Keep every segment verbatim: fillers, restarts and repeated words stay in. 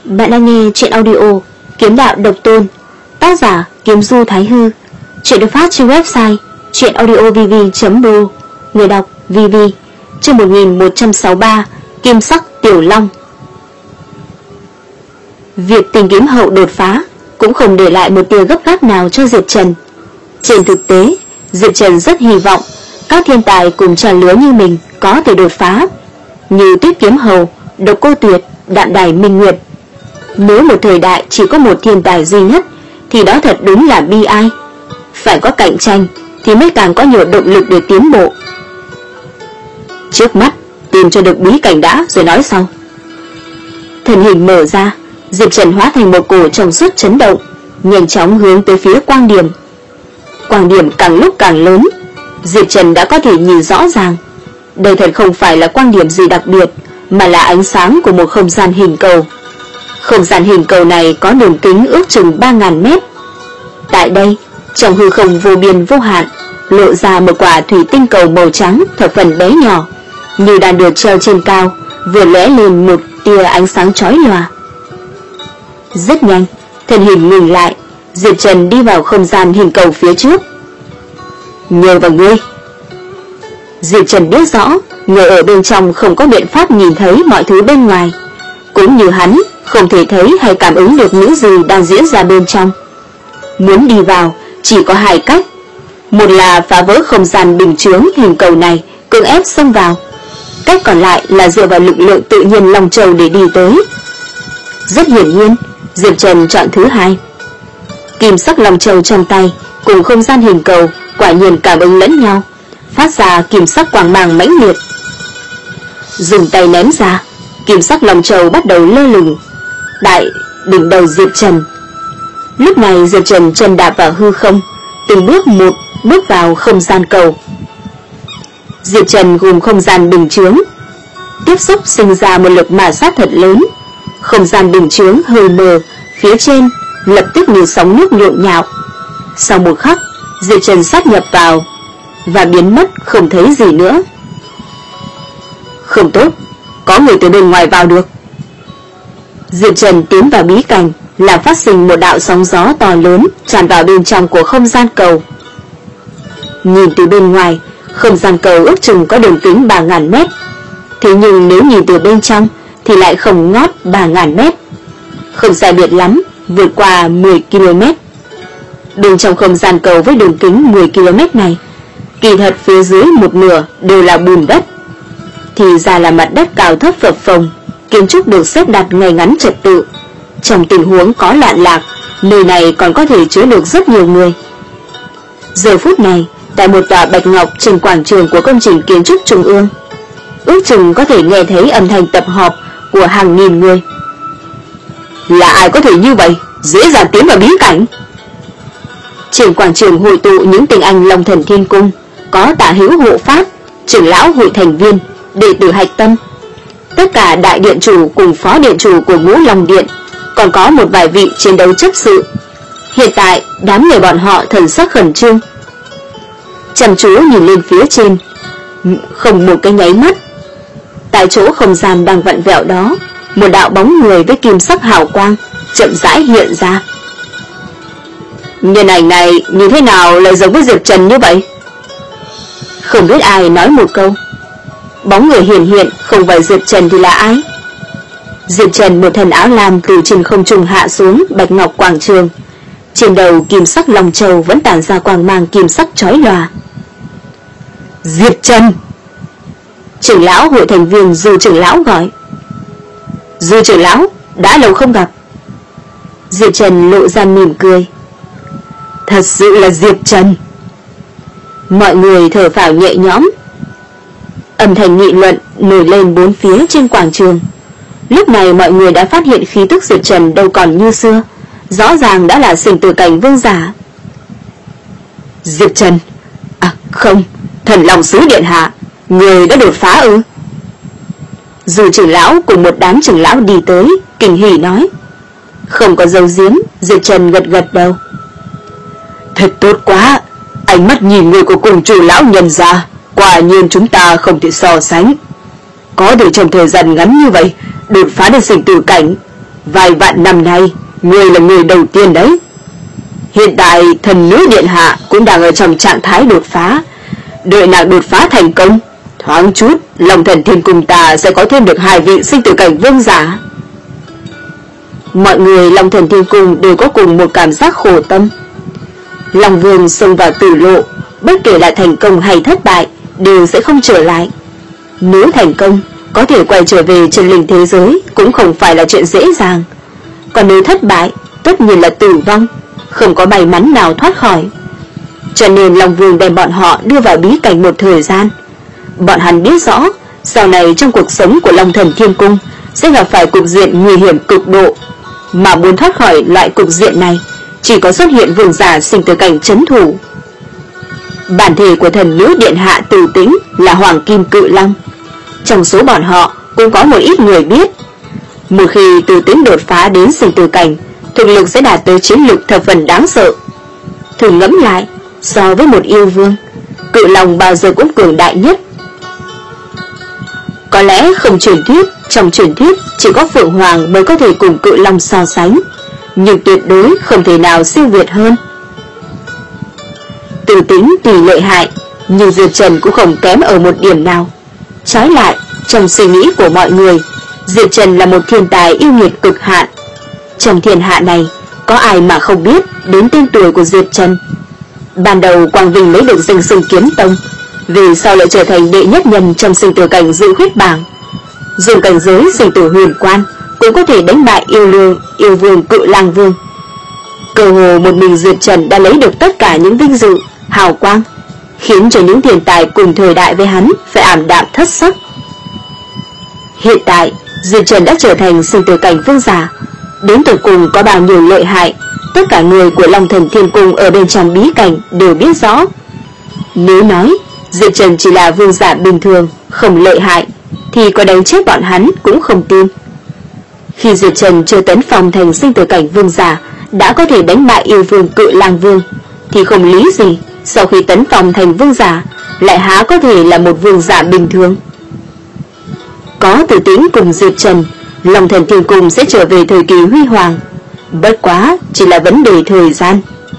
Bạn đang nghe truyện audio Kiếm Đạo Độc Tôn, tác giả Kiếm Du Thái Hư. Truyện được phát trên website truyện audio v v chấm r o, người đọc vê vê. Chương một nghìn một trăm sáu mươi ba, Kim Sắc Tiểu Long. Việc tìm kiếm hậu đột phá cũng không để lại một tia gấp gáp nào cho Diệp Trần. Trên thực tế, Diệp Trần rất hy vọng các thiên tài cùng trà lứa như mình có thể đột phá, như Tuyết Kiếm Hầu, Độc Cô Tuyệt, Đạm Đài Minh Nguyệt. Nếu một thời đại chỉ có một thiên tài duy nhất thì đó thật đúng là bi ai. Phải có cạnh tranh thì mới càng có nhiều động lực để tiến bộ. Trước mắt tìm cho được bí cảnh đã rồi nói sau. Thân hình mở ra, Diệp Trần hóa thành một cổ trong suốt chấn động, nhanh chóng hướng tới phía quang điểm. Quang điểm càng lúc càng lớn, Diệp Trần đã có thể nhìn rõ ràng. Đây thật không phải là quang điểm gì đặc biệt, mà là ánh sáng của một không gian hình cầu. Không gian hình cầu này có đường kính ước chừng ba nghìn mét. Tại đây, trong hư không vô biên vô hạn, lộ ra một quả thủy tinh cầu màu trắng thập phần bé nhỏ, như đang được treo trên cao, vừa lóe lên một tia ánh sáng chói lòa. Rất nhanh, thân hình ngừng lại, Diệp Trần đi vào không gian hình cầu phía trước. Nhờ vào ngươi. Diệp Trần biết rõ, người ở bên trong không có biện pháp nhìn thấy mọi thứ bên ngoài, cũng như hắn không thể thấy hay cảm ứng được những gì đang diễn ra bên trong. Muốn đi vào chỉ có hai cách. Một là phá vỡ không gian bình chướng hình cầu này, cưỡng ép xông vào. Cách còn lại là dựa vào lực lượng tự nhiên Long Châu để đi tới. Rất hiển nhiên, Diệp Trần chọn thứ hai. Kim sắc Long Châu trong tay cùng không gian hình cầu quả nhiên cảm ứng lẫn nhau, phát ra kim sắc quang mang mãnh liệt. Dùng tay ném ra, kim sắc Long Châu bắt đầu lơ lửng đại đỉnh đầu Diệp Trần. Lúc này Diệp Trần chân đạp vào hư không, từng bước một bước vào không gian cầu. Diệp Trần gồm không gian bình chướng, tiếp xúc sinh ra một lực mạt sát thật lớn. Không gian bình chướng hơi mờ, phía trên lập tức như sóng nước nhộn nhạo. Sau một khắc, Diệp Trần sát nhập vào và biến mất không thấy gì nữa. Không tốt, có người từ bên ngoài vào được. Diệp Trần tiến vào bí cảnh, làm phát sinh một đạo sóng gió to lớn tràn vào bên trong của không gian cầu. Nhìn từ bên ngoài, không gian cầu ước chừng có đường kính ba nghìn mét. Thế nhưng nếu nhìn từ bên trong thì lại không ngót ba nghìn mét. Không sai biệt lắm, vượt qua mười ki lô mét. Bên trong không gian cầu với đường kính mười ki lô mét này, kỳ thật phía dưới một nửa đều là bùn đất. Thì ra là mặt đất cao thấp phập phồng, kiến trúc được xếp đặt ngay ngắn trật tự. Trong tình huống có loạn lạc, nơi này còn có thể chứa được rất nhiều người. Giờ phút này, tại một tòa bạch ngọc trên quảng trường của công trình kiến trúc trung ương, ước chừng có thể nghe thấy âm thanh tập họp của hàng nghìn người. Là ai có thể như vậy, dễ dàng tiến vào bí cảnh? Trên quảng trường hội tụ những tinh anh Long Thần Thiên Cung, có Tả Hữu Hộ Pháp, trưởng lão hội thành viên, đệ tử hạch tâm, tất cả đại điện chủ cùng phó điện chủ của Ngũ Long Điện, còn có một vài vị chiến đấu chấp sự. Hiện tại đám người bọn họ thần sắc khẩn trương, chăm chú nhìn lên phía trên, không một cái nháy mắt. Tại chỗ không gian đang vặn vẹo đó, một đạo bóng người với kim sắc hào quang chậm rãi hiện ra. Nhân ảnh này như thế nào lại giống với Diệp Trần như vậy? Không biết ai nói một câu. Bóng người hiện hiện không phải Diệp Trần thì là ai? Diệp Trần một thân áo lam từ trên không trung hạ xuống bạch ngọc quảng trường. Trên đầu kim sắc Long Châu vẫn tản ra quang mang kim sắc chói lòa. Diệp Trần! Trưởng lão hội thành viên Du trưởng lão gọi. Du trưởng lão, đã lâu không gặp. Diệp Trần lộ ra mỉm cười. Thật sự là Diệp Trần. Mọi người thở phào nhẹ nhõm. Âm thanh nghị luận nổi lên bốn phía trên quảng trường. Lúc này mọi người đã phát hiện khí tức Diệp Trần đâu còn như xưa, rõ ràng đã là sinh tử cảnh vương giả. Diệp Trần, à không, Thần Long Sứ Điện Hạ, người đã đột phá ư? Dù trưởng lão cùng một đám trưởng lão đi tới, kinh hỉ nói. Không có dấu giếm, Diệp Trần gật gật đầu. Thật tốt quá, ánh mắt nhìn người của cùng chủ lão nhân ra, quả nhiên chúng ta không thể so sánh. Có thể trong thời gian ngắn như vậy đột phá đến sinh tử cảnh, Vài vạn năm nay, ngươi là người đầu tiên đấy. Hiện tại thần nữ điện hạ cũng đang ở trong trạng thái đột phá. Đợi nàng đột phá thành công, thoáng chút Long Thần Thiên Cung ta sẽ có thêm được hai vị sinh tử cảnh vương giả. Mọi người Long Thần Thiên Cung đều có cùng một cảm giác khổ tâm. Long Vương xông vào tử lộ, bất kể là thành công hay thất bại đều sẽ không trở lại. Nếu thành công, có thể quay trở về chân linh thế giới cũng không phải là chuyện dễ dàng. Còn nếu thất bại, tất nhiên là tử vong, không có may mắn nào thoát khỏi. Cho nên Long Vương đem bọn họ đưa vào bí cảnh một thời gian. Bọn hắn biết rõ, sau này trong cuộc sống của Long Thần Thiên Cung sẽ gặp phải cục diện nguy hiểm cực độ, mà muốn thoát khỏi loại cục diện này, chỉ có xuất hiện vương giả sinh tử cảnh trấn thủ. Bản thể của thần nữ điện hạ Từ Tĩnh là Hoàng Kim Cự Long. Trong số bọn họ cũng có một ít người biết, một khi Từ Tĩnh đột phá đến sinh tử cảnh, thực lực sẽ đạt tới chiến lực thập phần đáng sợ. Thử ngẫm lại, so với một yêu vương, Cự Long bao giờ cũng cường đại nhất. Có lẽ không truyền thuyết, trong truyền thuyết chỉ có Phượng Hoàng mới có thể cùng Cự Long so sánh, nhưng tuyệt đối không thể nào siêu việt hơn. Từ Tĩnh tùy lợi hại, nhưng Diệp Trần cũng không kém ở một điểm nào. Trái lại, trong suy nghĩ của mọi người, Diệp Trần là một thiên tài yêu nghiệt cực hạn. Trong thiên hạ này, có ai mà không biết đến tên tuổi của Diệp Trần. Ban đầu Quang Vinh lấy được danh xưng Kiếm Tông, vì sau lại trở thành đệ nhất nhân trong sinh tử cảnh dự khuyết bảng. Dùng cảnh giới sinh tử huyền quan cũng có thể đánh bại yêu lương, yêu vương Cự Lang Vương. Cơ hồ một mình Diệp Trần đã lấy được tất cả những vinh dự, hào quang, khiến cho những thiên tài cùng thời đại với hắn phải ảm đạm thất sắc. Hiện tại, Diệp Trần đã trở thành sinh tử cảnh vương giả, đến tận cùng có bao nhiêu lợi hại, tất cả người của Long Thần Thiên Cung ở bên trong bí cảnh đều biết rõ. Nếu nói Diệp Trần chỉ là vương giả bình thường, không lợi hại, thì có đánh chết bọn hắn cũng không tin. Khi Diệp Trần chưa tấn phong thành sinh tử cảnh vương giả, đã có thể đánh bại yêu vương Cự Lang Vương, thì không lý gì sau khi tấn phong thành vương giả lại há có thể là một vương giả bình thường. Có Từ Tĩnh cùng Diệp Trần, Long Thần Thiên Cung sẽ trở về thời kỳ huy hoàng, bất quá chỉ là vấn đề thời gian.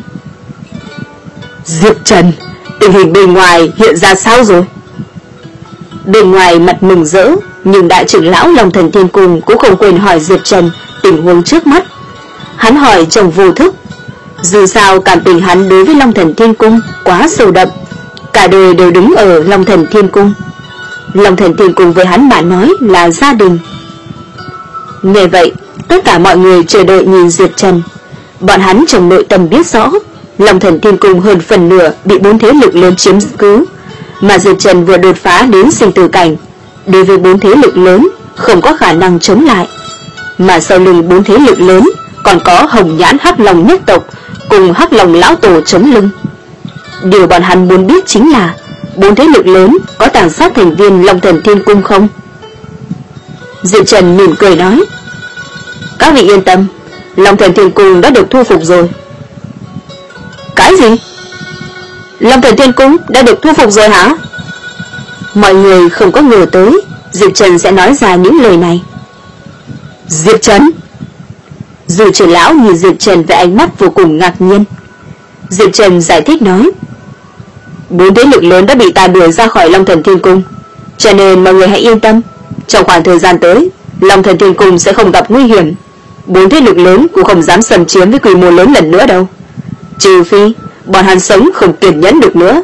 Diệp Trần, tình hình bên ngoài hiện ra sao rồi? Bên ngoài mặt mừng rỡ, nhưng đại trưởng lão Long Thần Thiên Cung cũng không quên hỏi Diệp Trần tình huống trước mắt. Hắn hỏi trong vô thức, dù sao cảm tình hắn đối với Long Thần Thiên Cung quá sâu đậm, cả đời đều đứng ở Long Thần Thiên Cung. Long Thần Thiên Cung với hắn mà nói là gia đình. Nghe vậy, tất cả mọi người chờ đợi nhìn Diệp Trần. Bọn hắn trong nội tâm biết rõ, Long Thần Thiên Cung hơn phần nửa bị bốn thế lực lớn chiếm cứ, mà Diệp Trần vừa đột phá đến sinh tử cảnh, đối với bốn thế lực lớn không có khả năng chống lại. Mà sau lưng bốn thế lực lớn còn có Hồng Nhãn Hắc Long nhất tộc cùng Hắc Long lão tổ chống lưng. Điều bọn hắn muốn biết chính là bốn thế lực lớn có tàn sát thành viên Long Thần Thiên Cung không? Diệp Trần mỉm cười nói, các vị yên tâm, Long Thần Thiên Cung đã được thu phục rồi. Cái gì? Long Thần Thiên Cung đã được thu phục rồi hả? Mọi người không có ngờ tới Diệp Trần sẽ nói ra những lời này. Diệp Trần? Dù trưởng lão nhìn Diệp Trần với ánh mắt vô cùng ngạc nhiên. Diệp Trần giải thích nói, bốn thế lực lớn đã bị ta đuổi ra khỏi Long Thần Thiên Cung, cho nên mọi người hãy yên tâm, trong khoảng thời gian tới Long Thần Thiên Cung sẽ không gặp nguy hiểm. Bốn thế lực lớn cũng không dám xâm chiếm với quy mô lớn lần nữa đâu, trừ phi bọn hắn sống không kiên nhẫn được nữa.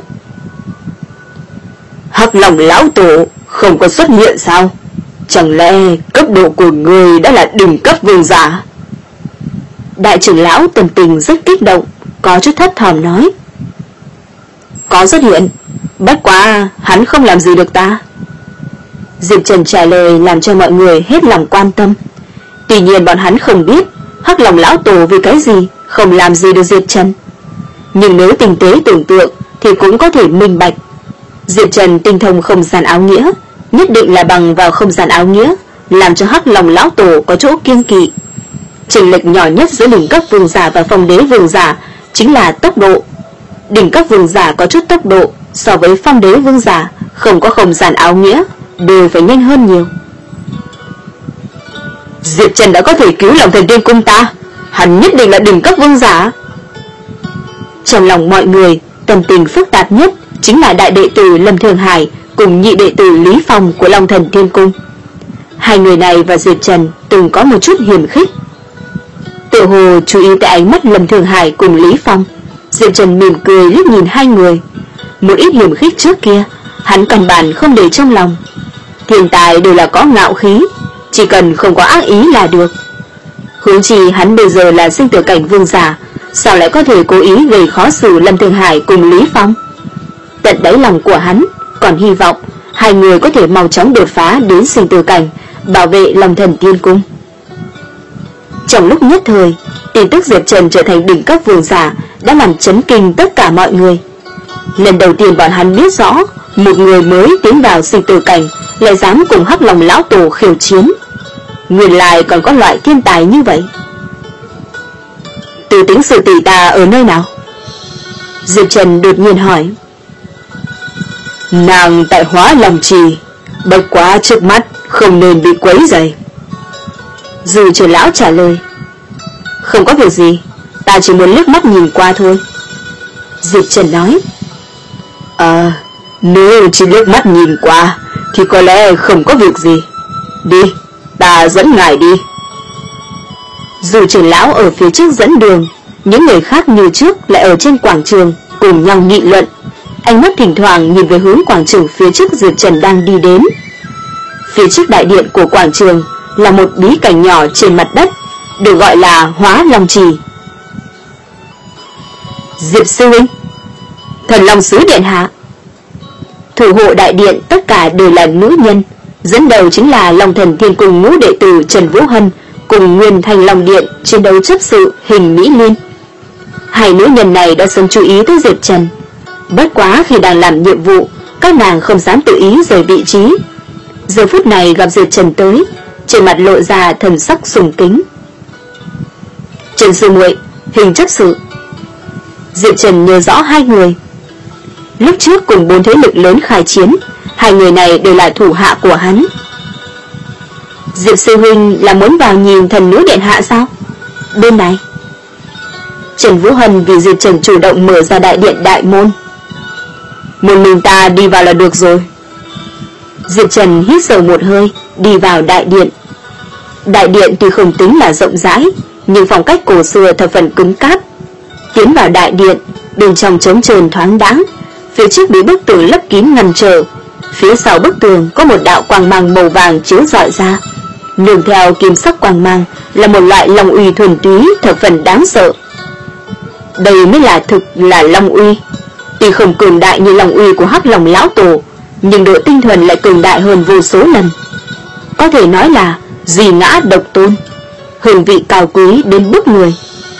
Hắc Long lão tổ không có xuất hiện sao? Chẳng lẽ cấp độ của người đã là đỉnh cấp vương giả? Đại trưởng lão tâm tình rất kích động, có chút thất thỏm nói, có xuất hiện, bất quá hắn không làm gì được ta. Diệp Trần trả lời làm cho mọi người hết lòng quan tâm. Tuy nhiên bọn hắn không biết Hắc Long lão tổ vì cái gì không làm gì được Diệp Trần, nhưng nếu tinh tế tưởng tượng thì cũng có thể minh bạch. Diệp Trần tinh thông không gian áo nghĩa, nhất định là bằng vào không gian áo nghĩa làm cho Hắc Long lão tổ có chỗ kiêng kỵ. Chênh lệch nhỏ nhất giữa đỉnh cấp vương giả và phong đế vương giả chính là tốc độ. Đỉnh cấp vương giả có chút tốc độ, so với phong đế vương giả không có không gian áo nghĩa đều phải nhanh hơn nhiều. Diệp Trần đã có thể cứu Long Thần Tiên Cung ta, hắn nhất định là đỉnh cấp vương giả. Trong lòng mọi người, tâm tình phức tạp nhất chính là đại đệ tử Lâm Thường Hải cùng nhị đệ tử Lý Phong của Long Thần Tiên Cung. Hai người này và Diệp Trần từng có một chút hiềm khích. Tự hồ chú ý tới ánh mắt Lâm Thường Hải cùng Lý Phong, Diệp Trần mỉm cười liếc nhìn hai người. Một ít hiềm khích trước kia hắn căn bản không để trong lòng. Thiên tài đều là có ngạo khí, chỉ cần không có ác ý là được. Huống chi hắn bây giờ là sinh tử cảnh vương giả, sao lại có thể cố ý gây khó xử Lâm Thường Hải cùng Lý Phong? Tận đáy lòng của hắn còn hy vọng hai người có thể mau chóng đột phá đến sinh tử cảnh, bảo vệ Long Thần Tiên Cung. Trong lúc nhất thời, tin tức Diệp Trần trở thành đỉnh cấp vương giả đã làm chấn kinh tất cả mọi người. Lần đầu tiên bọn hắn biết rõ một người mới tiến vào sinh tử cảnh lại dám cùng Hắc Long lão tổ khiêu chiến. Nguyên lai còn có loại thiên tài như vậy. Từ tính sư tỷ ta ở nơi nào? Diệp Trần đột nhiên hỏi. Nàng tại Hóa Long Trì, bất quá trước mắt không nên bị quấy rầy. Dư trưởng lão trả lời. Không có việc gì, ta chỉ muốn liếc mắt nhìn qua thôi. Diệp Trần nói. À, nếu chỉ liếc mắt nhìn qua thì có lẽ không có việc gì. Đi, ta dẫn ngài đi. Dù trưởng lão ở phía trước dẫn đường, những người khác như trước lại ở trên quảng trường cùng nhau nghị luận. Ánh mắt thỉnh thoảng nhìn về hướng quảng trường phía trước Diệp Trần đang đi đến. Phía trước đại điện của quảng trường là một bí cảnh nhỏ trên mặt đất, được gọi là Hóa Long Trì. Diệp sư huynh, Thần Long sứ điện hạ. Thủ hộ đại điện tất cả đều là nữ nhân, dẫn đầu chính là Long Thần Thiên Cung ngũ đệ tử Trần Vũ Hân cùng Nguyên Thành Long Điện chiến đấu chấp sự Hình Mỹ Liên. Hai nữ nhân này đã sớm chú ý tới Diệp Trần, bất quá khi đang làm nhiệm vụ, các nàng không dám tự ý rời vị trí. Giờ phút này gặp Diệp Trần tới, trên mặt lộ ra thần sắc sùng kính. Trần sư muội, Hình chấp sự. Diệp Trần nhớ rõ hai người. Lúc trước cùng bốn thế lực lớn khai chiến, hai người này đều là thủ hạ của hắn. Diệp sư huynh là muốn vào nhìn thần nữ điện hạ sao? Bên này. Trần Vũ Hân vì Diệp Trần chủ động mở ra đại điện đại môn. Một mình ta đi vào là được rồi. Diệp Trần hít sâu một hơi, đi vào đại điện. Đại điện tuy không tính là rộng rãi, nhưng phong cách cổ xưa thập phần cứng cáp. Tiến vào đại điện, bên trong trống trơn thoáng đãng, phía trước bị bức tường lấp kín ngăn trở. Phía sau bức tường có một đạo quang mang màu vàng chiếu rọi ra, nương theo kim sắc quang mang là một loại long uy thuần túy thập phần đáng sợ. Đây mới là thực là long uy. Tuy không cường đại như long uy của Hắc Long lão tổ, nhưng độ tinh thuần lại cường đại hơn vô số lần. Có thể nói là duy ngã độc tôn, hương vị cao quý đến bức người.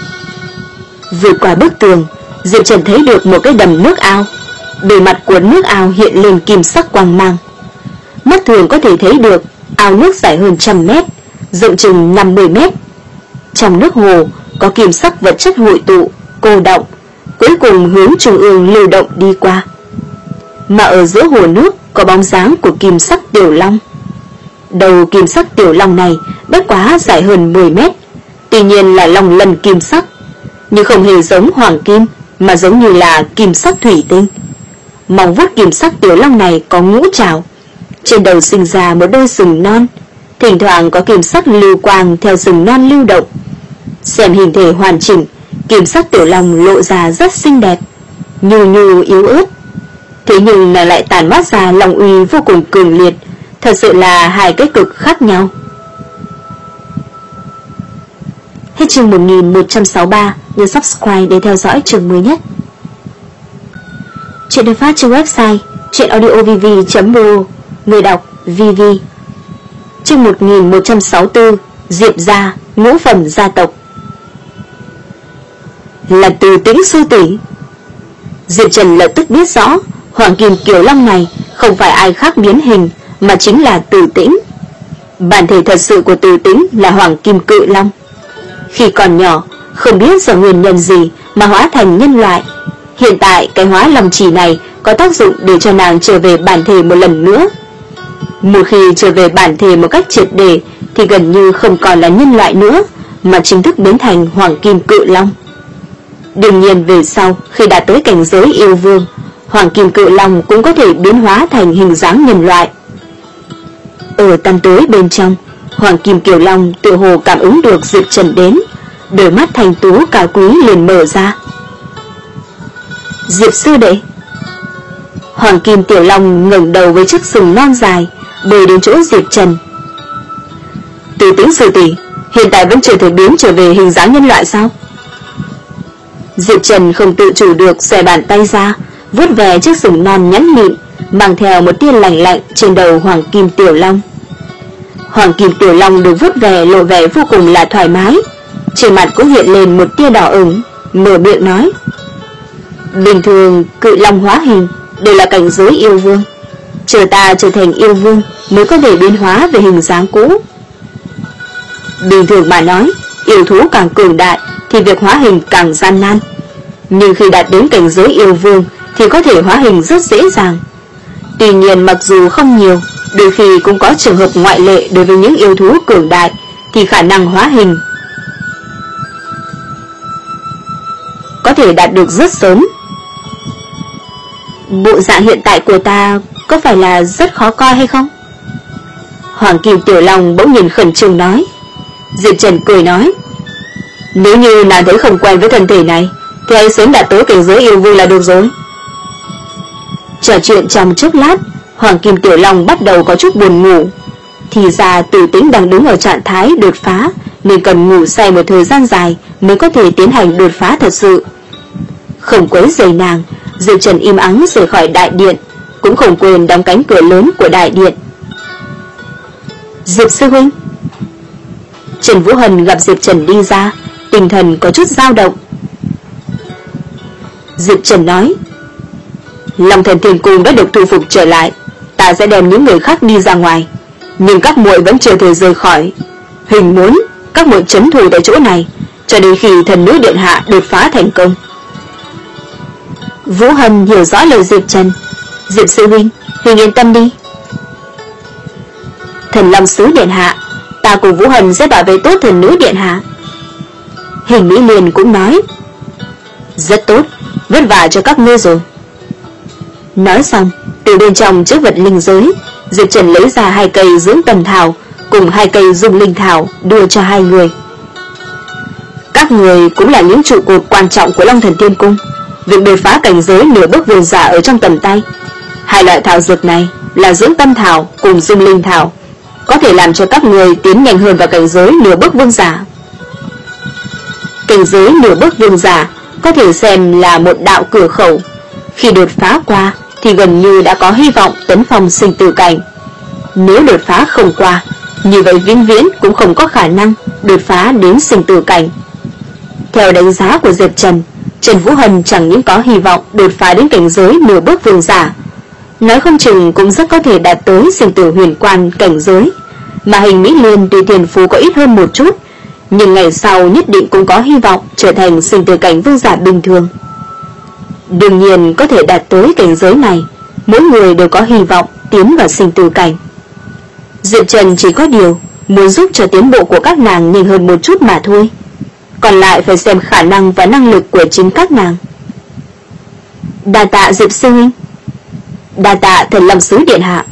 Vượt qua bức tường, Diệp Trần thấy được một cái đầm nước ao. Bề mặt của nước ao hiện lên kim sắc quang mang. Mắt thường có thể thấy được ao nước dài hơn trăm mét, rộng chừng năm mươi mét. Trong nước hồ có kim sắc vật chất hội tụ, cô động, cuối cùng hướng trung ương lưu động đi qua. Mà ở giữa hồ nước có bóng dáng của kim sắc tiểu long. Đầu kim sắc tiểu long này bất quá dài hơn mười mét, tuy nhiên là long lân kim sắc, nhưng không hề giống hoàng kim, mà giống như là kim sắc thủy tinh. Móng vuốt kim sắc tiểu long này có ngũ trảo, trên đầu sinh ra một đôi sừng non, thỉnh thoảng có kim sắc lưu quang theo sừng non lưu động. Xem hình thể hoàn chỉnh, kim sắc tiểu long lộ ra rất xinh đẹp, nhu nhu yếu ớt. Thế nhưng nó lại tản mát ra long uy vô cùng cường liệt, thật sự là hai cái cực khác nhau. Hết chương một nghìn một trăm sáu mươi ba, nhớ subscribe để theo dõi chương mới nhất. Chuyện được phát trên website chuyenaudiovv chấm r o, người đọc vê vê. Chương một nghìn một trăm sáu mươi tư, Diệp gia, ngũ phẩm gia tộc. Là Từ Tĩnh sư tỷ. Diệp Trần lập tức biết rõ, Hoàng Kim Kiều Long này không phải ai khác biến hình, mà chính là Từ Tĩnh. Bản thể thật sự của Từ Tĩnh là Hoàng Kim Cự Long. Khi còn nhỏ, không biết do nguyên nhân gì mà hóa thành nhân loại. Hiện tại cái Hóa Long Chỉ này có tác dụng để cho nàng trở về bản thể một lần nữa. Một khi trở về bản thể một cách triệt để thì gần như không còn là nhân loại nữa, mà chính thức biến thành Hoàng Kim Cự Long. Đương nhiên về sau, khi đạt tới cảnh giới yêu vương, Hoàng Kim Cự Long cũng có thể biến hóa thành hình dáng nhân loại. Ở tăm tối bên trong, Hoàng Kim Kiều Long tự hồ cảm ứng được Diệp Trần đến, đôi mắt thanh tú cao quý liền mở ra. Diệp sư đệ. Hoàng Kim Tiểu Long ngẩng đầu với chiếc sừng non dài, bơi đến chỗ Diệp Trần. Từ Tĩnh sư tỷ, hiện tại vẫn chưa thể biến trở về hình dáng nhân loại sao? Diệp Trần không tự chủ được xòe bàn tay ra, vuốt về chiếc sừng non nhẵn mịn, mang theo một tia lạnh lạnh trên đầu Hoàng Kim Tiểu Long. Hoàng Kim Tiểu Long được vuốt về lộ vẻ vô cùng là thoải mái, trên mặt cũng hiện lên một tia đỏ ửng, mở miệng nói: bình thường Cự Long hóa hình đều là cảnh giới yêu vương, chờ ta trở thành yêu vương mới có thể biến hóa về hình dáng cũ. Bình thường mà nói, yêu thú càng cường đại thì việc hóa hình càng gian nan, nhưng khi đạt đến cảnh giới yêu vương thì có thể hóa hình rất dễ dàng. Tuy nhiên mặc dù không nhiều, đôi khi cũng có trường hợp ngoại lệ đối với những yêu thú cường đại thì khả năng hóa hình có thể đạt được rất sớm. Bộ dạng hiện tại của ta có phải là rất khó coi hay không? Hoàng Kim Tiểu Long bỗng nhìn khẩn trương nói. Diệp Trần cười nói: nếu như nàng thấy không quen với thân thể này thì hãy sớm đạt tới cảnh giới yêu vương là được rồi. Trò chuyện trong chốc lát, Hoàng Kim Tiểu Long bắt đầu có chút buồn ngủ. Thì ra Từ Tĩnh đang đứng ở trạng thái đột phá, nên cần ngủ say một thời gian dài mới có thể tiến hành đột phá thật sự. Không quấy rầy nàng, Diệp Trần im ắng rời khỏi đại điện, cũng không quên đóng cánh cửa lớn của đại điện. Diệp sư huynh. Trần Vũ Hân gặp Diệp Trần đi ra, tinh thần có chút dao động. Diệp Trần nói: Long Thần Thiên Cung đã được thu phục trở lại, ta sẽ đem những người khác đi ra ngoài, nhưng các muội vẫn chưa thể rời khỏi. Hình muốn các muội trấn thủ tại chỗ này cho đến khi thần nữ điện hạ đột phá thành công. Vũ Hân hiểu rõ lời Diệp Trần. Diệp sư huynh, Hình yên tâm đi. Thần Long sứ điện hạ, ta cùng Vũ Hân sẽ bảo vệ tốt thần nữ điện hạ. Hình Mỹ Liên cũng nói: rất tốt, vất vả cho các ngươi rồi. Nói xong, từ bên trong chiếc vật linh giới, Diệp Trần lấy ra hai cây dưỡng tầm thảo cùng hai cây dung linh thảo đưa cho hai người. Các người cũng là những trụ cột quan trọng của Long Thần Thiên Cung, việc đột phá cảnh giới nửa bước vương giả ở trong tầm tay. Hai loại thảo dược này là dưỡng tâm thảo cùng dung linh thảo, có thể làm cho các người tiến nhanh hơn vào cảnh giới nửa bước vương giả. Cảnh giới nửa bước vương giả có thể xem là một đạo cửa khẩu, khi đột phá qua thì gần như đã có hy vọng tấn phong sinh tử cảnh. Nếu đột phá không qua, như vậy vĩnh viễn cũng không có khả năng đột phá đến sinh tử cảnh. Theo đánh giá của Diệp Trần, Trần Vũ Hân chẳng những có hy vọng đột phá đến cảnh giới nửa bước vương giả, nói không chừng cũng rất có thể đạt tới sinh tử huyền quan cảnh giới, mà Hình Mỹ Liên tuy tiền phú có ít hơn một chút, nhưng ngày sau nhất định cũng có hy vọng trở thành sinh tử cảnh vương giả bình thường. Đương nhiên có thể đạt tới cảnh giới này, mỗi người đều có hy vọng tiến vào sinh tử cảnh. Diệp Trần chỉ có điều muốn giúp cho tiến bộ của các nàng nhanh hơn một chút mà thôi, còn lại phải xem khả năng và năng lực của chính các nàng. Đa tạ Diệp sư huynh. Đa tạ Thần Long sứ điện hạ.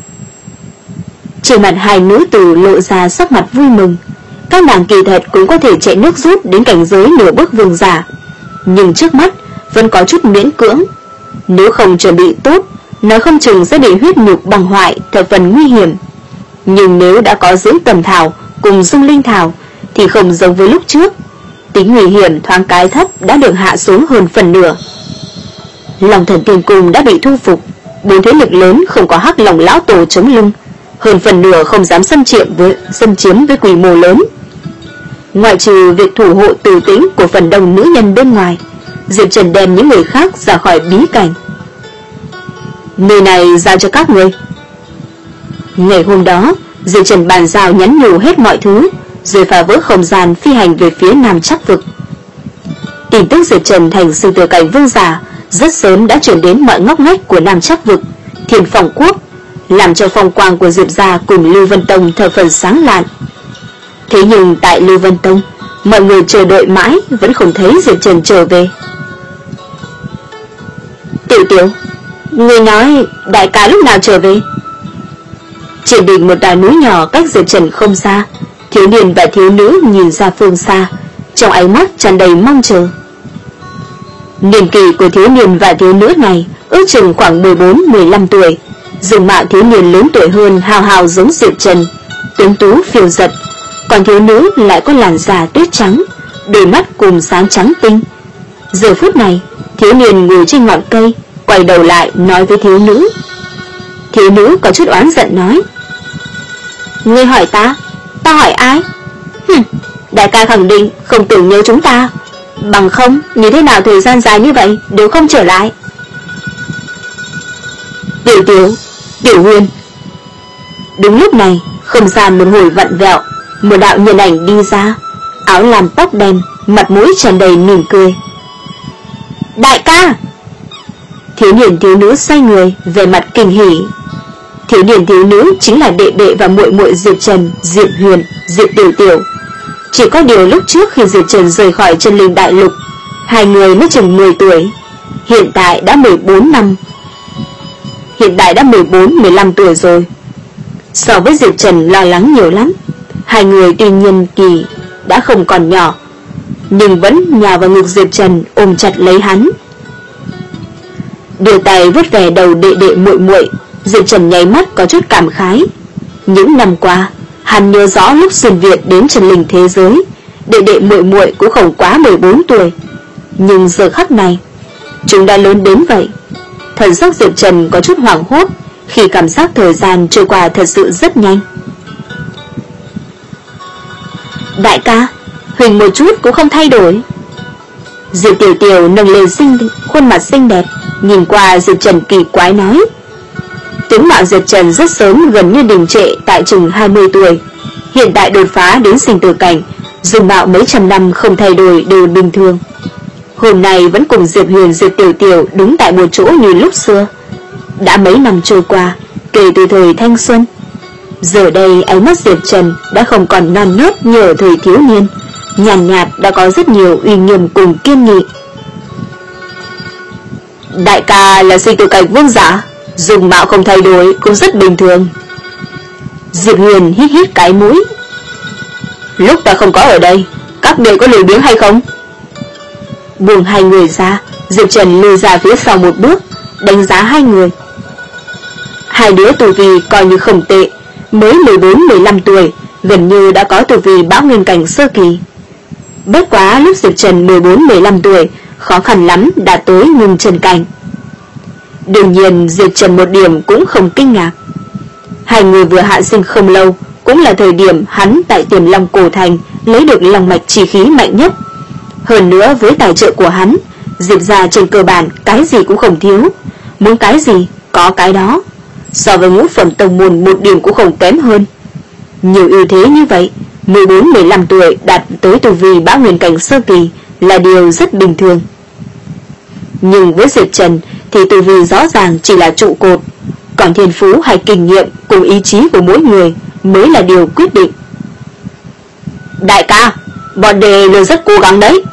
Trên mặt hai nữ tử lộ ra sắc mặt vui mừng. Các nàng kỳ thật cũng có thể chạy nước rút đến cảnh giới nửa bước vương giả, nhưng trước mắt vẫn có chút miễn cưỡng. Nếu không chuẩn bị tốt, nói không chừng sẽ bị huyết nhục băng hoại, thập phần nguy hiểm. Nhưng nếu đã có dưỡng tầm thảo cùng dung linh thảo thì không giống với lúc trước, tính nguy hiểm thoáng cái thấp đã được hạ xuống hơn phần nửa. Long Thần Thiên Cung đã bị thu phục, bốn thế lực lớn không có Hắc Long lão tổ chống lưng, hơn phần nửa không dám xâm chiếm với xâm chiếm với quy mô lớn. Ngoại trừ việc thủ hộ Từ Tĩnh của phần đông nữ nhân bên ngoài, Diệp Trần đem những người khác ra khỏi bí cảnh. Nơi này giao cho các người. Ngày hôm đó, Diệp Trần bàn giao nhắn nhủ hết mọi thứ, rồi phá vỡ không gian phi hành về phía Nam Trắc Vực. Tin tức Diệp Trần thành sinh tử cảnh vương giả rất sớm đã chuyển đến mọi ngóc ngách của Nam Trắc Vực, Thiên Phong Quốc, làm cho phong quang của Diệp gia cùng Lưu Vân Tông thờ phần sáng lạn. Thế nhưng tại Lưu Vân Tông, mọi người chờ đợi mãi vẫn không thấy Diệp Trần trở về. Tiểu Tiểu, người nói đại ca lúc nào trở về? Trên đỉnh một đảo núi nhỏ cách Diệp Trần không xa, thiếu niên và thiếu nữ nhìn ra phương xa, trong ánh mắt tràn đầy mong chờ. Niên kỷ của thiếu niên và thiếu nữ này ước chừng khoảng mười bốn mười lăm tuổi, dùng mạo thiếu niên lớn tuổi hơn hào hào giống Diệp Trần, tuấn tú phiêu giật, còn thiếu nữ lại có làn da tuyết trắng, đôi mắt cùng sáng trắng tinh. Giờ phút này, thiếu niên ngồi trên ngọn cây, quay đầu lại nói với thiếu nữ. Thiếu nữ có chút oán giận nói: Ngươi hỏi ta, ta hỏi ai? Hừm, đại ca khẳng định không tưởng nhớ chúng ta, bằng không như thế nào thời gian dài như vậy đều không trở lại. Tiểu Tiểu, Tiểu Huyền. Đúng lúc này, không gian một hồi vặn vẹo, một đạo nhân ảnh đi ra, áo lam tóc đen, mặt mũi tràn đầy mỉm cười. Đại ca! Thiếu niên thiếu nữ xoay người, về mặt kinh hỉ. Thiếu niên thiếu nữ chính là đệ đệ và muội muội Diệp Trần, Diệp Huyền, Diệp Tiểu Tiểu. Chỉ có điều lúc trước khi Diệp Trần rời khỏi Chân Linh Đại Lục, hai người mới chừng mười tuổi, hiện tại đã mười bốn năm. Hiện tại đã mười bốn mười lăm tuổi rồi. So với Diệp Trần lo lắng nhiều lắm. Hai người tuy nhiên kỳ đã không còn nhỏ, nhưng vẫn nhào vào ngực Diệp Trần ôm chặt lấy hắn. Đưa tay vuốt về đầu đệ đệ muội muội, Diệp Trần nháy mắt có chút cảm khái. Những năm qua, hắn nhớ rõ lúc xuyên Việt đến Chân Linh thế giới, đệ đệ muội muội cũng không quá mười bốn tuổi, nhưng giờ khắc này, chúng đã lớn đến vậy. Thần sắc Diệp Trần có chút hoảng hốt khi cảm giác thời gian trôi qua thật sự rất nhanh. Đại ca, Huỳnh một chút cũng không thay đổi. Diệp Tiểu Tiểu nâng lên xinh khuôn mặt xinh đẹp, nhìn qua Diệp Trần kỳ quái nói. Tướng mạo Diệp Trần rất sớm gần như đình trệ tại chừng hai mươi tuổi, hiện tại đột phá đến sinh tử cảnh, dùng mạo mấy trăm năm không thay đổi đều bình thường. Hôm nay vẫn cùng Diệp Huyền Diệp Tiểu Tiểu đứng tại một chỗ như lúc xưa. Đã mấy năm trôi qua, kể từ thời thanh xuân. Giờ đây ánh mắt Diệp Trần đã không còn non nớt như ở thời thiếu niên, nhàn nhạt, nhạt đã có rất nhiều uy nghiêm cùng kiên nghị. Đại ca là sinh tử cảnh vương giả, dùng mạo không thay đổi cũng rất bình thường. Diệp Huyền hít hít cái mũi. Lúc ta không có ở đây, các đệ có lười biếng hay không? Buông hai người ra, Diệp Trần lùi ra phía sau một bước, đánh giá hai người. Hai đứa tu vi coi như không tệ, mới mười bốn mười lăm tuổi, gần như đã có tu vi bão nguyên cảnh sơ kỳ. Bất quá lúc Diệp Trần mười bốn mười lăm tuổi, khó khăn lắm đạt tới ngưng chân cảnh. Đương nhiên Diệp Trần một điểm cũng không kinh ngạc. Hai người vừa hạ sinh không lâu, cũng là thời điểm hắn tại Tiềm Long Cổ Thành lấy được long mạch chi khí mạnh nhất. Hơn nữa với tài trợ của hắn, Diệp gia trên cơ bản cái gì cũng không thiếu, muốn cái gì có cái đó, so với ngũ phẩm tông môn một điểm cũng không kém hơn. Nhiều ưu thế như vậy, mười bốn mười lăm tuổi đạt tới tu vi bão nguyên cảnh sơ kỳ là điều rất bình thường. Nhưng với Diệp Trần thì tu vi rõ ràng chỉ là trụ cột, còn thiên phú hay kinh nghiệm cùng ý chí của mỗi người mới là điều quyết định. Đại ca, bọn đệ đều rất cố gắng đấy.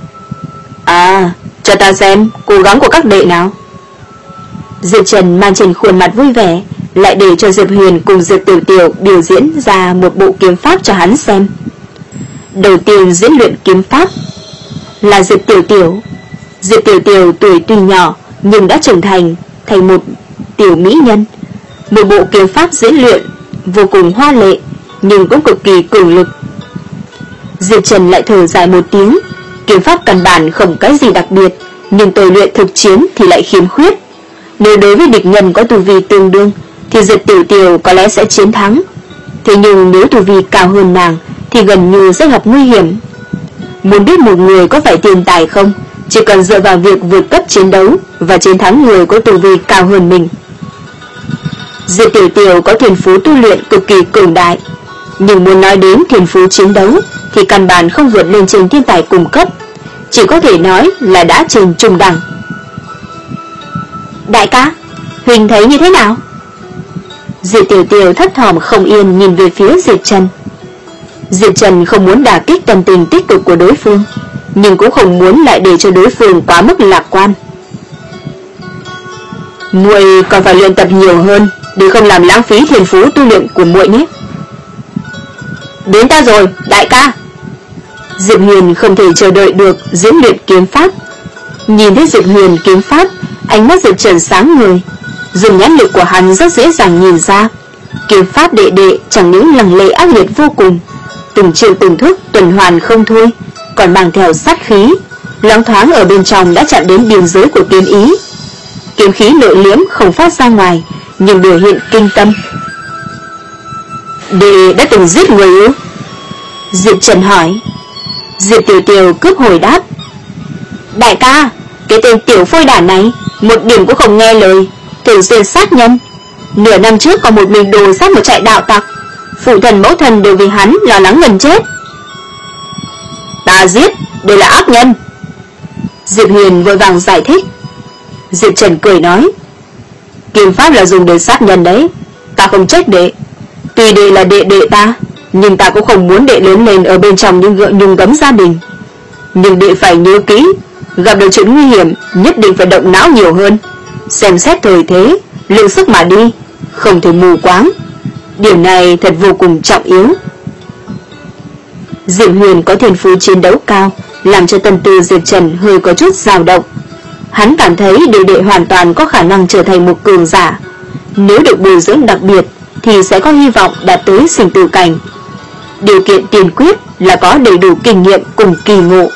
À, cho ta xem cố gắng của các đệ nào. Diệp Trần mang trên khuôn mặt vui vẻ, lại để cho Diệp Huyền cùng Diệp Tiểu Tiểu biểu diễn ra một bộ kiếm pháp cho hắn xem. Đầu tiên diễn luyện kiếm pháp là Diệp Tiểu Tiểu. Diệp Tiểu Tiểu tuổi tuy nhỏ nhưng đã trưởng thành thành một tiểu mỹ nhân. Một bộ kiếm pháp diễn luyện vô cùng hoa lệ nhưng cũng cực kỳ cường lực. Diệp Trần lại thở dài một tiếng, kiếm pháp căn bản không cái gì đặc biệt, nhưng tôi luyện thực chiến thì lại khiếm khuyết. Nếu đối với địch nhân có tu vi tương đương thì Diệp Tiểu Tiểu có lẽ sẽ chiến thắng. Thế nhưng nếu tu vi cao hơn nàng thì gần như rất gặp nguy hiểm. Muốn biết một người có phải tiền tài không, chỉ cần dựa vào việc vượt cấp chiến đấu và chiến thắng người có tu vi cao hơn mình. Diệp Tiểu Tiểu có thiên phú tu luyện cực kỳ cường đại, nhưng muốn nói đến thiên phú chiến đấu thì căn bản không vượt lên trên thiên tài cùng cấp, chỉ có thể nói là đã trên trung đẳng. Đại ca, Huỳnh thấy như thế nào? Diệp Tiểu Tiểu thấp thỏm không yên nhìn về phía Diệp Trần. Diệp Trần không muốn đả kích tâm tình tích cực của đối phương, nhưng cũng không muốn lại để cho đối phương quá mức lạc quan. Muội còn phải luyện tập nhiều hơn, để không làm lãng phí thiên phú tu luyện của muội nhé. Đến ta rồi, đại ca. Diệp Huyền không thể chờ đợi được diễn luyện kiếm pháp. Nhìn thấy Diệp Huyền kiếm pháp, ánh mắt Diệp Trần sáng ngời. Dùng nhãn lực của hắn rất dễ dàng nhìn ra, kiếm pháp đệ đệ chẳng những lằng lệ ác liệt vô cùng, từng chiêu từng thức tuần hoàn không thôi, còn mang theo sát khí, loáng thoáng ở bên trong đã chạm đến biên giới của kiếm ý. Kiếm khí nội liễm không phát ra ngoài, nhưng biểu hiện kinh tâm. Đệ đã từng giết người ư? Diệp Trần hỏi. Diệp Tiểu Tiểu cướp hồi đáp. Đại ca, cái tên tiểu phôi đản này một điểm cũng không nghe lời, thường xuyên sát nhân. Nửa năm trước còn một mình đồ sát một trại đạo tặc, phụ thần mẫu thần đều vì hắn lo lắng gần chết. Ta giết, đây là ác nhân. Diệp Huyền vội vàng giải thích. Diệp Trần cười nói, kiếm pháp là dùng để sát nhân đấy, ta không trách đệ. Tuy đệ là đệ đệ ta, nhưng ta cũng không muốn đệ lớn lên ở bên trong những gượng nhung gấm gia đình. Nhưng đệ phải nhớ kỹ, gặp được chuyện nguy hiểm nhất định phải động não nhiều hơn, xem xét thời thế, lượng sức mà đi, không thể mù quáng. Điều này thật vô cùng trọng yếu. Diệp Huyền có thiên phú chiến đấu cao, làm cho tâm tư Diệp Trần hơi có chút dao động. Hắn cảm thấy đệ đệ hoàn toàn có khả năng trở thành một cường giả. Nếu được bồi dưỡng đặc biệt thì sẽ có hy vọng đạt tới sinh tử cảnh. Điều kiện tiên quyết là có đầy đủ kinh nghiệm cùng kỳ ngộ.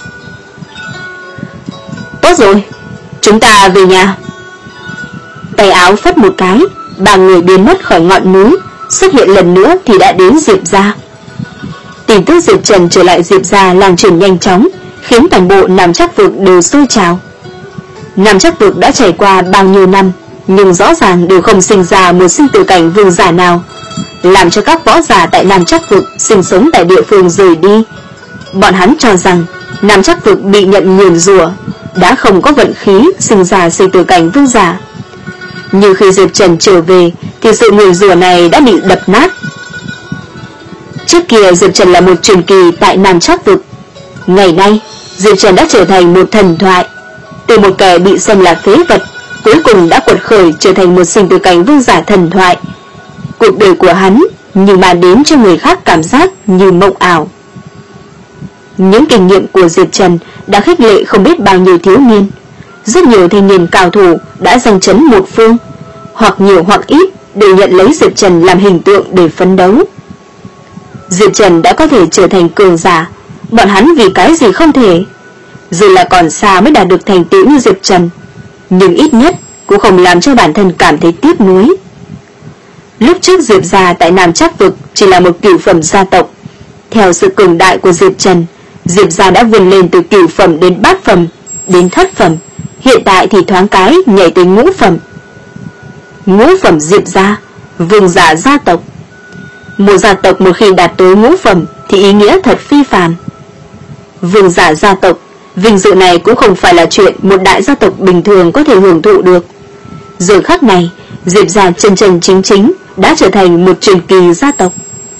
Tốt rồi, chúng ta về nhà. Tay áo phất một cái, ba người biến mất khỏi ngọn núi, xuất hiện lần nữa thì đã đến Diệp gia. Tin tức Diệp Trần trở lại Diệp gia lan truyền nhanh chóng, khiến toàn bộ Nam Trắc vực đều sôi trào. Nam Trắc vực đã trải qua bao nhiêu năm, nhưng rõ ràng đều không sinh ra một sinh tử cảnh vương giả nào, làm cho các võ giả tại Nam Trắc vực sinh sống tại địa phương rời đi. Bọn hắn cho rằng Nam Trắc vực bị nhận nguyền rủa, đã không có vận khí sinh ra sinh tử cảnh vương giả. Nhưng khi Diệp Trần trở về thì sự nguyền rủa này đã bị đập nát. Trước kia Diệp Trần là một truyền kỳ tại Nam Trắc vực, ngày nay Diệp Trần đã trở thành một thần thoại. Từ một kẻ bị xem là phế vật, cuối cùng đã quật khởi trở thành một sinh tử cảnh vương giả thần thoại. Cuộc đời của hắn nhưng mà đến cho người khác cảm giác như mộng ảo. Những kinh nghiệm của Diệp Trần đã khích lệ không biết bao nhiêu thiếu niên. Rất nhiều thanh niên cao thủ đã giành chấn một phương, hoặc nhiều hoặc ít đều nhận lấy Diệp Trần làm hình tượng để phấn đấu. Diệp Trần đã có thể trở thành cường giả, bọn hắn vì cái gì không thể? Dù là còn xa mới đạt được thành tựu như Diệp Trần, nhưng ít nhất cũng không làm cho bản thân cảm thấy tiếc nuối. Lúc trước Diệp gia tại Nam Trắc vực chỉ là một cửu phẩm gia tộc. Theo sự cường đại của Diệp Trần, Diệp gia đã vươn lên từ cửu phẩm đến bát phẩm, đến thất phẩm, hiện tại thì thoáng cái nhảy tới ngũ phẩm. Ngũ phẩm Diệp gia, vương giả gia tộc. Một gia tộc một khi đạt tới ngũ phẩm thì ý nghĩa thật phi phàm. Vương giả gia tộc, vinh dự này cũng không phải là chuyện một đại gia tộc bình thường có thể hưởng thụ được. Giờ khắc này, Diệp gia chân chân chính chính đã trở thành một truyền kỳ gia tộc.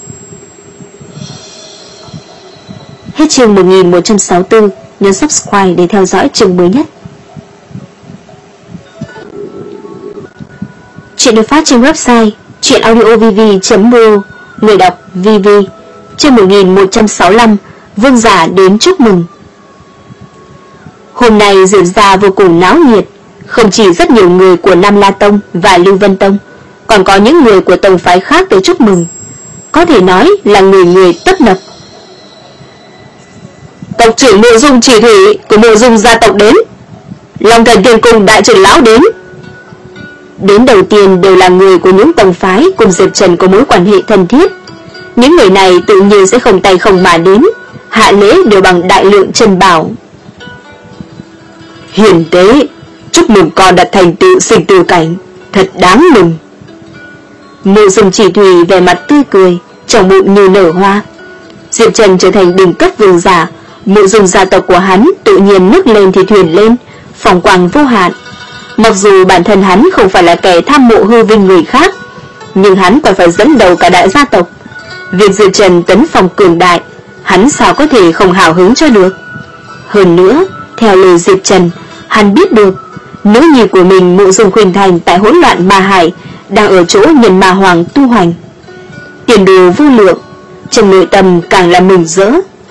Hết chương một nghìn một trăm sáu mươi tư, nhấn subscribe để theo dõi chương mới nhất. Chuyện được phát trên website truyệnaudiovv chấm m o, người đọc vê vê. Chương một nghìn một trăm sáu mươi lăm, vương giả đến chúc mừng. Hôm nay Diệp gia vô cùng náo nhiệt, không chỉ rất nhiều người của Nam La Tông và Lưu Vân Tông, còn có những người của tông phái khác tới chúc mừng, có thể nói là người người tấp nập. Tộc trưởng Mộ Dung Chỉ Thủy của Mộ Dung gia tộc đến, Long Thần Thiên Cung đại trưởng lão đến. Đến đầu tiên đều là người của những tông phái cùng Diệp Trần có mối quan hệ thân thiết. Những người này tự nhiên sẽ không tay không mà đến, hạ lễ đều bằng đại lượng chân bảo. Hiền tế, chúc mừng con đạt thành tựu sinh tử cảnh, thật đáng mừng. Mộ Dung Chỉ Thủy vẻ mặt tươi cười, trong bụng như nở hoa. Diệp Trần trở thành đỉnh cấp vương giả, Mộ Dung gia tộc của hắn tự nhiên nước lên thì thuyền lên, phong quang vô hạn. Mặc dù bản thân hắn không phải là kẻ tham mộ hư vinh người khác, nhưng hắn còn phải dẫn đầu cả đại gia tộc. Việc Diệp Trần tấn phong cường đại, hắn sao có thể không hào hứng cho được. Hơn nữa, theo lời Diệp Trần, hắn biết được nữ nhi của mình Mộ Dung Khuynh Thành tại hỗn loạn ma hải đang ở chỗ nhân ma hoàng tu hành, tiền đồ vô lượng. Trong nội tâm càng là mừng rỡ.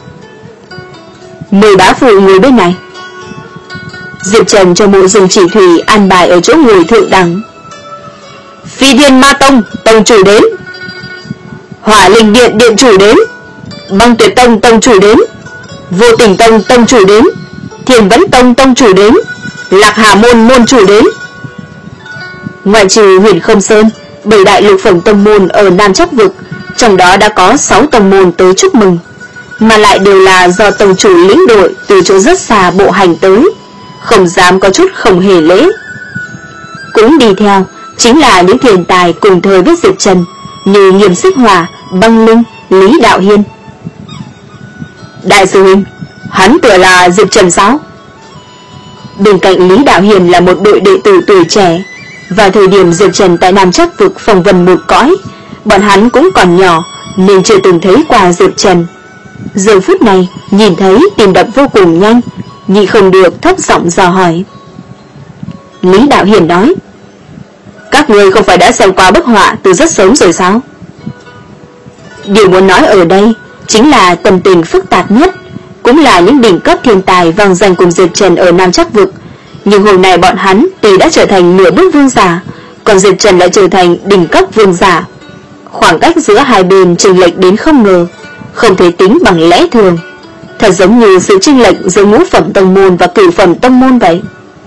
Mời bá phụ ngồi bên này. Diệp Trần cho Mộ Dung Chỉ Thủy an bài ở chỗ ngồi thượng đẳng. Phi Thiên Ma Tông tông chủ đến, Hỏa Linh Điện điện chủ đến, Băng Tuyệt Tông tông chủ đến, Vô Tình Tông tông chủ đến, Thiền Vấn Tông tông chủ đến, Lạc Hà môn môn chủ đến. Ngoại trừ Huyền Không Sơn, bảy đại lục phẩm tông môn ở Nam Trắc Vực, trong đó đã có sáu tông môn tới chúc mừng, mà lại đều là do tông chủ lĩnh đội từ chỗ rất xa bộ hành tới, không dám có chút không hề lễ. Cũng đi theo chính là những thiên tài cùng thời với Diệp Trần như Nghiêm Xích Hỏa, Băng Linh, Lý Đạo Hiên. Đại sư huynh, hắn tựa là Diệp Trần sao? Bên cạnh Lý Đạo Hiên là một đội đệ tử tuổi trẻ. Vào thời điểm Diệp Trần tại Nam Trắc Vực phong vân một cõi, bọn hắn cũng còn nhỏ nên chưa từng thấy qua Diệp Trần. Giờ phút này nhìn thấy tim đập vô cùng nhanh, nhị không được thấp giọng dò hỏi. Lý Đạo Hiền nói: Các người không phải đã xem qua bức họa từ rất sớm rồi sao? Điều muốn nói ở đây chính là tâm tình phức tạp nhất, cũng là những đỉnh cấp thiên tài vang danh cùng Diệp Trần ở Nam Trắc Vực. Nhưng hôm nay bọn hắn tuy đã trở thành nửa bước vương giả, còn Diệp Trần lại trở thành đỉnh cấp vương giả. Khoảng cách giữa hai bên chênh lệch đến không ngờ, không thể tính bằng lẽ thường. Thật giống như sự chênh lệch giữa ngũ phẩm tông môn và cửu phẩm tông môn vậy.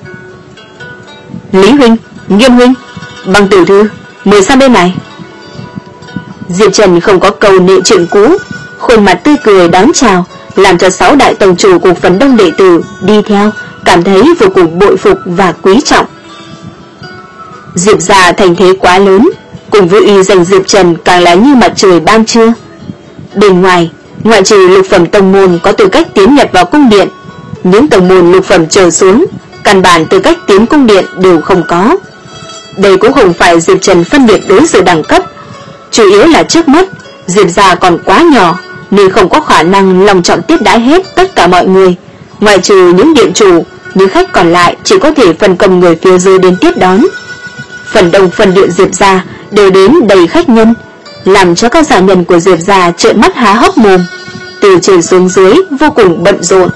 Lý huynh, Nghiêm huynh, Băng tiểu thư, mời sang bên này. Diệp Trần không có cầu nệ chuyện cũ, khuôn mặt tươi cười đón chào, làm cho sáu đại tông chủ cùng phần đông đệ tử đi theo cảm thấy vô cùng bội phục và quý trọng. Diệp gia thành thế quá lớn, cùng với uy danh Diệp Trần càng là như mặt trời ban trưa. Bên ngoài, ngoại trừ lục phẩm tông môn có tư cách tiến nhập vào cung điện, những tông môn lục phẩm trở xuống căn bản tư cách tiến cung điện đều không có. Đây cũng không phải Diệp Trần phân biệt đối xử đẳng cấp, chủ yếu là trước mắt Diệp gia còn quá nhỏ nên không có khả năng long trọng tiếp đãi hết tất cả mọi người. Ngoại trừ những điện chủ, những khách còn lại chỉ có thể phân công người phía dưới đến tiếp đón. Phần đông phần điện Diệp gia đều đến đầy khách nhân, làm cho các gia nhân của Diệp gia trợn mắt há hốc mồm, từ trên xuống dưới vô cùng bận rộn.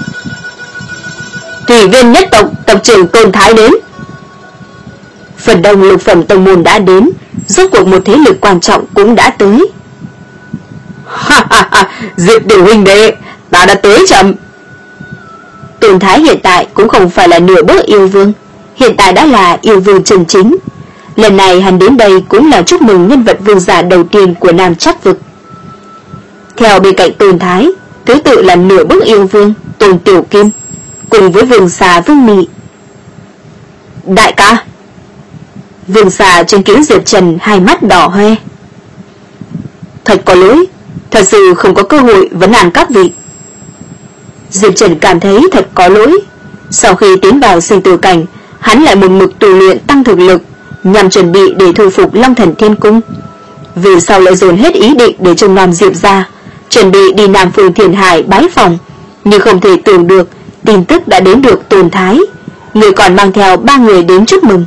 Thủy Viên nhất tộc tộc trưởng Tôn Thái đến. Phần đông lục phẩm tông môn đã đến, rốt cuộc một thế lực quan trọng cũng đã tới. Ha ha ha, Diệp tiểu huynh đệ, ta đã tới chậm. Tôn Thái hiện tại cũng không phải là nửa bước yêu vương, hiện tại đã là yêu vương chân chính. Lần này hắn đến đây cũng là chúc mừng nhân vật vương giả đầu tiên của Nam Trắc Vực. Theo bên cạnh Tôn Thái, thứ tự là nửa bước yêu vương Tôn Tiểu Kim, cùng với vương xà Vương Mị. Đại ca. Vương xà trên kính Diệp Trần hai mắt đỏ hoe. Thật có lỗi, thật sự không có cơ hội vấn an các vị. Diệp Trần cảm thấy thật có lỗi. Sau khi tiến vào sinh tử cảnh, hắn lại một mực tu luyện tăng thực lực, nhằm chuẩn bị để thu phục Long Thần Thiên Cung. Vì sau lại dồn hết ý định để trông nom Diệp ra, chuẩn bị đi Nam Phương Thiền Hải bái phòng, nhưng không thể tưởng được tin tức đã đến được Tôn Thái, người còn mang theo ba người đến chúc mừng.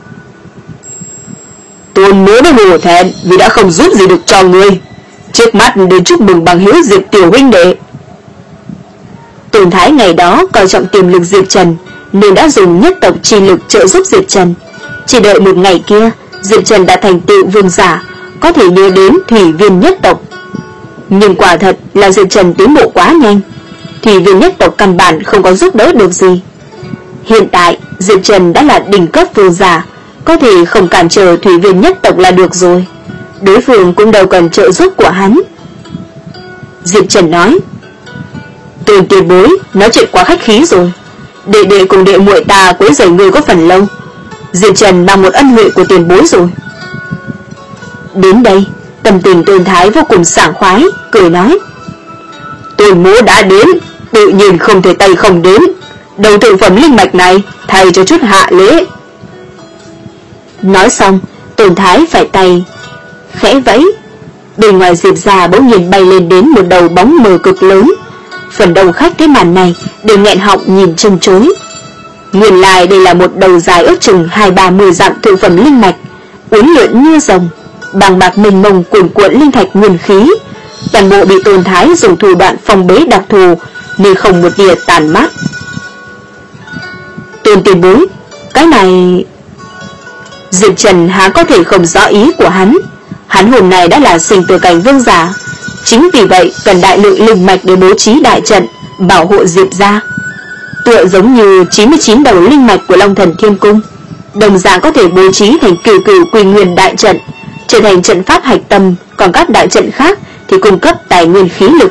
Tôn nhớ đến hổ thẹn vì đã không giúp gì được cho người, trước mắt đến chúc mừng bằng hữu Diệp tiểu huynh đệ. Tôn Thái ngày đó coi trọng tiềm lực Diệp Trần nên đã dùng nhất tộc chi lực trợ giúp Diệp Trần. Chỉ đợi một ngày kia, Diệp Trần đã thành tựu vương giả, có thể nhớ đến Thủy Viên nhất tộc. Nhưng quả thật là Diệp Trần tiến bộ quá nhanh, Thủy Viên nhất tộc căn bản không có giúp đỡ được gì. Hiện tại Diệp Trần đã là đỉnh cấp vương giả, có thể không cản trở Thủy Viên nhất tộc là được rồi. Đối phương cũng đâu cần trợ giúp của hắn. Diệp Trần nói: Tôn tiền bối nói chuyện quá khách khí rồi, đệ đệ cùng đệ muội ta quấy rầy người có phần lâu. Diệp Trần mang một ân huệ của tiền bối rồi. Đến đây, tâm tình Tôn Thái vô cùng sảng khoái, cười nói: Tôn mỗ đã đến, tự nhiên không thể tay không đến. Đầu thượng phẩm linh mạch này thay cho chút hạ lễ. Nói xong, Tôn Thái phải tay khẽ vẫy. Bên ngoài Diệp gia bỗng nhiên bay lên đến một đầu bóng mờ cực lớn. Phần đông khách thấy màn này đều nghẹn họng nhìn trân trối. Nguyên lai đây là một đầu dài ước chừng hai ba mươi dặm thượng phẩm linh mạch, uốn lượn như rồng, bàng bạc mênh mông cuồn cuộn linh thạch nguyên khí, toàn bộ bị Tôn Thái dùng thủ đoạn phong bế đặc thù nên không một tia tàn mát. Tôn tiền bối, cái này... Diệp Trần há có thể không rõ ý của hắn. Hắn hôm nay đã là sinh tử cảnh vương giả, chính vì vậy cần đại lượng linh mạch để bố trí đại trận bảo hộ Diệp gia. Tựa giống như chín mươi chín đầu linh mạch của Long Thần Thiên Cung, đồng dạng có thể bố trí thành cửu cửu quy nguyên đại trận, trở thành trận pháp hạch tâm, còn các đại trận khác thì cung cấp tài nguyên khí lực.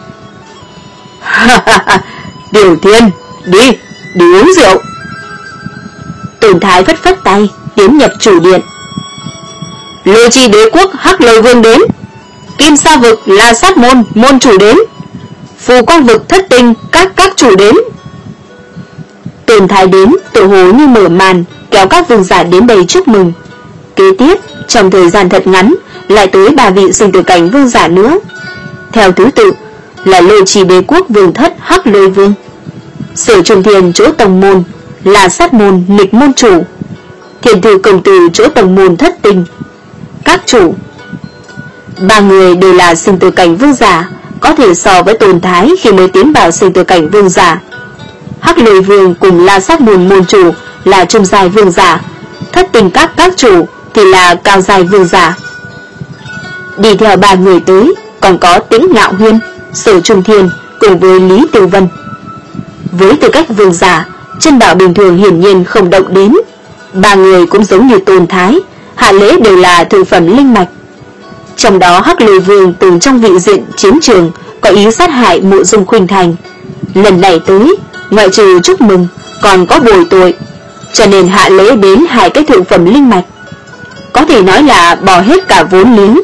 Tiểu Thiên, đi, đi uống rượu. Tôn Thái phất phất tay, tiến nhập chủ điện. Lô Chi Đế Quốc Hắc Lôi Vương đến, Kim Sa Vực La Sát Môn môn chủ đến, Phù Quang Vực Thất Tinh các các chủ đến. Tôn Thái đến, tự hồ như mở màn, kéo các vương giả đến đây chúc mừng. Kế tiếp, trong thời gian thật ngắn, lại tới ba vị sinh tử cảnh vương giả nữa. Theo thứ tự là Lô Chi Đế Quốc Vương Thất Hắc Lôi Vương, Sở Trùng Thiên chỗ Tông Môn, La Sát Môn Nghịch Môn chủ, Thiên Thư Công Tử chỗ Tông Môn Thất Tinh các chủ. Ba người đều là sinh tử cảnh vương giả, có thể so với Tôn Thái khi mới tiến vào sinh tử cảnh vương giả. Hắc Lôi Vương cùng La Sát Môn môn chủ là trung giai vương giả, Thất Tinh các các chủ thì là cao giai vương giả. Đi theo ba người tới còn có Tĩnh Ngạo Huyên, Sở Trung Thiên cùng với Lý Tử Vân. Với tư cách vương giả, chân bảo bình thường hiển nhiên không động đến. Ba người cũng giống như Tôn Thái, hạ lễ đều là thượng phẩm linh mạch. Trong đó Hắc Lôi Vương từng trong vị diện chiến trường có ý sát hại Mộ Dung Khuynh Thành, lần này tới ngoại trừ chúc mừng còn có bồi tội, cho nên hạ lễ đến hai cái thượng phẩm linh mạch, có thể nói là bỏ hết cả vốn liếng.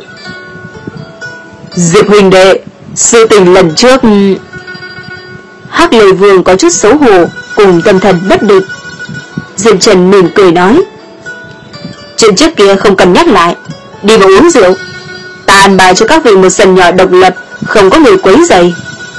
Diệp huynh đệ, sự tình lần trước... Hắc Lôi Vương có chút xấu hổ cùng tâm thần bất định. Diệp Trần mỉm cười nói, chuyện trước kia không cần nhắc lại, đi vào uống rượu. Ta ăn bài cho các vị một sân nhỏ độc lập, không có người quấy rầy.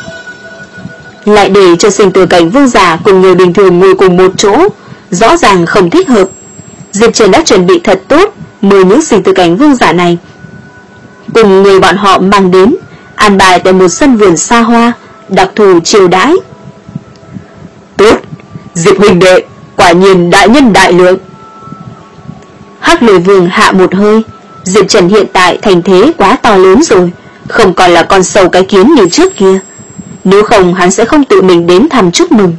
Lại để cho sinh tử cảnh vương giả cùng người bình thường ngồi cùng một chỗ, rõ ràng không thích hợp. Diệp Trần đã chuẩn bị thật tốt mời những sinh tử cảnh vương giả này cùng người bọn họ mang đến, ăn bài tại một sân vườn xa hoa, đặc thù chiêu đãi. Tốt, Diệp huynh đệ, quả nhiên đại nhân đại lượng. Hắc Lôi Vương hạ một hơi. Diệp Trần hiện tại thành thế quá to lớn rồi, không còn là con sâu cái kiến như trước kia. Nếu không hắn sẽ không tự mình đến thăm chúc mừng.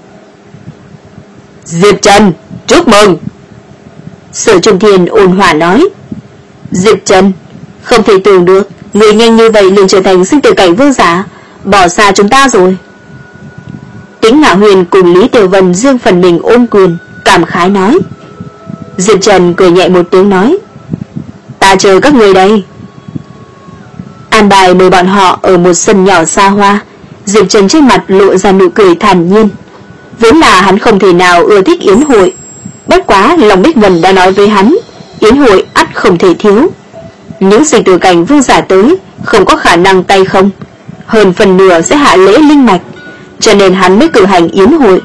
Diệp Trần, chúc mừng. Sở Trung Thiên ôn hòa nói. Diệp Trần, không thể tưởng được người nhanh như vậy liền trở thành sinh tử cảnh vương giả, bỏ xa chúng ta rồi. Tĩnh Ngạo Huyền cùng Lý Tiểu Vân riêng phần mình ôm quyền, cảm khái nói. Diệp Trần cười nhẹ một tiếng nói, ta chờ các người đây. An bài mời bọn họ ở một sân nhỏ xa hoa. Diệp Trần trên mặt lộ ra nụ cười thản nhiên. Vốn là hắn không thể nào ưa thích yến hội, bất quá Long Bích Vân đã nói với hắn, yến hội ắt không thể thiếu. Những sinh tử cảnh vương giả tới không có khả năng tay không, hơn phần nửa sẽ hạ lễ linh mạch, cho nên hắn mới cử hành yến hội.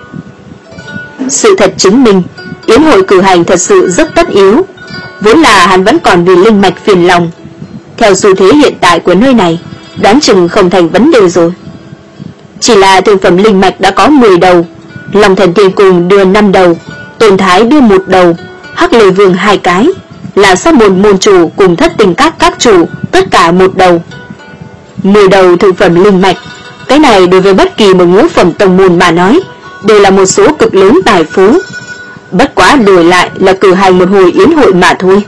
Sự thật chứng minh yến hội cử hành thật sự rất tất yếu. Vốn là hắn vẫn còn vì linh mạch phiền lòng, theo xu thế hiện tại của nơi này, đoán chừng không thành vấn đề rồi. Chỉ là thượng phẩm linh mạch đã có mười đầu, Long Thần Thiên Cung đưa năm đầu, Tôn Thái đưa một đầu, Hắc Lôi Vương hai cái, là Sát Môn môn chủ cùng Thất Tinh các các chủ tất cả một đầu. Mười đầu thượng phẩm linh mạch, cái này đối với bất kỳ một ngũ phẩm tông môn mà nói đều là một số cực lớn tài phú. Bất quá đổi lại là cử hành một hồi yến hội mà thôi.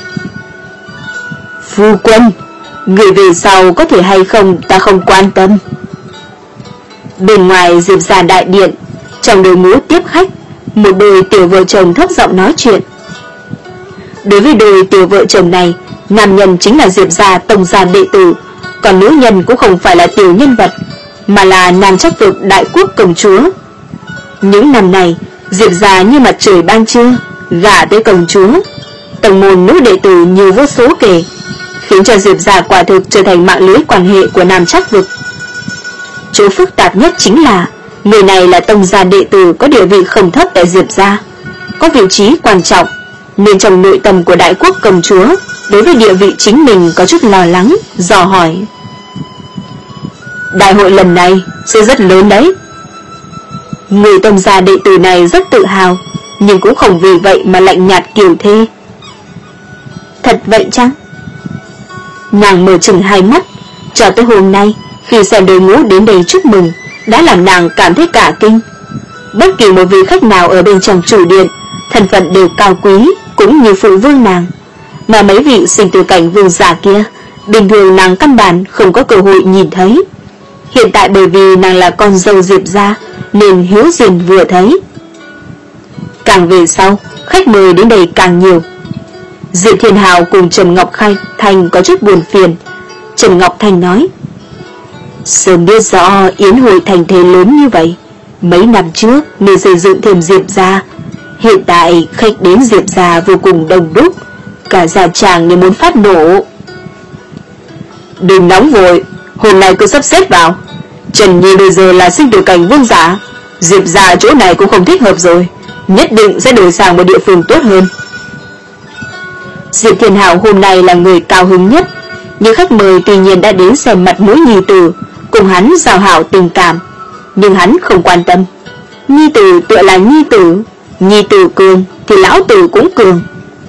Phu quân, người về sau có thể hay không ta không quan tâm. Bên ngoài Diệp gia đại điện, trong đội ngũ tiếp khách, một đôi tiểu vợ chồng thấp giọng nói chuyện. Đối với đôi tiểu vợ chồng này, nam nhân chính là Diệp gia tông gia đệ tử, còn nữ nhân cũng không phải là tiểu nhân vật, mà là nàng trách vực đại quốc công chúa. Những năm này Diệp gia như mặt trời ban trưa, gả tới công chúa. Tông môn nữ đệ tử nhiều vô số kể, khiến cho Diệp gia quả thực trở thành mạng lưới quan hệ của Nam Trác vực. Chỗ phức tạp nhất chính là người này là tông gia đệ tử có địa vị không thấp tại Diệp gia, có vị trí quan trọng, nên trong nội tâm của đại quốc công chúa đối với địa vị chính mình có chút lo lắng, dò hỏi: đại hội lần này sẽ rất lớn đấy. Người tông gia đệ tử này rất tự hào, nhưng cũng không vì vậy mà lạnh nhạt kiều thê. Thật vậy chăng? Nàng mở chừng hai mắt, cho tới hôm nay khi xem đội ngũ đến đây chúc mừng đã làm nàng cảm thấy cả kinh. Bất kỳ một vị khách nào ở bên trong chủ điện, thân phận đều cao quý, cũng như phụ vương nàng, mà mấy vị sinh tử cảnh vương giả kia bình thường nàng căn bản không có cơ hội nhìn thấy. Hiện tại bởi vì nàng là con dâu Diệp gia nên hiếu duyên vừa thấy. Càng về sau, khách mời đến đây càng nhiều. Diệp Thiên Hào cùng Trần Ngọc Khai Thành có chút buồn phiền. Trần Ngọc Thành nói: sớm biết rõ yến hội thành thế lớn như vậy, mấy năm trước nên xây dựng thêm Diệp gia. Hiện tại khách đến Diệp gia vô cùng đông đúc, cả gia tràng nên muốn phát nổ. Đừng nóng vội, hôm nay cứ sắp xếp vào. Trần Nhi bây giờ là sinh tử cảnh vương giả, Diệp gia chỗ này cũng không thích hợp rồi, nhất định sẽ đổi sang một địa phương tốt hơn. Diệp Thiên Hào hôm nay là người cao hứng nhất, nhưng khách mời tuy nhiên đã đến xem mặt mũi nhi tử, cùng hắn giao hảo tình cảm, nhưng hắn không quan tâm. Nhi tử tựa là nhi tử, nhi tử cường thì lão tử cũng cường.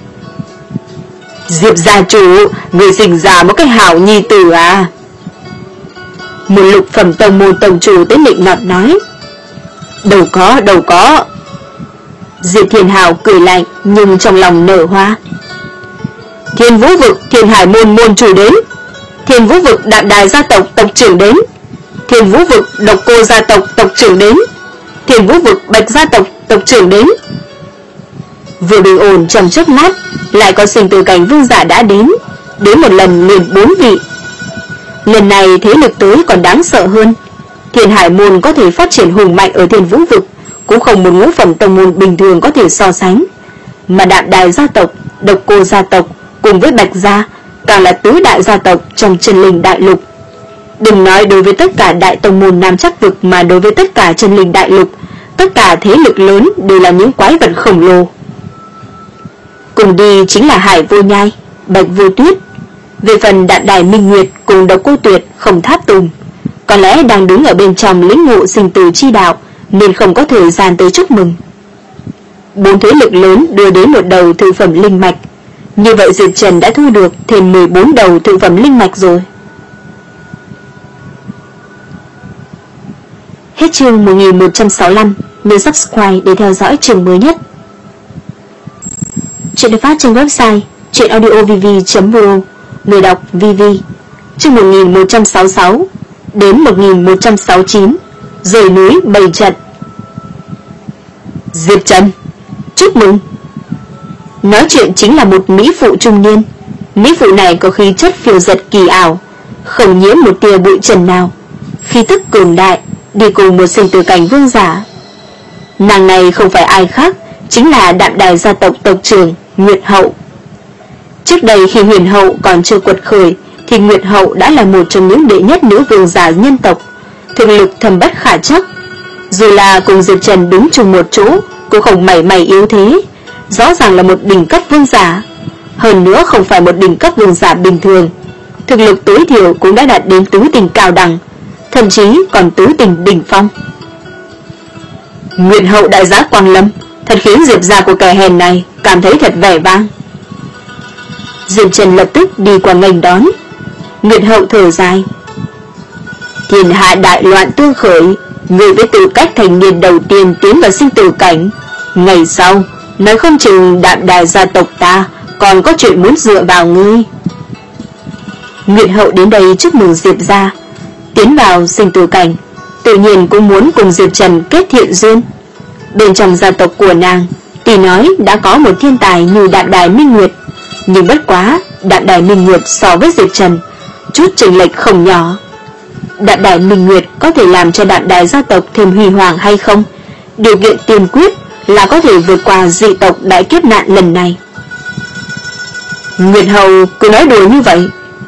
Diệp gia chủ, người sinh ra một cái hảo nhi tử à? Một lục phẩm tông môn tổng chủ tới nịnh nọt nói. Đâu có, đâu có. Diệp Thiên Hào cười lạnh nhưng trong lòng nở hoa. Thiên Vũ vực Thiên Hải môn môn chủ đến, Thiên Vũ vực Đạm Đài gia tộc tộc trưởng đến, Thiên Vũ vực Độc Cô gia tộc tộc trưởng đến, Thiên Vũ vực Bạch gia tộc tộc trưởng đến. Vừa bình ổn trong chốc lát, lại có sinh tử cảnh vương giả đã đến, đến một lần liền bốn vị. Lần này thế lực tới còn đáng sợ hơn. Thiên Hải môn có thể phát triển hùng mạnh ở Thiên Vũ vực, cũng không một ngũ phẩm tông môn bình thường có thể so sánh. Mà Đạm Đài gia tộc, Độc Cô gia tộc cùng với Bạch gia càng là tứ đại gia tộc trong Chân Linh đại lục. Đừng nói đối với tất cả đại tông môn Nam Trác vực, mà đối với tất cả Chân Linh đại lục, tất cả thế lực lớn đều là những quái vật khổng lồ. Cùng đi chính là Hải Vô Nhai, Bạch Vô Tuyết. Về phần Đạm Đài Minh Nguyệt cùng Độc Cô Tuyệt không tháp tùng, có lẽ đang đứng ở bên trong lĩnh ngộ sinh tử chi đạo nên không có thời gian tới chúc mừng. Bốn thế lực lớn đưa đến một đầu thượng phẩm linh mạch, như vậy Diệp Trần đã thu được thêm mười bốn đầu thượng phẩm linh mạch rồi. Hết chương một nghìn một trăm sáu mươi lăm, nhớ subscribe để theo dõi chương mới nhất. Chuyện được phát trên website chuyenaudiovv chấm pro, người đọc vê vê. Chương một nghìn một trăm sáu mươi sáu đến một nghìn một trăm sáu mươi chín, rời núi bày trận. Diệp Trần, chúc mừng. Nói chuyện chính là một mỹ phụ trung niên. Mỹ phụ này có khí chất phiêu giật kỳ ảo, không nhiễm một tia bụi trần nào, khí tức cường đại, đi cùng một sinh tử cảnh vương giả. Nàng này không phải ai khác, chính là Đạm Đài gia tộc tộc trưởng Nguyệt Hậu. Trước đây khi Huyền Hậu còn chưa quật khởi, thì Nguyệt Hậu đã là một trong những đệ nhất nữ vương giả nhân tộc, thực lực thâm bất khả chắc. Dù là cùng Diệp Trần đứng chung một chỗ, cũng không mảy may yếu thế, rõ ràng là một đỉnh cấp vương giả. Hơn nữa không phải một đỉnh cấp vương giả bình thường, thực lực tối thiểu cũng đã đạt đến tứ tình cao đẳng, thậm chí còn tứ tình đỉnh phong. Nguyệt Hậu đại giá Quang Lâm, thật khiến Diệp gia của kẻ hèn này cảm thấy thật vẻ vang. Diệp Trần lập tức đi qua nghênh đón. Nguyệt Hậu thở dài. Thiên hạ đại loạn tương khởi, người với tư cách thành niên đầu tiên tiến vào sinh tử cảnh, ngày sau nói không chừng Đạm Đài gia tộc ta còn có chuyện muốn dựa vào ngươi. Nguyệt Hậu đến đây chúc mừng Diệp gia tiến vào sinh tử cảnh, tự nhiên cũng muốn cùng Diệp Trần kết thiện duyên. Bên trong gia tộc của nàng, tuy nói đã có một thiên tài như Đạm Đài Minh Nguyệt, nhưng bất quá Đạm Đài Minh Nguyệt so với Diệp Trần chút chênh lệch không nhỏ. Đạm Đài Minh Nguyệt có thể làm cho Đạm Đài gia tộc thêm huy hoàng hay không, điều kiện tiên quyết là có thể vượt qua dị tộc đại kiếp nạn lần này. Nguyệt Hầu cứ nói đùa như vậy,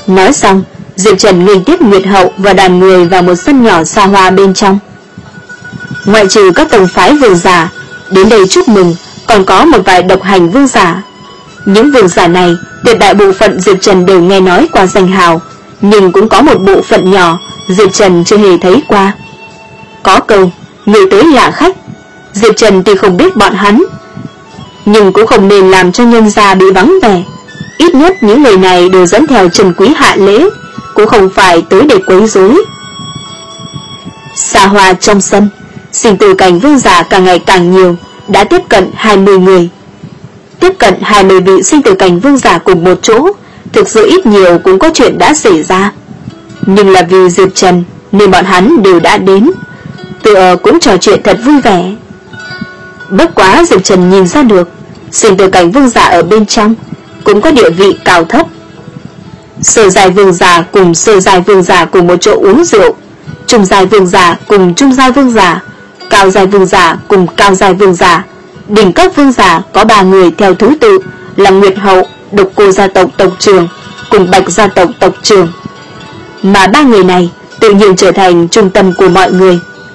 Nói xong, Diệp Trần nghênh tiếp Nguyệt Hậu và đoàn người vào một sân nhỏ xa hoa bên trong. Ngoại trừ các tông phái vương giả đến đây chúc mừng, còn có một vài độc hành vương giả. Những vương giả này tuyệt đại bộ phận Diệp Trần đều nghe nói qua danh hào, nhưng cũng có một bộ phận nhỏ Diệp Trần chưa hề thấy qua. Có câu người tới lạ khách, Diệp Trần tuy không biết bọn hắn, nhưng cũng không nên làm cho nhân gia bị vắng vẻ. Ít nhất những người này đều dẫn theo Trần Quý hạ lễ, cũng không phải tới để quấy rối. Xa hoa trong sân, sinh tử cảnh vương giả càng ngày càng nhiều, đã tiếp cận hai mươi người. Tiếp cận hai mươi vị sinh tử cảnh vương giả cùng một chỗ, thực sự ít nhiều cũng có chuyện đã xảy ra. Nhưng là vì Diệp Trần nên bọn hắn đều đã đến, tựa cũng trò chuyện thật vui vẻ. Bất quá Diệp Trần nhìn ra được, sinh tử cảnh vương giả ở bên trong cũng có địa vị cao thấp. Sơ giai vương giả cùng sơ giai vương giả cùng một chỗ uống rượu, trung giai vương giả cùng trung giai vương giả, cao giai vương giả cùng cao giai vương giả, đỉnh cấp vương giả có ba người theo thứ tự là Nguyệt Hậu, Độc Cô gia tộc tộc trưởng cùng Bạch gia tộc tộc trưởng. Mà ba người này tự nhiên trở thành trung tâm của mọi người.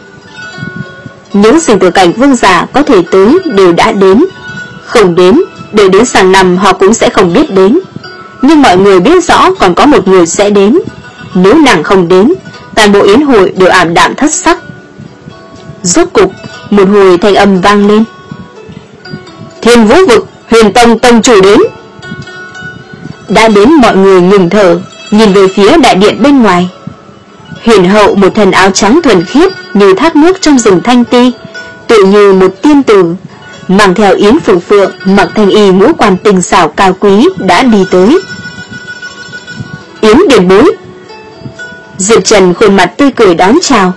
Những sinh tử cảnh vương giả có thể tới đều đã đến, không đến, để đến sang năm họ cũng sẽ không biết đến. Nhưng mọi người biết rõ còn có một người sẽ đến. Nếu nàng không đến, toàn bộ yến hội đều ảm đạm thất sắc. Rốt cục, một hồi thanh âm vang lên. Thiên Vũ Vực, Huyền Tông tông chủ đến. Đã đến, mọi người ngừng thở, nhìn về phía đại điện bên ngoài. Huyền Hậu một thân áo trắng thuần khiết như thác nước trong rừng thanh ti, tự như một tiên tử, mang theo Yến Phượng Phượng mặc thanh y ngũ quan tinh xảo cao quý đã đi tới. Yến Điền Bối. Diệp Trần khuôn mặt tươi cười đón chào.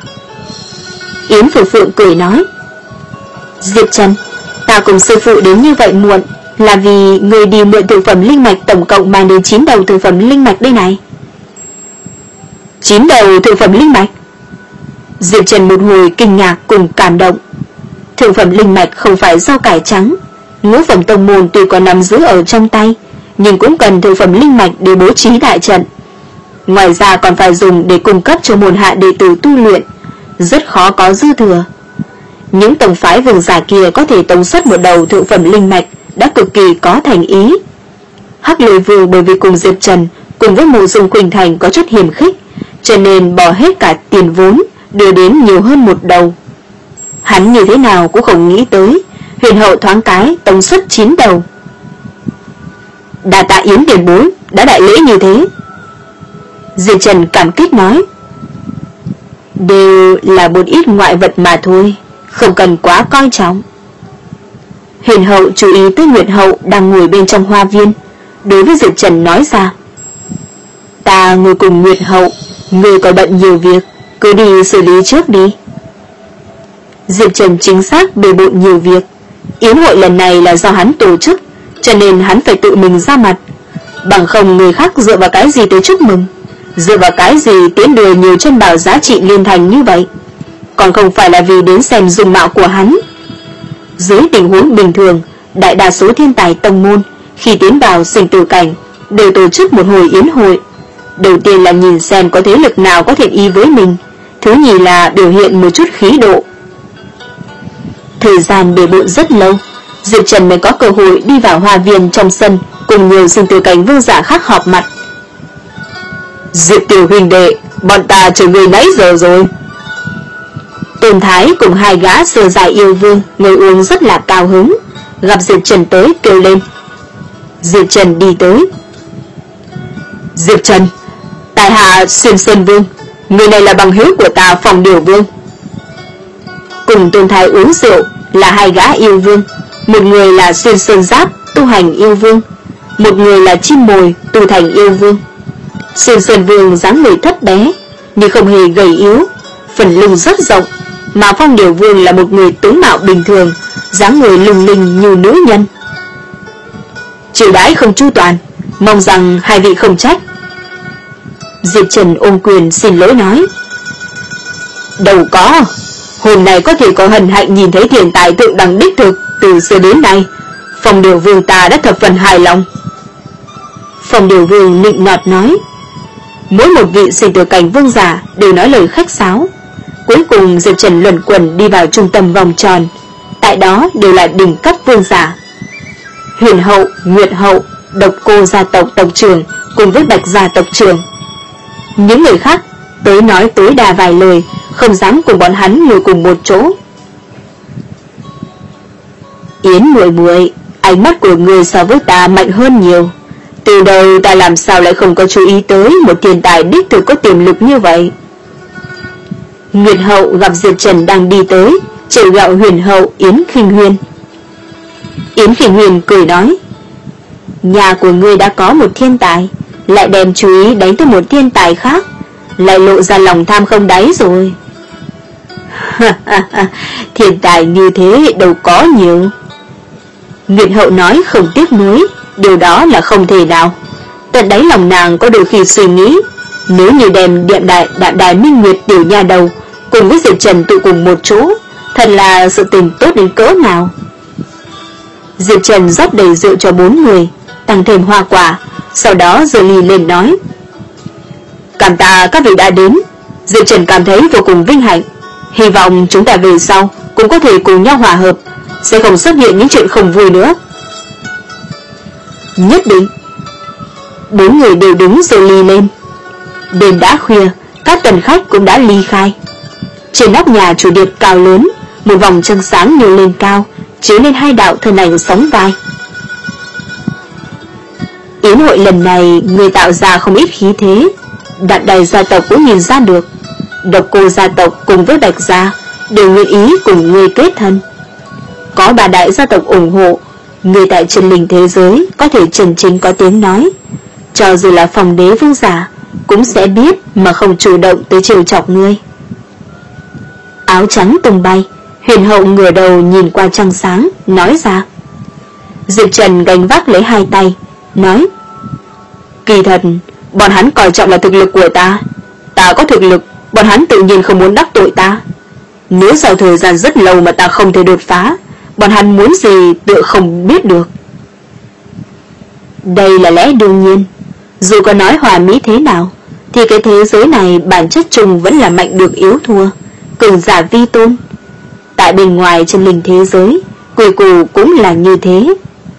Yến Phượng Phượng cười nói, Diệp Trần, ta cùng sư phụ đến như vậy muộn là vì người đi mượn thực phẩm linh mạch tổng cộng mang đến chín đầu thực phẩm linh mạch đây này. Chín đầu thực phẩm linh mạch? Diệp Trần một hồi kinh ngạc cùng cảm động. Thực phẩm linh mạch không phải rau cải trắng, ngũ phẩm tông môn tuy có nắm giữ ở trong tay, nhưng cũng cần thực phẩm linh mạch để bố trí đại trận. Ngoài ra còn phải dùng để cung cấp cho môn hạ đệ tử tu luyện, rất khó có dư thừa. Những tông phái vương giả kia có thể tống xuất một đầu thực phẩm linh mạch đã cực kỳ có thành ý. Hắc Lôi Vương bởi vì cùng Diệp Trần cùng với Mộ Dung Khuynh Thành có chút hiềm khích, cho nên bỏ hết cả tiền vốn đưa đến nhiều hơn một đầu. Hắn như thế nào cũng không nghĩ tới Huyền Hậu thoáng cái tống xuất chín đầu. Đa tạ Yến Điền Bối đã đại lễ như thế. Diệp Trần cảm kích nói, đều là một ít ngoại vật mà thôi, không cần quá coi trọng. Huyền Hậu chú ý tới Nguyệt Hậu đang ngồi bên trong hoa viên, đối với Diệp Trần nói ra, ta ngồi cùng Nguyệt Hậu, người có bận nhiều việc, cứ đi xử lý trước đi. Diệp Trần chính xác bề bộn nhiều việc, yến hội lần này là do hắn tổ chức, cho nên hắn phải tự mình ra mặt, bằng không người khác dựa vào cái gì tới chúc mừng, dựa vào cái gì tiến đưa nhiều chân bảo giá trị liên thành như vậy, còn không phải là vì đến xem dung mạo của hắn. Dưới tình huống bình thường, đại đa số thiên tài tông môn khi tiến vào sinh tử cảnh đều tổ chức một hồi yến hội. Đầu tiên là nhìn xem có thế lực nào có thiện ý với mình, thứ nhì là biểu hiện một chút khí độ. Thời gian bề bộn rất lâu, Diệp Trần mới có cơ hội đi vào hoa viên trong sân cùng nhiều sinh tử cảnh vương giả khác họp mặt. Diệp tiểu huynh đệ, bọn ta chờ người nãy giờ rồi. Tôn Thái cùng hai gã sơ giai yêu vương ngồi uống rất là cao hứng, gặp Diệp Trần tới kêu lên. Diệp Trần đi tới. Diệp Trần, tại hạ Xuyên Sơn Vương, người này là bằng hữu của ta Phong Điều Vương. Cùng Tôn Thái uống rượu là hai gã yêu vương, một người là Xuyên Sơn Giáp tu hành yêu vương, một người là Chim Mồi tu thành yêu vương. Xuyên Sơn Vương dáng người thấp bé nhưng không hề gầy yếu, phần lưng rất rộng, mà Phong Điều Vương là một người tướng mạo bình thường, dáng người lung linh như nữ nhân. Chiều đãi không chu toàn, mong rằng hai vị không trách. Diệp Trần ôm quyền xin lỗi nói, đâu có, hôm nay có thể có hân hạnh nhìn thấy thiên tài tự đẳng đích thực từ xưa đến nay, Phong Điều Vương ta đã thập phần hài lòng. Phong Điều Vương nịnh nọt nói, Mỗi một vị sinh tử cảnh vương giả đều nói lời khách sáo. Cuối cùng Diệp Trần luẩn quẩn đi vào trung tâm vòng tròn. Tại đó đều là đỉnh cấp vương giả. Huyền hậu, Nguyệt hậu, Độc Cô gia tộc tộc trưởng cùng với Bạch gia tộc trưởng. Những người khác tới nói tối đa vài lời, không dám cùng bọn hắn ngồi cùng một chỗ. Yến muội muội, ánh mắt của người so với ta mạnh hơn nhiều. Từ đầu ta làm sao lại không có chú ý tới một thiên tài đích thực có tiềm lực như vậy. Nguyệt hậu gặp Diệp Trần đang đi tới, trêu ghẹo Huyền hậu Yến Khinh Huyền. Yến Khinh Huyền cười nói: nhà của ngươi đã có một thiên tài, lại đem chú ý đánh tới một thiên tài khác, lại lộ ra lòng tham không đáy rồi. Thiên tài như thế đâu có nhiều. Nguyệt hậu nói không tiếc nuối, điều đó là không thể nào. Tận đáy lòng nàng có đôi khi suy nghĩ, nếu như đem Điện đại đạm đài Minh Nguyệt tiểu nha đầu cùng với Diệp Trần tụ cùng một chỗ, thật là sự tình tốt đến cỡ nào. Diệp Trần rót đầy rượu cho bốn người, tăng thêm hoa quả, sau đó giơ ly lên nói: cảm tạ các vị đã đến, Diệp Trần cảm thấy vô cùng vinh hạnh. Hy vọng chúng ta về sau cũng có thể cùng nhau hòa hợp, sẽ không xuất hiện những chuyện không vui nữa. Nhất định. Bốn người đều đứng giơ ly lên. Đêm đã khuya, các tần khách cũng đã ly khai. Trên nóc nhà chủ điện cao lớn, một vòng trăng sáng nhô lên cao, chiếu lên hai đạo thân ảnh sóng vai. Yến hội lần này người tạo ra không ít khí thế, Đạm Đài gia tộc cũng nhìn ra được. Độc Cô gia tộc cùng với Bạch gia đều nguyện ý cùng người kết thân. Có ba đại gia tộc ủng hộ, người tại chân linh thế giới có thể chân chính có tiếng nói. Cho dù là Phong Đế vương giả cũng sẽ biết mà không chủ động tới trêu chọc ngươi. Áo trắng tung bay, Huyền hậu ngửa đầu nhìn qua trăng sáng, nói ra. Diệp Trần gánh vác lấy hai tay, nói: kỳ thật, bọn hắn coi trọng là thực lực của ta. Ta có thực lực, bọn hắn tự nhiên không muốn đắc tội ta. Nếu sau thời gian rất lâu mà ta không thể đột phá, bọn hắn muốn gì tựa không biết được. Đây là lẽ đương nhiên. Dù có nói hòa mỹ thế nào, thì cái thế giới này bản chất chung vẫn là mạnh được yếu thua, cường giả vi tôn. Tại bên ngoài chân linh thế giới, quy củ cũng là như thế.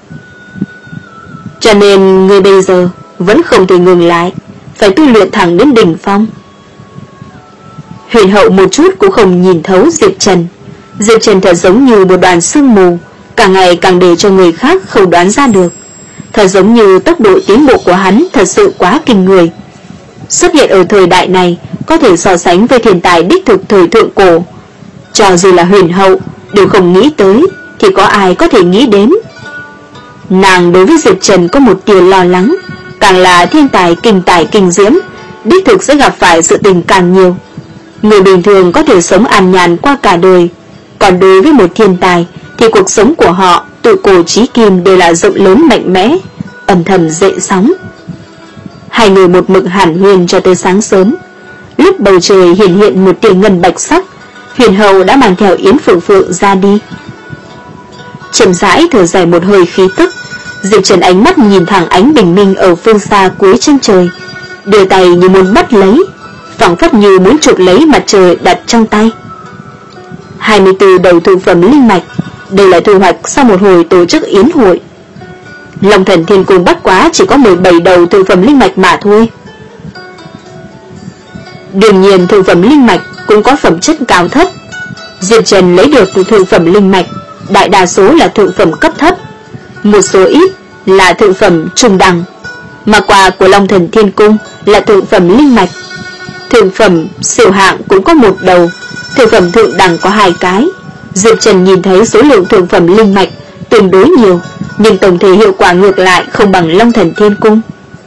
Cho nên người bây giờ vẫn không thể ngừng lại, phải tu luyện thẳng đến đỉnh phong. Huyền hậu một chút cũng không nhìn thấu Diệp Trần. Diệp Trần thật giống như một đoàn sương mù, càng ngày càng để cho người khác không đoán ra được. Thật giống như tốc độ tiến bộ của hắn thật sự quá kinh người. Xuất hiện ở thời đại này có thể so sánh với thiên tài đích thực thời thượng cổ. Cho dù là Huyền hậu đều không nghĩ tới, thì có ai có thể nghĩ đến. Nàng đối với Diệp Trần có một tia lo lắng, càng là thiên tài kinh tài kinh diễm, đích thực sẽ gặp phải sự tình càng nhiều. Người bình thường có thể sống an nhàn qua cả đời, còn đối với một thiên tài thì cuộc sống của họ tự cổ chí kim đều là rộng lớn mạnh mẽ, âm thầm dậy sóng. Hai người một mực hàn huyên cho tới sáng sớm. Lúc bầu trời hiện hiện một tia ngân bạch sắc, Huyền hậu đã mang theo Yến Phượng Phượng ra đi. Chậm rãi thở dài một hơi khí tức, Diệp Trần ánh mắt nhìn thẳng ánh bình minh ở phương xa cuối chân trời, đưa tay như muốn bắt lấy, phảng phất như muốn chụp lấy mặt trời đặt trong tay. hai mươi tư đầu thượng phẩm linh mạch, đây là thu hoạch sau một hồi tổ chức yến hội. Long Thần Thiên Cung bất quá chỉ có mười bảy đầu thượng phẩm linh mạch mà thôi. Đương nhiên thượng phẩm linh mạch cũng có phẩm chất cao thấp. Diệp Trần lấy được thượng phẩm linh mạch, đại đa số là thượng phẩm cấp thấp, một số ít là thượng phẩm trung đẳng, mà quà của Long Thần Thiên Cung là thượng phẩm linh mạch. Thượng phẩm siêu hạng cũng có một đầu, thượng phẩm thượng đẳng có hai cái. Diệp Trần nhìn thấy số lượng thượng phẩm linh mạch tương đối nhiều, nhưng tổng thể hiệu quả ngược lại không bằng Long Thần Thiên Cung.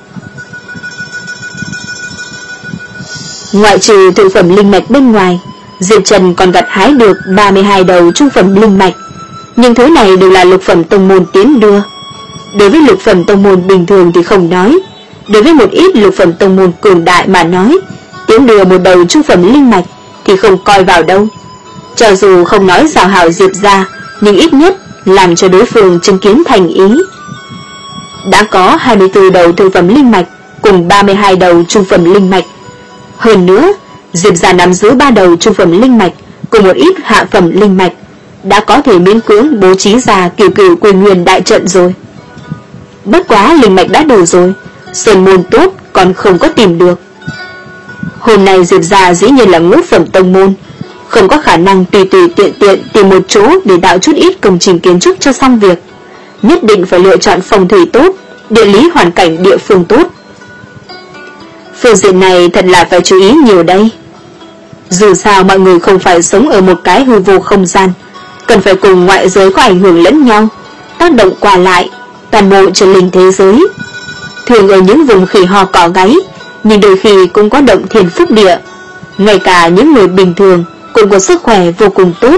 Ngoại trừ thượng phẩm linh mạch bên ngoài, Diệp Trần còn gặt hái được ba mươi hai đầu trung phẩm linh mạch, nhưng thứ này đều là lục phẩm tông môn tiến đưa. Đối với lục phẩm tông môn bình thường thì không nói, đối với một ít lục phẩm tông môn cường đại mà nói, tiến đưa một đầu trung phẩm linh mạch thì không coi vào đâu. Cho dù không nói rào hảo Diệp ra, nhưng ít nhất làm cho đối phương chứng kiến thành ý. Đã có hai mươi tư đầu thượng phẩm linh mạch, cùng ba mươi hai đầu trung phẩm linh mạch. Hơn nữa, Diệp gia nắm giữ ba đầu trung phẩm linh mạch cùng một ít hạ phẩm linh mạch, đã có thể miễn cưỡng bố trí ra Cửu Cửu Quy Nguyên đại trận rồi. Bất quá linh mạch đã đủ rồi, sơn môn tốt còn không có tìm được. Hôm nay Diệp gia dĩ nhiên là ngũ phẩm tông môn, không có khả năng tùy tùy tiện tiện tìm một chỗ để tạo chút ít công trình kiến trúc cho xong việc. Nhất định phải lựa chọn phong thủy tốt, địa lý hoàn cảnh địa phương tốt. Phương diện này thật là phải chú ý nhiều đây. Dù sao mọi người không phải sống ở một cái hư vô không gian, cần phải cùng ngoại giới có ảnh hưởng lẫn nhau, tác động qua lại toàn bộ chân linh thế giới. Thường ở những vùng khỉ ho cỏ gáy, nhưng đôi khi cũng có động thiên phúc địa. Ngay cả những người bình thường cũng có sức khỏe vô cùng tốt.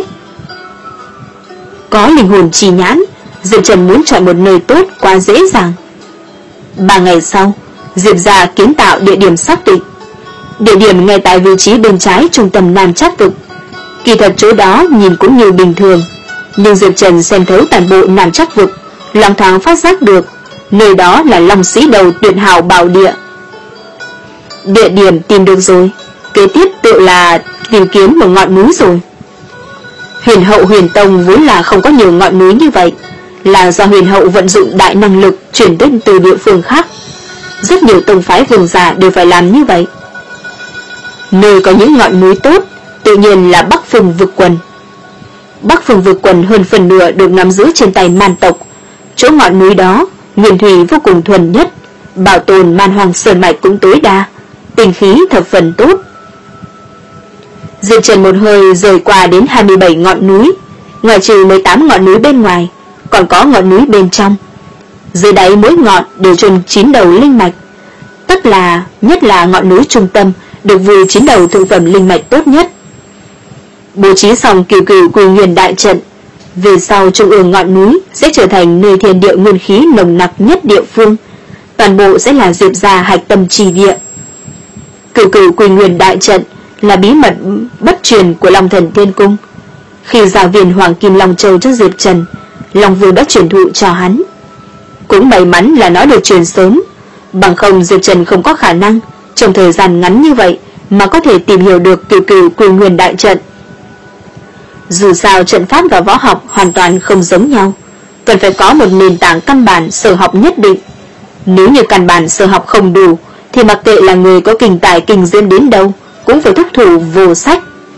Có linh hồn chi nhãn, Diệp Trần muốn chọn một nơi tốt quá dễ dàng. Ba ngày sau, Diệp gia kiến tạo địa điểm xác định. Địa điểm ngay tại vị trí bên trái trung tâm Nam Trác Vực. Kỳ thật chỗ đó nhìn cũng như bình thường, nhưng Diệp Trần xem thấu toàn bộ Nam Trác Vực, loáng thoáng phát giác được nơi đó là Long Sĩ Đầu tuyệt hảo bảo địa. Địa điểm tìm được rồi, kế tiếp tự là tìm kiếm một ngọn núi rồi. Huyền Hậu Huyền Tông vốn là không có nhiều ngọn núi như vậy, là do Huyền Hậu vận dụng đại năng lực chuyển đến từ địa phương khác. Rất nhiều tông phái vương giả đều phải làm như vậy. Nơi có những ngọn núi tốt tự nhiên là Bắc Phương Vực Quần. Bắc Phương Vực Quần hơn phần nửa được nắm giữ trên tay man tộc. Chỗ ngọn núi đó nguyên thủy vô cùng thuần nhất, bảo tồn man hoàng sơn mạch cũng tối đa, tinh khí thập phần tốt. Diệp Trần một hơi rời qua đến hai mươi bảy ngọn núi, ngoài trừ mười tám ngọn núi bên ngoài, còn có ngọn núi bên trong. Dưới đáy mỗi ngọn đều chôn chín đầu linh mạch, tức là nhất là ngọn núi trung tâm được vùi chín đầu thượng phẩm linh mạch tốt nhất. Bố trí xong Cửu Cửu Quy Nguyên đại trận, về sau trung ương ngọn núi sẽ trở thành nơi thiên địa nguyên khí nồng nặc nhất địa phương, toàn bộ sẽ là Diệp gia hạch tâm trì địa. Cửu Cửu Quy Nguyên đại trận là bí mật bất truyền của Long Thần Thiên Cung. Khi giao viên Hoàng Kim Long Châu cho Diệp Trần, Long Vương đã truyền thụ cho hắn. Cũng may mắn là nó được truyền sớm, bằng không Diệp Trần không có khả năng trong thời gian ngắn như vậy mà có thể tìm hiểu được Cửu Cửu Quy Nguyên đại trận. Dù sao trận pháp và võ học hoàn toàn không giống nhau, cần phải có một nền tảng căn bản sở học nhất định. Nếu như căn bản sở học không đủ, thì mặc kệ là người có kinh tài kinh diễm đến đâu cũng phải thúc thủ vô sách.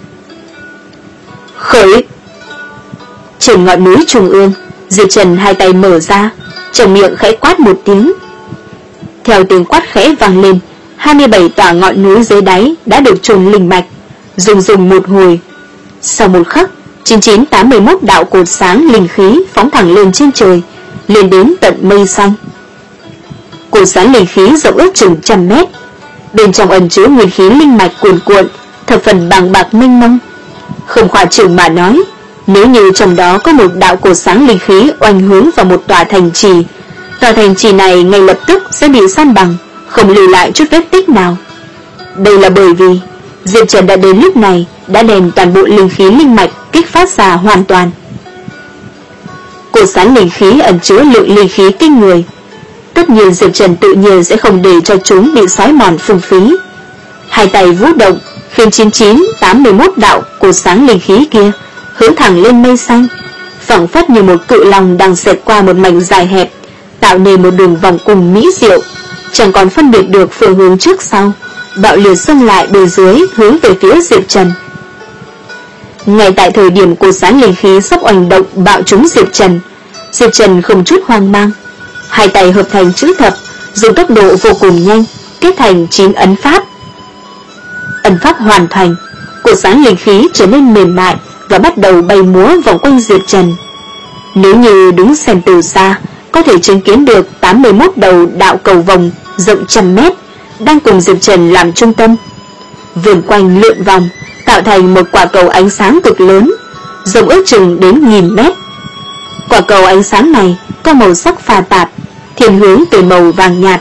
Khởi! Trên ngọn núi trung ương, Diệp Trần hai tay mở ra, trong miệng khẽ quát một tiếng. Theo tiếng quát khẽ vang lên, hai mươi bảy tòa ngọn núi dưới đáy đã được chôn linh mạch, rùng rùng một hồi. Sau một khắc, chín chín tám mươi mốt đạo cột sáng linh khí phóng thẳng lên trên trời, lên đến tận mây xanh. Cột sáng linh khí rộng ước chừng trăm mét, bên trong ẩn chứa nguyên khí linh mạch cuồn cuộn, thập phần bằng bạc mênh mông. Không khoa trương mà nói, nếu như trong đó có một đạo cột sáng linh khí oanh hướng vào một tòa thành trì, tòa thành trì này ngay lập tức sẽ bị san bằng, không lưu lại chút vết tích nào. Đây là bởi vì Diệp Trần đã đến lúc này đã đem toàn bộ linh khí linh mạch kích phát ra hoàn toàn. Cột sáng linh khí ẩn chứa lượng linh khí kinh người, tất nhiên Diệp Trần tự nhiên sẽ không để cho chúng bị xói mòn phung phí. Hai tay vũ động khiến chín chín tám mươi mốt đạo cột sáng linh khí kia hướng thẳng lên mây xanh, phảng phất như một cự long đang xẹt qua một mảnh dài hẹp, tạo nên một đường vòng cung mỹ diệu, chẳng còn phân biệt được phương hướng trước sau, bạo liệt xông lại bên dưới hướng về phía Diệp Trần. Ngay tại thời điểm cột sáng linh khí sắp oanh động bạo trúng Diệp Trần, Diệp Trần không chút hoang mang, hai tay hợp thành chữ thập, dùng tốc độ vô cùng nhanh, kết thành chín ấn pháp. Ấn pháp hoàn thành, cột sáng linh khí trở nên mềm mại và bắt đầu bay múa vòng quanh Diệp Trần. Nếu như đứng xem từ xa, có thể chứng kiến được tám mươi mốt đầu đạo cầu vòng rộng trăm mét đang cùng Diệp Trần làm trung tâm, vườn quanh lượn vòng, tạo thành một quả cầu ánh sáng cực lớn, rộng ước chừng đến nghìn mét. Quả cầu ánh sáng này có màu sắc pha tạp, thiên hướng từ màu vàng nhạt.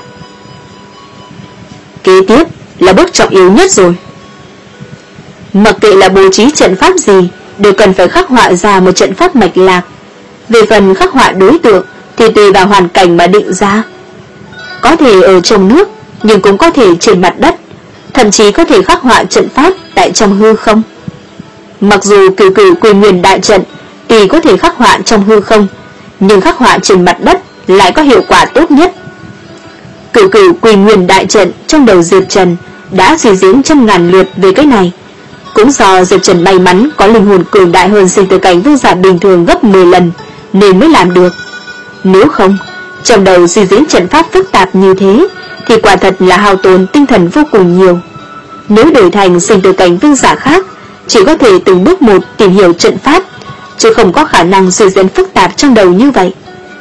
Kế tiếp là bước trọng yếu nhất rồi. Mặc kệ là bố trí trận pháp gì, đều cần phải khắc họa ra một trận pháp mạch lạc. Về phần khắc họa đối tượng thì tùy vào hoàn cảnh mà định ra. Có thể ở trong nước, nhưng cũng có thể trên mặt đất, thậm chí có thể khắc họa trận pháp tại trong hư không. Mặc dù cửu cửu quy nguyên đại trận tuy có thể khắc họa trong hư không, nhưng khắc họa trên mặt đất lại có hiệu quả tốt nhất. Cửu cửu quy nguyên đại trận trong đầu Diệp Trần đã suy diễn trăm ngàn lượt về cái này. Cũng do Diệp Trần may mắn có linh hồn cường đại hơn sinh tử cảnh vương giả bình thường gấp mười lần nên mới làm được. Nếu không, trong đầu suy diễn trận pháp phức tạp như thế thì quả thật là hao tốn tinh thần vô cùng nhiều. Nếu đổi thành sinh tử cảnh vương giả khác, chỉ có thể từng bước một tìm hiểu trận pháp, chứ không có khả năng suy diễn phức tạp trong đầu như vậy.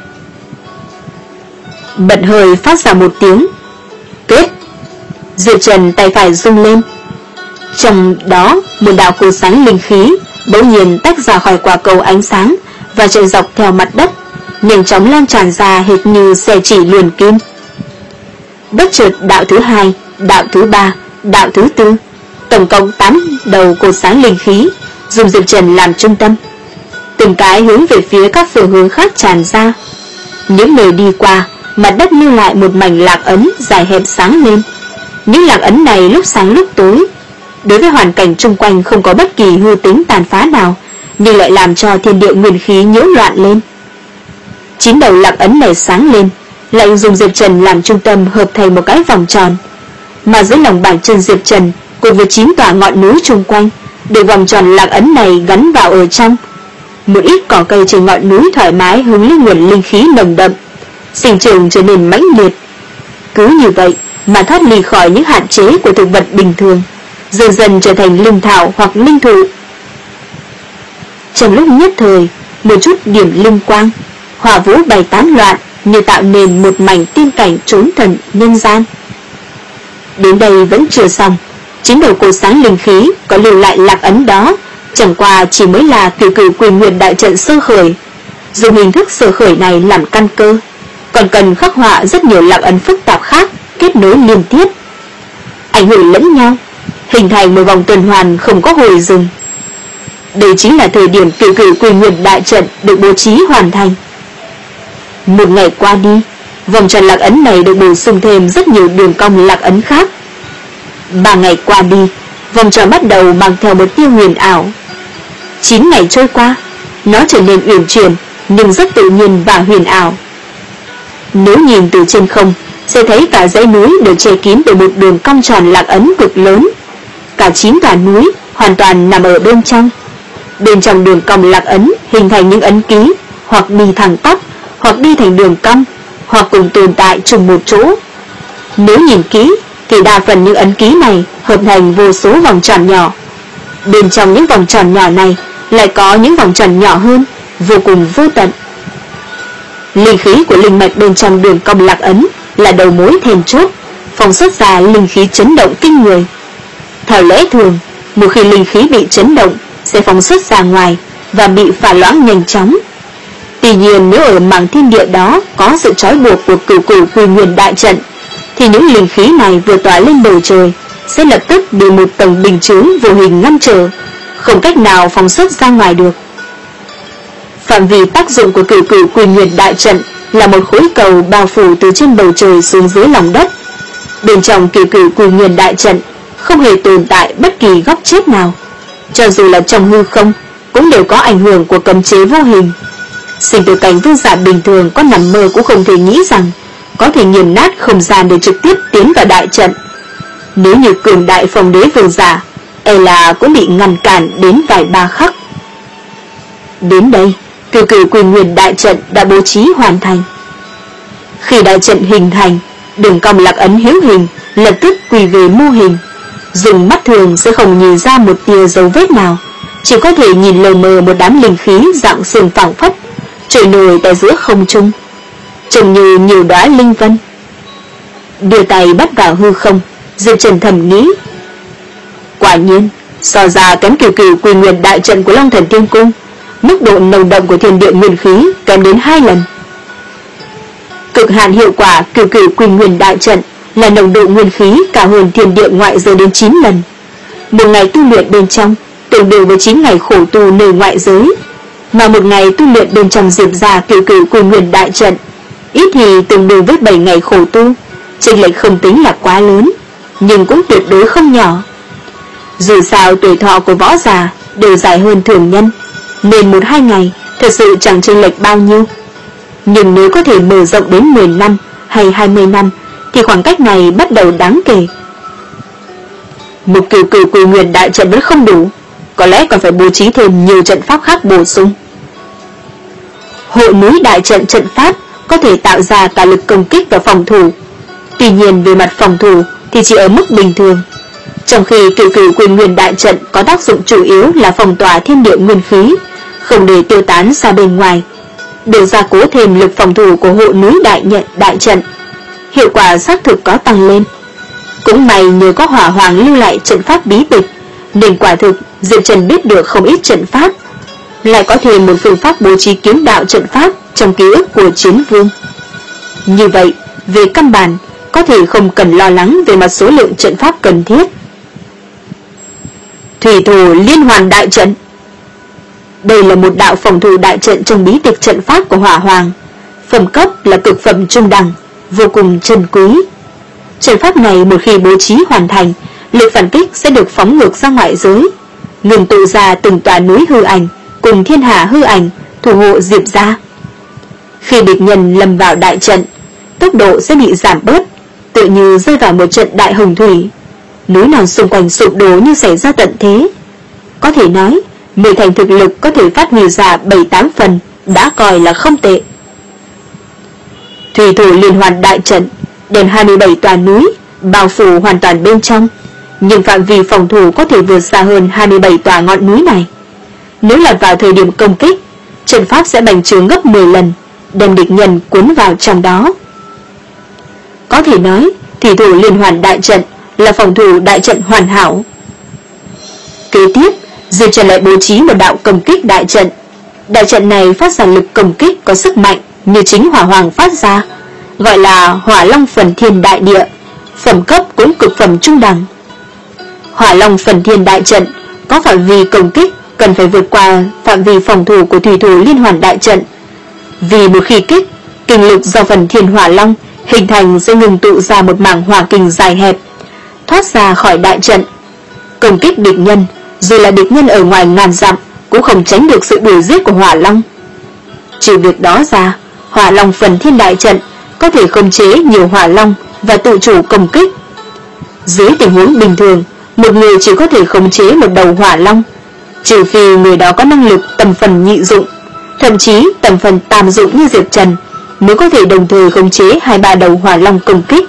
Bật hơi phát ra một tiếng kết. Diệp Trần tay phải rung lên, trong đó một đạo cột sáng linh khí bỗng nhiên tách ra khỏi quả cầu ánh sáng và chạy dọc theo mặt đất, nhanh chóng lan tràn ra hệt như xe chỉ luồn kim. Bất chợt đạo thứ hai, đạo thứ ba, đạo thứ tư, tổng cộng tám đầu cột sáng linh khí dùng Diệp Trần làm trung tâm, từng cái hướng về phía các phương hướng khác tràn ra. Những nơi đi qua, mặt đất lưu lại một mảnh lạc ấn dài hẹp sáng lên. Những lạc ấn này lúc sáng lúc tối, đối với hoàn cảnh xung quanh không có bất kỳ hư tính tàn phá nào, nhưng lại làm cho thiên địa nguyên khí nhiễu loạn lên. Chín đầu lạc ấn này sáng lên, lại dùng Diệp Trần làm trung tâm hợp thành một cái vòng tròn, mà dưới lòng bàn chân Diệp Trần cùng với chín tòa ngọn núi xung quanh để vòng tròn lạc ấn này gắn vào ở trong. Một ít cỏ cây trên ngọn núi thoải mái hướng lên nguồn linh khí nồng đậm, sinh trưởng trở nên mãnh liệt. Cứ như vậy mà thoát ly khỏi những hạn chế của thực vật bình thường, dần dần trở thành linh thảo hoặc linh thụ. Trong lúc nhất thời, một chút điểm linh quang, hỏa vũ bay tán loạn như tạo nên một mảnh tiên cảnh trốn thần nhân gian. Đến đây vẫn chưa xong, chín đầu cột sáng linh khí có lưu lại lạc ấn đó chẳng qua chỉ mới là cửu cửu quy nguyên đại trận sơ khởi. Dùng hình thức sơ khởi này làm căn cơ, còn cần khắc họa rất nhiều lạc ấn phức tạp khác kết nối liên tiếp, ảnh hưởng lẫn nhau, hình thành một vòng tuần hoàn không có hồi dừng. Đây chính là thời điểm cửu cửu quy nguyên đại trận được bố trí hoàn thành. Một ngày qua đi, vòng tròn lạc ấn này được bổ sung thêm rất nhiều đường cong lạc ấn khác. Ba ngày qua đi, vòng tròn bắt đầu mang theo một tia huyền ảo. Chín ngày trôi qua, nó trở nên uyển chuyển nhưng rất tự nhiên và huyền ảo. Nếu nhìn từ trên không, sẽ thấy cả dãy núi được che kín bởi một đường cong tròn lạc ấn cực lớn. Cả chín tòa núi hoàn toàn nằm ở bên trong. Bên trong đường cong lạc ấn hình thành những ấn ký, hoặc đi thẳng tắp, hoặc đi thành đường cong, hoặc cùng tồn tại chung một chỗ. Nếu nhìn kỹ thì đa phần những ấn ký này hợp thành vô số vòng tròn nhỏ. Bên trong những vòng tròn nhỏ này lại có những vòng tròn nhỏ hơn, vô cùng vô tận. Linh khí của linh mạch bên trong đường cong lạc ấn là đầu mối then chốt, phóng xuất ra linh khí chấn động kinh người. Theo lẽ thường, một khi linh khí bị chấn động sẽ phóng xuất ra ngoài và bị phá loãng nhanh chóng. Tuy nhiên, nếu ở mảng thiên địa đó có sự trói buộc của cửu cửu quy nguyên đại trận, thì những linh khí này vừa tỏa lên bầu trời sẽ lập tức bị một tầng bình chướng vô hình ngăn trở, không cách nào phóng xuất ra ngoài được. Phạm vi tác dụng của cửu cửu quy nguyên đại trận là một khối cầu bao phủ từ trên bầu trời xuống dưới lòng đất. Bên trong cửu cửu quy nguyên đại trận không hề tồn tại bất kỳ góc chết nào, cho dù là trong hư không cũng đều có ảnh hưởng của cấm chế vô hình. Sinh tử cảnh vương giả bình thường có nằm mơ cũng không thể nghĩ rằng có thể nghiền nát không gian để trực tiếp tiến vào đại trận. Nếu như cường đại phong đế vương giả, e là cũng bị ngăn cản đến vài ba khắc. Đến đây, cửu cửu quy nguyên đại trận đã bố trí hoàn thành. Khi đại trận hình thành, đường cong lạc ấn hiếu hình lập tức quy về mô hình. Dùng mắt thường sẽ không nhìn ra một tia dấu vết nào, chỉ có thể nhìn lờ mờ một đám linh khí dạng sương phẳng phất trôi nổi tại giữa không trung, trông như nhiều đóa linh vân. Đưa tay bắt vào hư không, Diệp Trần thầm nghĩ, quả nhiên so ra kém cửu cửu quy nguyên đại trận của Long Thần Tiên Cung, mức độ nồng đậm của thiên địa nguyên khí kém đến hai lần. Cực hạn hiệu quả cửu cửu quy nguyên đại trận là nồng độ nguyên khí cao hơn thiên địa ngoại giới đến chín lần. Một ngày tu luyện bên trong tương đương với chín ngày khổ tu nơi ngoại giới, mà một ngày tu luyện bên trong Diệp gia cửu cửu quy nguyên đại trận ít thì tương đương với bảy ngày khổ tu, chênh lệch không tính là quá lớn, nhưng cũng tuyệt đối không nhỏ. Dù sao tuổi thọ của võ giả đều dài hơn thường nhân, nên một hai ngày thật sự chẳng chênh lệch bao nhiêu. Nhưng nếu có thể mở rộng đến mười năm hay hai mươi năm thì khoảng cách này bắt đầu đáng kể. Một cửu cửu Quỳ Nguyên đại trận vẫn không đủ, có lẽ còn phải bố trí thêm nhiều trận pháp khác bổ sung. Hộ núi đại trận trận pháp có thể tạo ra cả lực công kích và phòng thủ. Tuy nhiên về mặt phòng thủ thì chỉ ở mức bình thường, trong khi cửu cửu Quỳ Nguyên đại trận có tác dụng chủ yếu là phòng tỏa thiên địa nguyên khí, không để tiêu tán ra bên ngoài, để gia cố thêm lực phòng thủ của hộ núi đại nhận đại trận. Hiệu quả xác thực có tăng lên. Cũng may nhờ có Hỏa Hoàng lưu lại trận pháp bí tịch, nên quả thực Diệp Trần biết được không ít trận pháp, lại có thêm một phương pháp bố trí kiếm đạo trận pháp trong ký ức của Chiến Vương. Như vậy, về căn bản có thể không cần lo lắng về mặt số lượng trận pháp cần thiết. Thủy thủ liên hoàn đại trận. Đây là một đạo phòng thủ đại trận trong bí tịch trận pháp của Hỏa Hoàng, phẩm cấp là cực phẩm trung đẳng, vô cùng trân quý. Trận pháp này một khi bố trí hoàn thành, lực phản kích sẽ được phóng ngược ra ngoại giới, ngừng tụ ra từng tòa núi hư ảnh cùng thiên hà hư ảnh thủ hộ Diệp gia. Khi địch nhân lâm vào đại trận, tốc độ sẽ bị giảm bớt, tự như rơi vào một trận đại hồng thủy, núi non xung quanh sụp đổ như xảy ra tận thế. Có thể nói, mười thành thực lực có thể phát huy ra bảy tám phần đã coi là không tệ. Thủy thủ liên hoàn đại trận đem hai mươi bảy tòa núi bao phủ hoàn toàn bên trong, nhưng phạm vi phòng thủ có thể vượt xa hơn hai mươi bảy tòa ngọn núi này. Nếu là vào thời điểm công kích, trận pháp sẽ bành trướng gấp mười lần, đem địch nhân cuốn vào trong đó. Có thể nói, thủy thủ liên hoàn đại trận là phòng thủ đại trận hoàn hảo. Kế tiếp, Diệp Trần lại bố trí một đạo công kích đại trận. Đại trận này phát ra lực công kích có sức mạnh như chính Hỏa Hoàng phát ra, gọi là Hỏa Long Phần Thiên Đại Địa, phẩm cấp cũng cực phẩm trung đẳng. Hỏa Long Phần Thiên Đại trận có phạm vi công kích cần phải vượt qua phạm vi phòng thủ của thủy thủ liên hoàn đại trận. Vì một khi kích, kinh lực do Phần Thiên Hỏa Long hình thành sẽ ngừng tụ ra một mảng hỏa kình dài hẹp, thoát ra khỏi đại trận. Công kích địch nhân, dù là địch nhân ở ngoài ngàn dặm cũng không tránh được sự đuổi giết của Hỏa Long. Trừ việc đó ra, Hỏa Long Phần Thiên Đại trận có thể khống chế nhiều Hỏa Long và tự chủ công kích. Dưới tình huống bình thường, một người chỉ có thể khống chế một đầu Hỏa Long, trừ phi người đó có năng lực tầm phần nhị dụng, thậm chí tầm phần tam dụng như Diệp Trần mới có thể đồng thời khống chế hai ba đầu Hỏa Long công kích.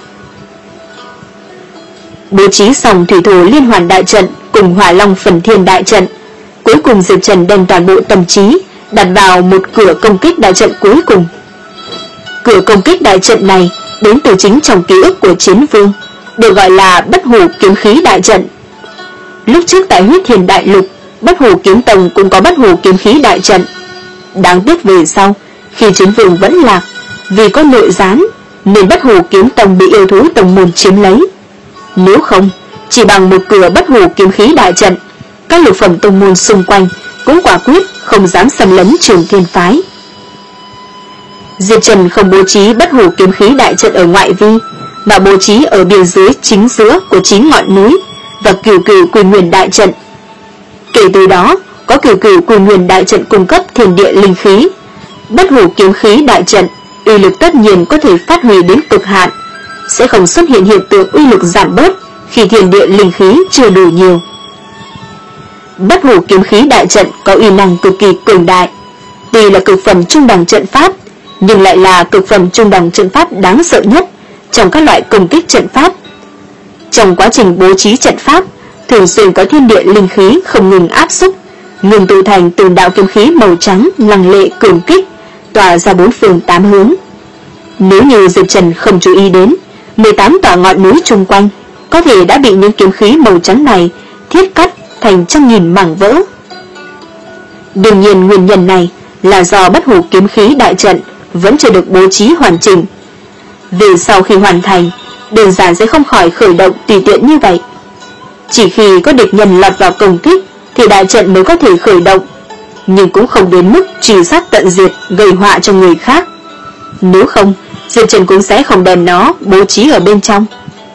Bố trí xong thủy thủ liên hoàn đại trận cùng Hỏa Long Phần Thiên Đại trận, cuối cùng Diệp Trần đem toàn bộ tâm trí đặt vào một cửa công kích đại trận cuối cùng. Cửa công kích đại trận này đến từ chính trong ký ức của Chiến Vương, được gọi là Bất Hủ Kiếm Khí Đại trận. Lúc trước tại Huyết Thiền Đại Lục, Bất Hủ Kiếm Tông cũng có Bất Hủ Kiếm Khí Đại trận. Đáng tiếc về sau, khi Chiến Vương vẫn lạc, vì có nội gián nên Bất Hủ Kiếm Tông bị yêu thú tông môn chiếm lấy. Nếu không, chỉ bằng một cửa Bất Hủ Kiếm Khí Đại trận, các lục phẩm tông môn xung quanh cũng quả quyết không dám xâm lấn Trường Thiên phái. Diệp Trần không bố trí Bất Hủ Kiếm Khí Đại trận ở ngoại vi, mà bố trí ở biên giới chính giữa của chín ngọn núi và Cửu Cửu Quỳ Nguyên Đại trận. Kể từ đó, có Cửu Cửu Quỳ Nguyên Đại trận cung cấp thiên địa linh khí, Bất Hủ Kiếm Khí Đại trận uy lực tất nhiên có thể phát huy đến cực hạn, sẽ không xuất hiện hiện tượng uy lực giảm bớt khi thiên địa linh khí chưa đủ nhiều. Bất Hủ Kiếm Khí Đại trận có uy năng cực kỳ cường đại, tuy là cực phẩm trung đẳng trận pháp, nhưng lại là cực phẩm trung đẳng trận pháp đáng sợ nhất trong các loại công kích trận pháp. Trong quá trình bố trí trận pháp, thường xuyên có thiên địa linh khí không ngừng áp xúc, ngừng tụ thành từng đạo kiếm khí màu trắng lăng lệ cường kích, tỏa ra bốn phương tám hướng. Nếu như Diệp Trần không chú ý đến, mười tám tòa ngọn núi chung quanh có thể đã bị những kiếm khí màu trắng này thiết cắt thành trăm nghìn mảng vỡ. Đương nhiên nguyên nhân này là do Bất Hủ Kiếm Khí Đại trận vẫn chưa được bố trí hoàn chỉnh. Về sau khi hoàn thành, đơn giản sẽ không khỏi khởi động tùy tiện như vậy. Chỉ khi có địch nhân lọt vào công kích thì đại trận mới có thể khởi động, nhưng cũng không đến mức truy sát tận diệt gây họa cho người khác. Nếu không, Diệp Trần cũng sẽ không đem nó bố trí ở bên trong.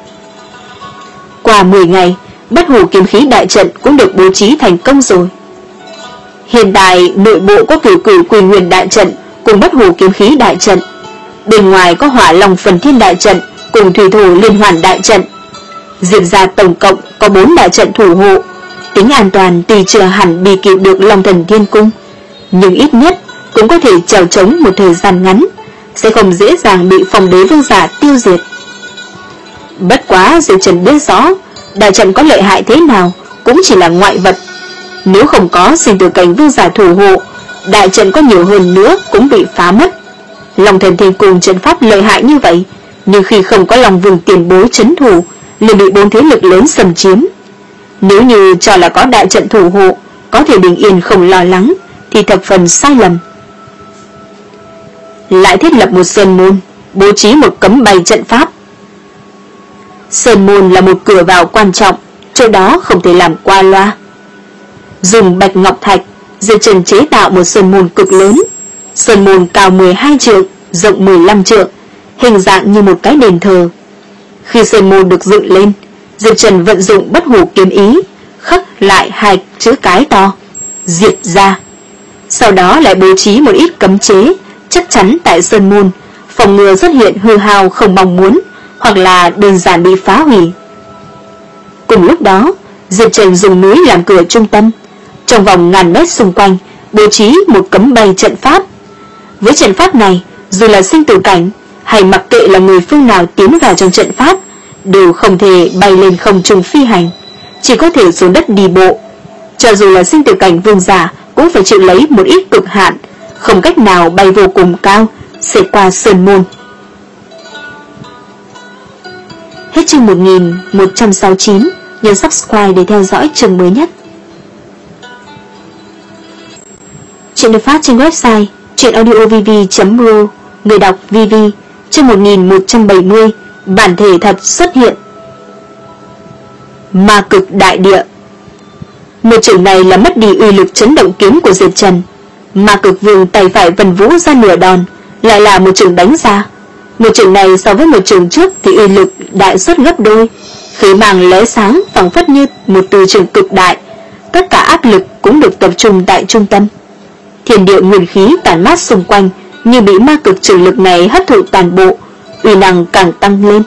Qua mười ngày, Bất Hủ kiếm khí đại trận cũng được bố trí thành công rồi. Hiện tại nội bộ có cửu cửu Quỳ Nguyên đại trận cùng Bất Hủ kiếm khí đại trận, bên ngoài có Hỏa Long Phần Thiên đại trận cùng Thủy Thổ Liên Hoàn đại trận. Diệp gia tổng cộng có bốn đại trận thủ hộ, tính an toàn tuy chưa hẳn bị kịp được Long Thần Thiên Cung, nhưng ít nhất cũng có thể chèo chống một thời gian ngắn, sẽ không dễ dàng bị Phong Đế Vương giả tiêu diệt. Bất quá Diệp Trần biết rõ, đại trận có lợi hại thế nào cũng chỉ là ngoại vật. Nếu không có Sinh Tử Cảnh Vương giả thủ hộ, đại trận có nhiều hơn nữa cũng bị phá mất. Long Thần Thiên Cung trận pháp lợi hại như vậy, nhưng khi không có Long Vương tiền bối trấn thủ, liền bị bốn thế lực lớn xâm chiếm. Nếu như cho là có đại trận thủ hộ, có thể bình yên không lo lắng, thì thập phần sai lầm. Lại thiết lập một sơn môn, bố trí một cấm bay trận pháp. Sơn môn là một cửa vào quan trọng, chỗ đó không thể làm qua loa. Dùng bạch ngọc thạch, Diệp Trần chế tạo một sơn môn cực lớn. Sơn môn cao mười hai trượng, rộng mười lăm trượng, hình dạng như một cái đền thờ. Khi sơn môn được dựng lên, Diệp Trần vận dụng Bất Hủ kiếm ý, khắc lại hai chữ cái to, Diệp gia. Sau đó lại bố trí một ít cấm chế, chắc chắn tại sơn môn, phòng ngừa xuất hiện hư hao không mong muốn, hoặc là đơn giản bị phá hủy. Cùng lúc đó, Diệp Trần dùng núi làm cửa trung tâm, trong vòng ngàn mét xung quanh bố trí một cấm bay trận pháp. Với trận pháp này, dù là sinh tử cảnh hay mặc kệ là người phương nào tiến vào trong trận pháp, đều không thể bay lên không trung phi hành, chỉ có thể xuống đất đi bộ. Cho dù là sinh tử cảnh vương giả cũng phải chịu lấy một ít cực hạn, không cách nào bay vô cùng cao, xẹt qua sơn môn. Hết chương một nghìn một trăm sáu mươi chín, nhấn subscribe để theo dõi chương mới nhất. Chuyện được phát trên website truyệnaudiovv chấm ro, người đọc vê vê. Chương một nghìn một trăm bảy mươi, bản thể thật xuất hiện. Ma cực đại địa. Một trường này là mất đi uy lực chấn động kiếm của Diệp Trần. Ma cực vương tay phải vần vũ ra nửa đòn, lại là một trường đánh ra. Một trường này so với một trường trước thì uy lực đại suất gấp đôi, khí mang lóe sáng phảng phất như một từ trường cực đại. Tất cả áp lực cũng được tập trung tại trung tâm. Thiên địa nguyên khí tản mát xung quanh như bị ma cực trường lực này hấp thụ toàn bộ, uy năng càng tăng lên.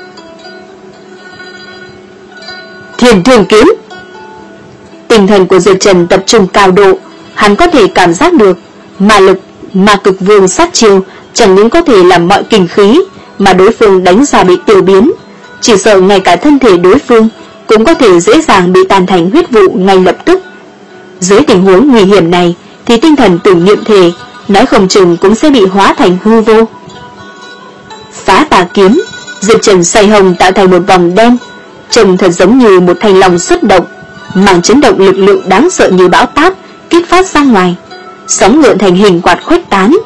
Thiên Thương kiếm. Tinh thần của Diệp Trần tập trung cao độ, hắn có thể cảm giác được ma lực ma cực vương sát chiêu chẳng những có thể làm mọi kinh khí mà đối phương đánh ra bị tiêu biến, chỉ sợ ngay cả thân thể đối phương cũng có thể dễ dàng bị tan thành huyết vụ ngay lập tức. Dưới tình huống nguy hiểm này thì tinh thần tưởng niệm thể nói không chừng cũng sẽ bị hóa thành hư vô. Phá tà kiếm, Diệp Trần xoay hồng tạo thành một vòng đen, trông thật giống như một thanh long xuất động, màng chấn động lực lượng đáng sợ như bão táp kích phát ra ngoài, sóng ngợn thành hình quạt khuếch tán.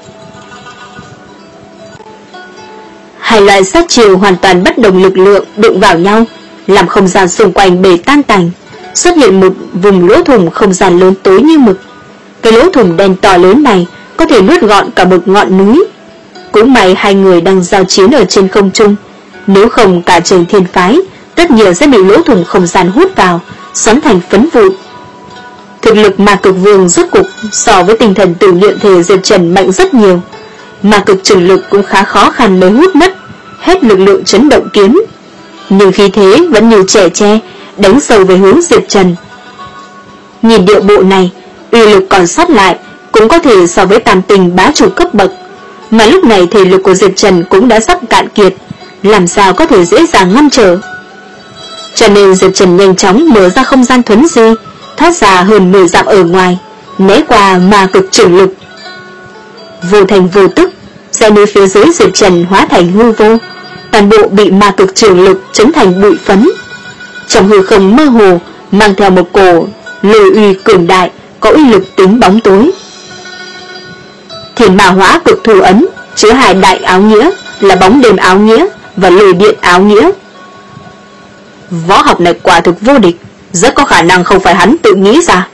Hai loại sát chiều hoàn toàn bất đồng lực lượng đụng vào nhau, làm không gian xung quanh bể tan tành, xuất hiện một vùng lỗ thủng không gian lớn tối như mực. Cái lỗ thủng đen to lớn này có thể nuốt gọn cả một ngọn núi. Cũng may hai người đang giao chiến ở trên không trung, nếu không cả Trường Thiên phái tất nhiên sẽ bị lỗ thủng không gian hút vào, xoắn thành phấn vụn. Thực lực ma cực vương rốt cục so với tinh thần tử luyện thể Diệp Trần mạnh rất nhiều. Ma cực trường lực cũng khá khó khăn mới hút mất hết lực lượng chấn động kiếm, nhưng khí thế vẫn như trẻ tre đánh sâu về hướng Diệp Trần. Nhìn điệu bộ này, uy lực còn sót lại cũng có thể so với tam tình bá chủ cấp bậc, mà lúc này thể lực của Diệp Trần cũng đã sắp cạn kiệt, làm sao có thể dễ dàng ngăn trở. Cho nên Diệp Trần nhanh chóng mở ra không gian thuấn di, thoát ra hơn mười dặm ở ngoài, né qua ma cực trường lực. Vô thành vô tức, dãy núi phía dưới Diệp Trần hóa thành hư vô, toàn bộ bị ma cực trường lực chấn thành bụi phấn. Trong hư không mơ hồ mang theo một cổ lôi uy cường đại, có uy lực tính bóng tối. Thiên Ma Hóa Cực Thủ Ấn chứa hai đại áo nghĩa là bóng đêm áo nghĩa và lôi điện áo nghĩa. Võ học này quả thực vô địch, rất có khả năng không phải hắn tự nghĩ ra.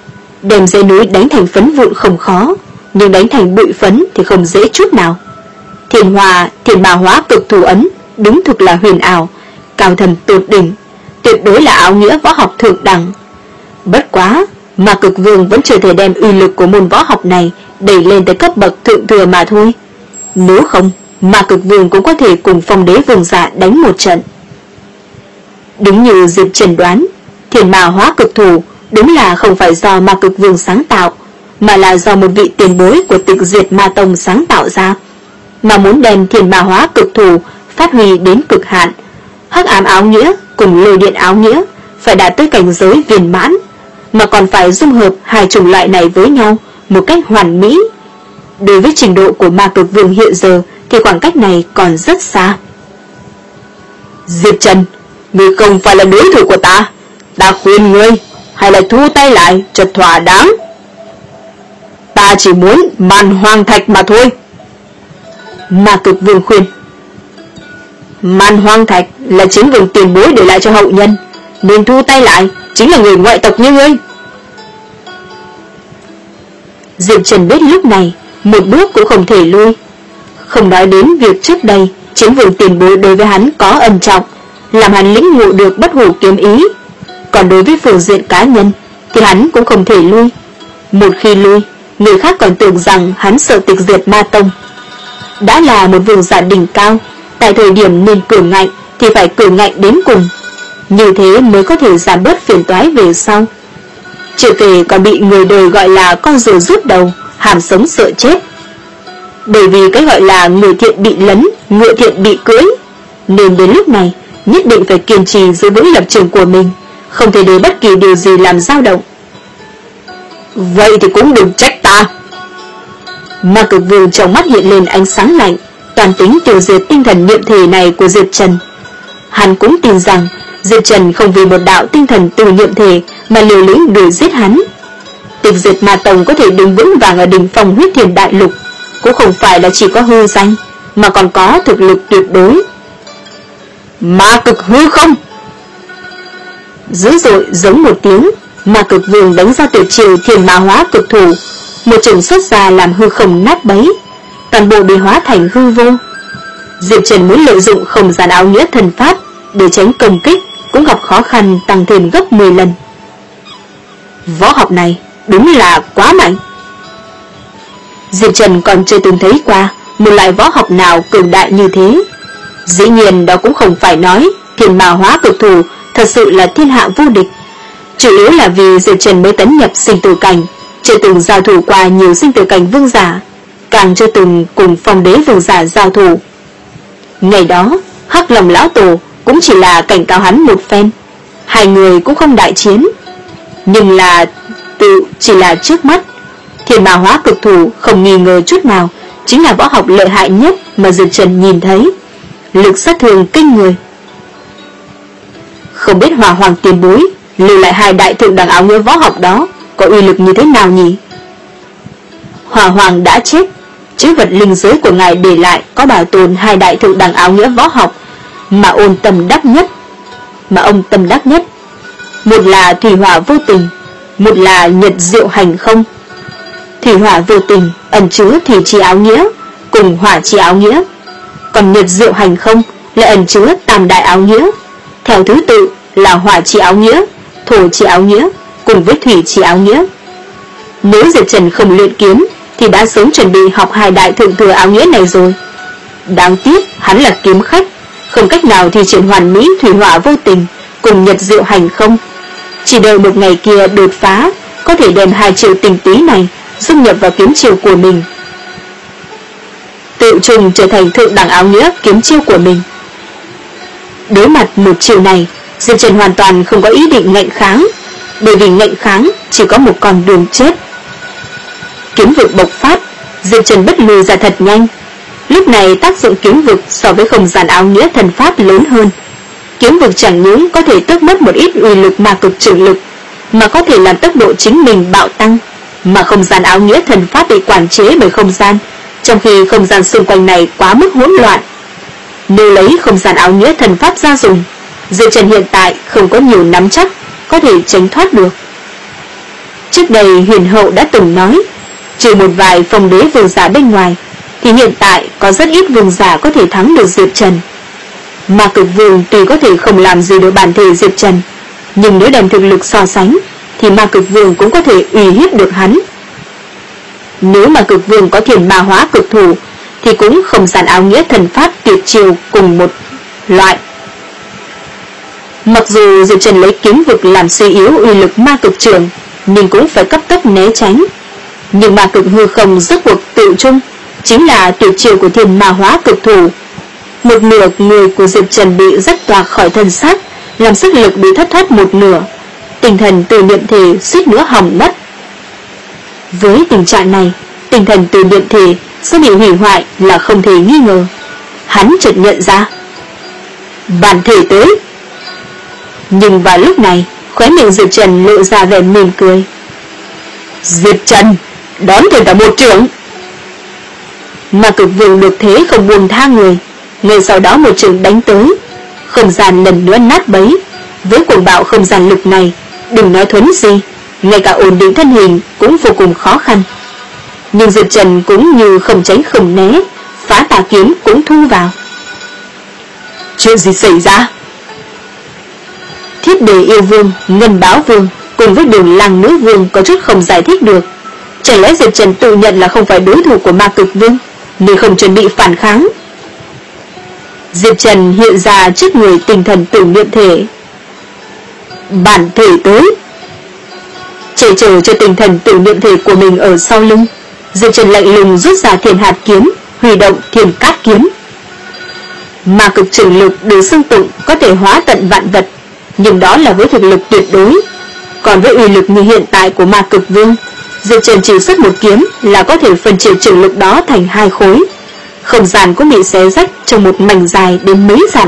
Đem dãy núi đánh thành phấn vụn không khó, nhưng đánh thành bụi phấn thì không dễ chút nào. Thiền hòa thiền ma hóa cực thủ ấn đúng thực là huyền ảo, cao thầm tột đỉnh, tuyệt đối là áo nghĩa võ học thượng đẳng. Bất quá, Ma Cực Vương vẫn chưa thể đem uy lực của môn võ học này đẩy lên tới cấp bậc thượng thừa mà thôi. Nếu không, Ma Cực Vương cũng có thể cùng Phong Đế Vương giả đánh một trận. Đúng như Diệp Trần đoán, thiền ma hóa cực thủ đúng là không phải do Ma Cực Vương sáng tạo, mà là do một vị tiền bối của Tịch Diệt Ma Tông sáng tạo ra. Mà muốn đem thiền ma hóa cực thủ phát huy đến cực hạn, hắc ám áo nghĩa cùng lôi điện áo nghĩa phải đạt tới cảnh giới viên mãn, mà còn phải dung hợp hai chủng loại này với nhau một cách hoàn mỹ. Đối với trình độ của Ma Cực Vương hiện giờ thì khoảng cách này còn rất xa. Diệp Trần, ngươi không phải là đối thủ của ta, ta khuyên ngươi hay là thu tay lại cho thỏa đáng. Ta chỉ muốn Man Hoang Thạch mà thôi. Ma Cực Vương khuyên. Man Hoang Thạch là chính vương tiền bối để lại cho hậu nhân, nên thu tay lại chính là người ngoại tộc như ngươi. Diệp Trần biết lúc này một bước cũng không thể lui. Không nói đến việc trước đây chính vương tiền bối đối với hắn có ân trọng, làm hắn lĩnh ngộ được bất hủ kiếm ý. Còn đối với phương diện cá nhân thì hắn cũng không thể lui. Một khi lui, người khác còn tưởng rằng hắn sợ Tịch Diệt Ma Tông. Đã là một vương giả đỉnh cao, tại thời điểm nên cường ngạnh thì phải cường ngạnh đến cùng, như thế mới có thể giảm bớt phiền toái về sau. Chưa kể còn bị người đời gọi là con rùa rút đầu, hàm sống sợ chết. Bởi vì cái gọi là người thiện bị lấn, ngựa thiện bị cưỡi, nên đến lúc này nhất định phải kiên trì giữ vững lập trường của mình, không thể để bất kỳ điều gì làm dao động. Vậy thì cũng đừng trách ta. Ma Cực Vương trong mắt hiện lên ánh sáng lạnh, toàn tính tiêu diệt tinh thần niệm thể này của Diệp Trần. Hắn cũng tin rằng Diệp Trần không vì một đạo tinh thần từ niệm thể mà liều lĩnh đuổi giết hắn. Tịch Diệt Ma Tông có thể đứng vững vàng ở đỉnh phong huyết thiền đại lục, cũng không phải là chỉ có hư danh, mà còn có thực lực tuyệt đối. Ma Cực hư không? Dữ dội giống một tiếng, Ma Cực Vương đánh ra tuyệt chiêu thiền ma hóa cực thủ, một trường xuất ra làm hư không nát bấy, toàn bộ bị hóa thành hư vô. Diệp Trần muốn lợi dụng không gian áo nghĩa thần pháp để tránh công kích cũng gặp khó khăn tăng thêm gấp mười lần. Võ học này đúng là quá mạnh. Diệp Trần còn chưa từng thấy qua một loại võ học nào cường đại như thế. Dĩ nhiên đó cũng không phải nói thiền ma hóa cực thủ thật sự là thiên hạ vô địch. Chủ yếu là vì Diệp Trần mới tấn nhập sinh tử cảnh, chưa từng giao thủ qua nhiều sinh tử cảnh vương giả, càng chưa từng cùng Phong Đế Vương giả giao thủ. Ngày đó Hắc Long lão tổ cũng chỉ là cảnh cáo hắn một phen, hai người cũng không đại chiến. Nhưng là tự chỉ là trước mắt, thiền ma hóa cực thủ không nghi ngờ chút nào chính là võ học lợi hại nhất mà Diệp Trần nhìn thấy, lực sát thương kinh người. Không biết Hỏa Hoàng tiền bối lưu lại hai đại thượng đẳng áo nghĩa võ học đó có uy lực như thế nào nhỉ? Hỏa Hoàng đã chết, chứ vật linh giới của ngài để lại có bảo tồn hai đại thượng đẳng áo nghĩa võ học mà ôn tâm đắc nhất, mà ông tâm đắc nhất. Một là thủy hỏa vô tình, một là nhật diệu hành không. Thủy hỏa vô tình ẩn chứa thủy chi áo nghĩa cùng hỏa chi áo nghĩa, còn nhật diệu hành không lại ẩn chứa tam đại áo nghĩa, theo thứ tự là hỏa chi áo nghĩa, thổ chi áo nghĩa cùng với thủy chi áo nghĩa. Nếu Diệp Trần không luyện kiếm thì đã sớm chuẩn bị học hai đại thượng thừa áo nghĩa này rồi. Đáng tiếc hắn là kiếm khách, không cách nào thì triển hoàn mỹ thủy hỏa vô tình cùng nhật diệu hành không. Chỉ đợi một ngày kia đột phá, có thể đem hai chiêu tình túy này dung nhập vào kiếm chiêu của mình, tự trùng trở thành thượng đẳng áo nghĩa kiếm chiêu của mình. Đối mặt một chiêu này, Diệp Trần hoàn toàn không có ý định ngạnh kháng, bởi vì ngạnh kháng chỉ có một con đường chết. Kiếm vực bộc phát, Diệp Trần bất lùi ra thật nhanh. Lúc này tác dụng kiếm vực so với không gian áo nghĩa thần pháp lớn hơn. Kiếm vực chẳng những có thể tước mất một ít uy lực ma cực trường lực, mà có thể làm tốc độ chính mình bạo tăng, mà không gian áo nghĩa thần pháp bị quản chế bởi không gian, trong khi không gian xung quanh này quá mức hỗn loạn. Nếu lấy không gian áo nghĩa thần pháp ra dùng, Diệp Trần hiện tại không có nhiều nắm chắc có thể tránh thoát được. Trước đây Huyền Hậu đã từng nói, trừ một vài Phong Đế vương giả bên ngoài, thì hiện tại có rất ít vương giả có thể thắng được Diệp Trần. Ma Cực Vương tuy có thể không làm gì được bản thể Diệp Trần, nhưng nếu đem thực lực so sánh thì Ma Cực Vương cũng có thể uy hiếp được hắn. Nếu Ma Cực Vương có Thiền Ma Hóa Cực Thủ thì cũng không giản áo nghĩa thần pháp tuyệt chiêu cùng một loại. Mặc dù Diệp Trần lấy kiếm vực làm suy yếu uy lực Ma Cực Trường, nhưng cũng phải cấp tốc né tránh. Nhưng Ma Cực Hư Không rốt cuộc tự chung chính là tuyệt chiêu của Thiền Ma Hóa Cực Thủ. Một nửa người của Diệp Trần bị rách toạc khỏi thân xác, làm sức lực bị thất thoát một nửa, tinh thần từ niệm thể suýt nữa hỏng mất. Với tình trạng này, tinh thần từ niệm thể sẽ bị hủy hoại là không thể nghi ngờ. Hắn chợt nhận ra bản thể tới. Nhưng vào lúc này, khóe miệng Diệp Trần lộ ra vẻ mỉm cười. Diệp Trần, đón thêm cả một trưởng. Ma Cực Vương được thế không buông tha người, ngay sau đó một trường đánh tới, không gian lần nữa nát bấy. Với cuồng bạo không gian lực này, đừng nói thuấn gì, ngay cả ổn định thân hình cũng vô cùng khó khăn. Nhưng Diệp Trần cũng như không tránh không né, phá tà kiếm cũng thu vào. Chuyện gì xảy ra? Thiết Đề Yêu Vương, Ngân Báo Vương cùng với Đường Lăng Nữ Vương có chút không giải thích được. Chẳng lẽ Diệp Trần tự nhận là không phải đối thủ của Ma Cực Vương nên không chuẩn bị phản kháng? Diệp Trần hiện ra trước người tinh thần tử niệm thể. Bản thể tới. Che chở cho tinh thần tử niệm thể của mình ở sau lưng, Diệp Trần lạnh lùng rút ra Thiền Hạt Kiếm, huy động Thiền Cát Kiếm. Ma Cực Trường lực được xưng tụng có thể hóa tận vạn vật, nhưng đó là với thực lực tuyệt đối. Còn với uy lực như hiện tại của Ma Cực Vương, Diệp Trần chỉ xuất một kiếm là có thể phân chia trường lực đó thành hai khối, không gian cũng bị xé rách trong một mảnh dài đến mấy dặm.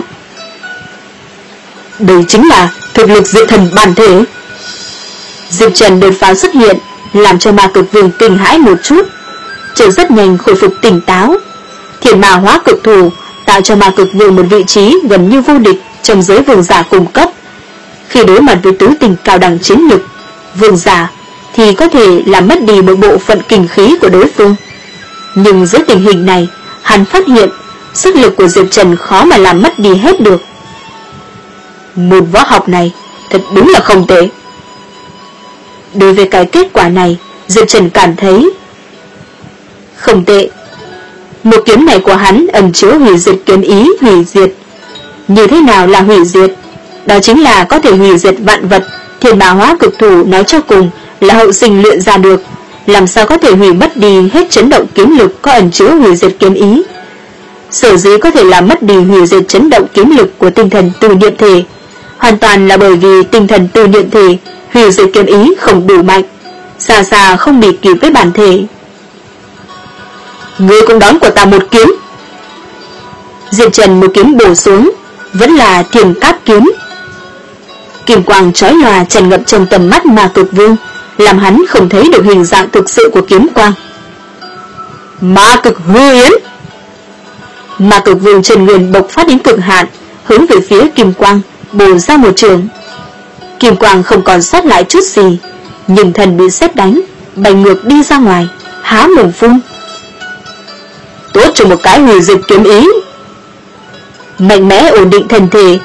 Đây chính là thực lực Diệt Thần bản thể. Diệp Trần đột phá xuất hiện, làm cho Ma Cực Vương kinh hãi một chút, chợt rất nhanh khôi phục tỉnh táo. Thiền Ma Hóa Cực Thủ tạo cho Ma Cực Vương một vị trí gần như vô địch trong giới vương giả cung cấp. Khi đối mặt với tứ tình cao đẳng chiến lực vương giả thì có thể làm mất đi một bộ phận kinh khí của đối phương. Nhưng dưới tình hình này, hắn phát hiện sức lực của Diệp Trần khó mà làm mất đi hết được. Môn võ học này thật đúng là không tệ. Đối với cái kết quả này, Diệp Trần cảm thấy không tệ. Một kiếm này của hắn ẩn chứa hủy diệt kiếm ý hủy diệt. Như thế nào là hủy diệt? Đó chính là có thể hủy diệt vạn vật. Thiền Ma Hóa Cực Thủ nói cho cùng là hậu sinh luyện ra được, làm sao có thể hủy mất đi hết chấn động kiếm lực có ẩn chứa hủy diệt kiếm ý. Sở dĩ có thể làm mất đi hủy diệt chấn động kiếm lực của tinh thần từ niệm thể, hoàn toàn là bởi vì tinh thần từ niệm thể hủy diệt kiếm ý không đủ mạnh, xa xa không bị kịp với bản thể. Ngươi cũng đón của ta một kiếm. Diệp Trần một kiếm bổ xuống, vẫn là Thiền Cát Kiếm. Kim quang chói lòa tràn ngập trong tầm mắt Ma Cực Vương, làm hắn không thấy được hình dạng thực sự của kiếm quang. Ma Cực Hư Yến. Ma Cực Vương Trần Nguyên bộc phát đến cực hạn, hướng về phía kim quang bổ ra một trường. Kim quang không còn sót lại chút gì, nhưng thần bị sét đánh, bay ngược đi ra ngoài, há mồm phun. Tốt cho một cái hủy diệt kiếm ý. Mạnh mẽ ổn định thân thể.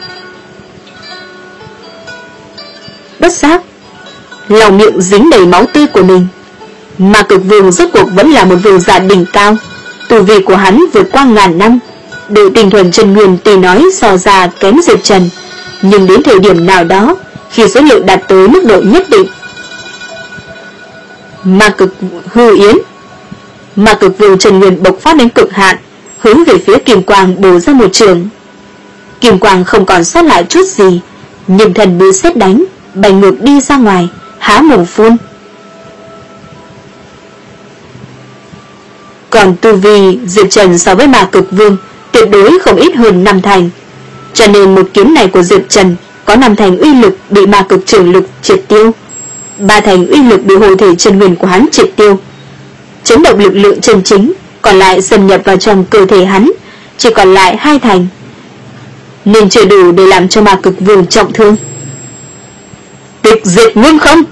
Bất giác, lòng miệng dính đầy máu tươi của mình. Ma Cực Vương rốt cuộc vẫn là một vương giả đỉnh cao, tu vi của hắn vượt qua ngàn năm. Độ tinh thuần Trần Nguyên tuy nói so ra kém Diệp Trần, nhưng đến thời điểm nào đó, khi số lượng đạt tới mức độ nhất định, Ma Cực Hư Yến. Ma Cực Vương Trần Nguyên bộc phát đến cực hạn, hướng về phía kim quang bổ ra một trường. Kim quang không còn sót lại chút gì, nhưng thần bị sét đánh, bay ngược đi ra ngoài, há mồm phun. Còn tu vi Diệp Trần so với Ma Cực Vương tuyệt đối không ít hơn năm thành, cho nên một kiếm này của Diệp Trần có năm thành uy lực bị Ma Cực Trường lực triệt tiêu, ba thành uy lực bị hồi thể chân nguyên của hắn triệt tiêu. Chấn động lực lượng chân chính còn lại xâm nhập vào trong cơ thể hắn chỉ còn lại hai thành, nên chưa đủ để làm cho Ma Cực Vương trọng thương. Tịch diệt nguyên không.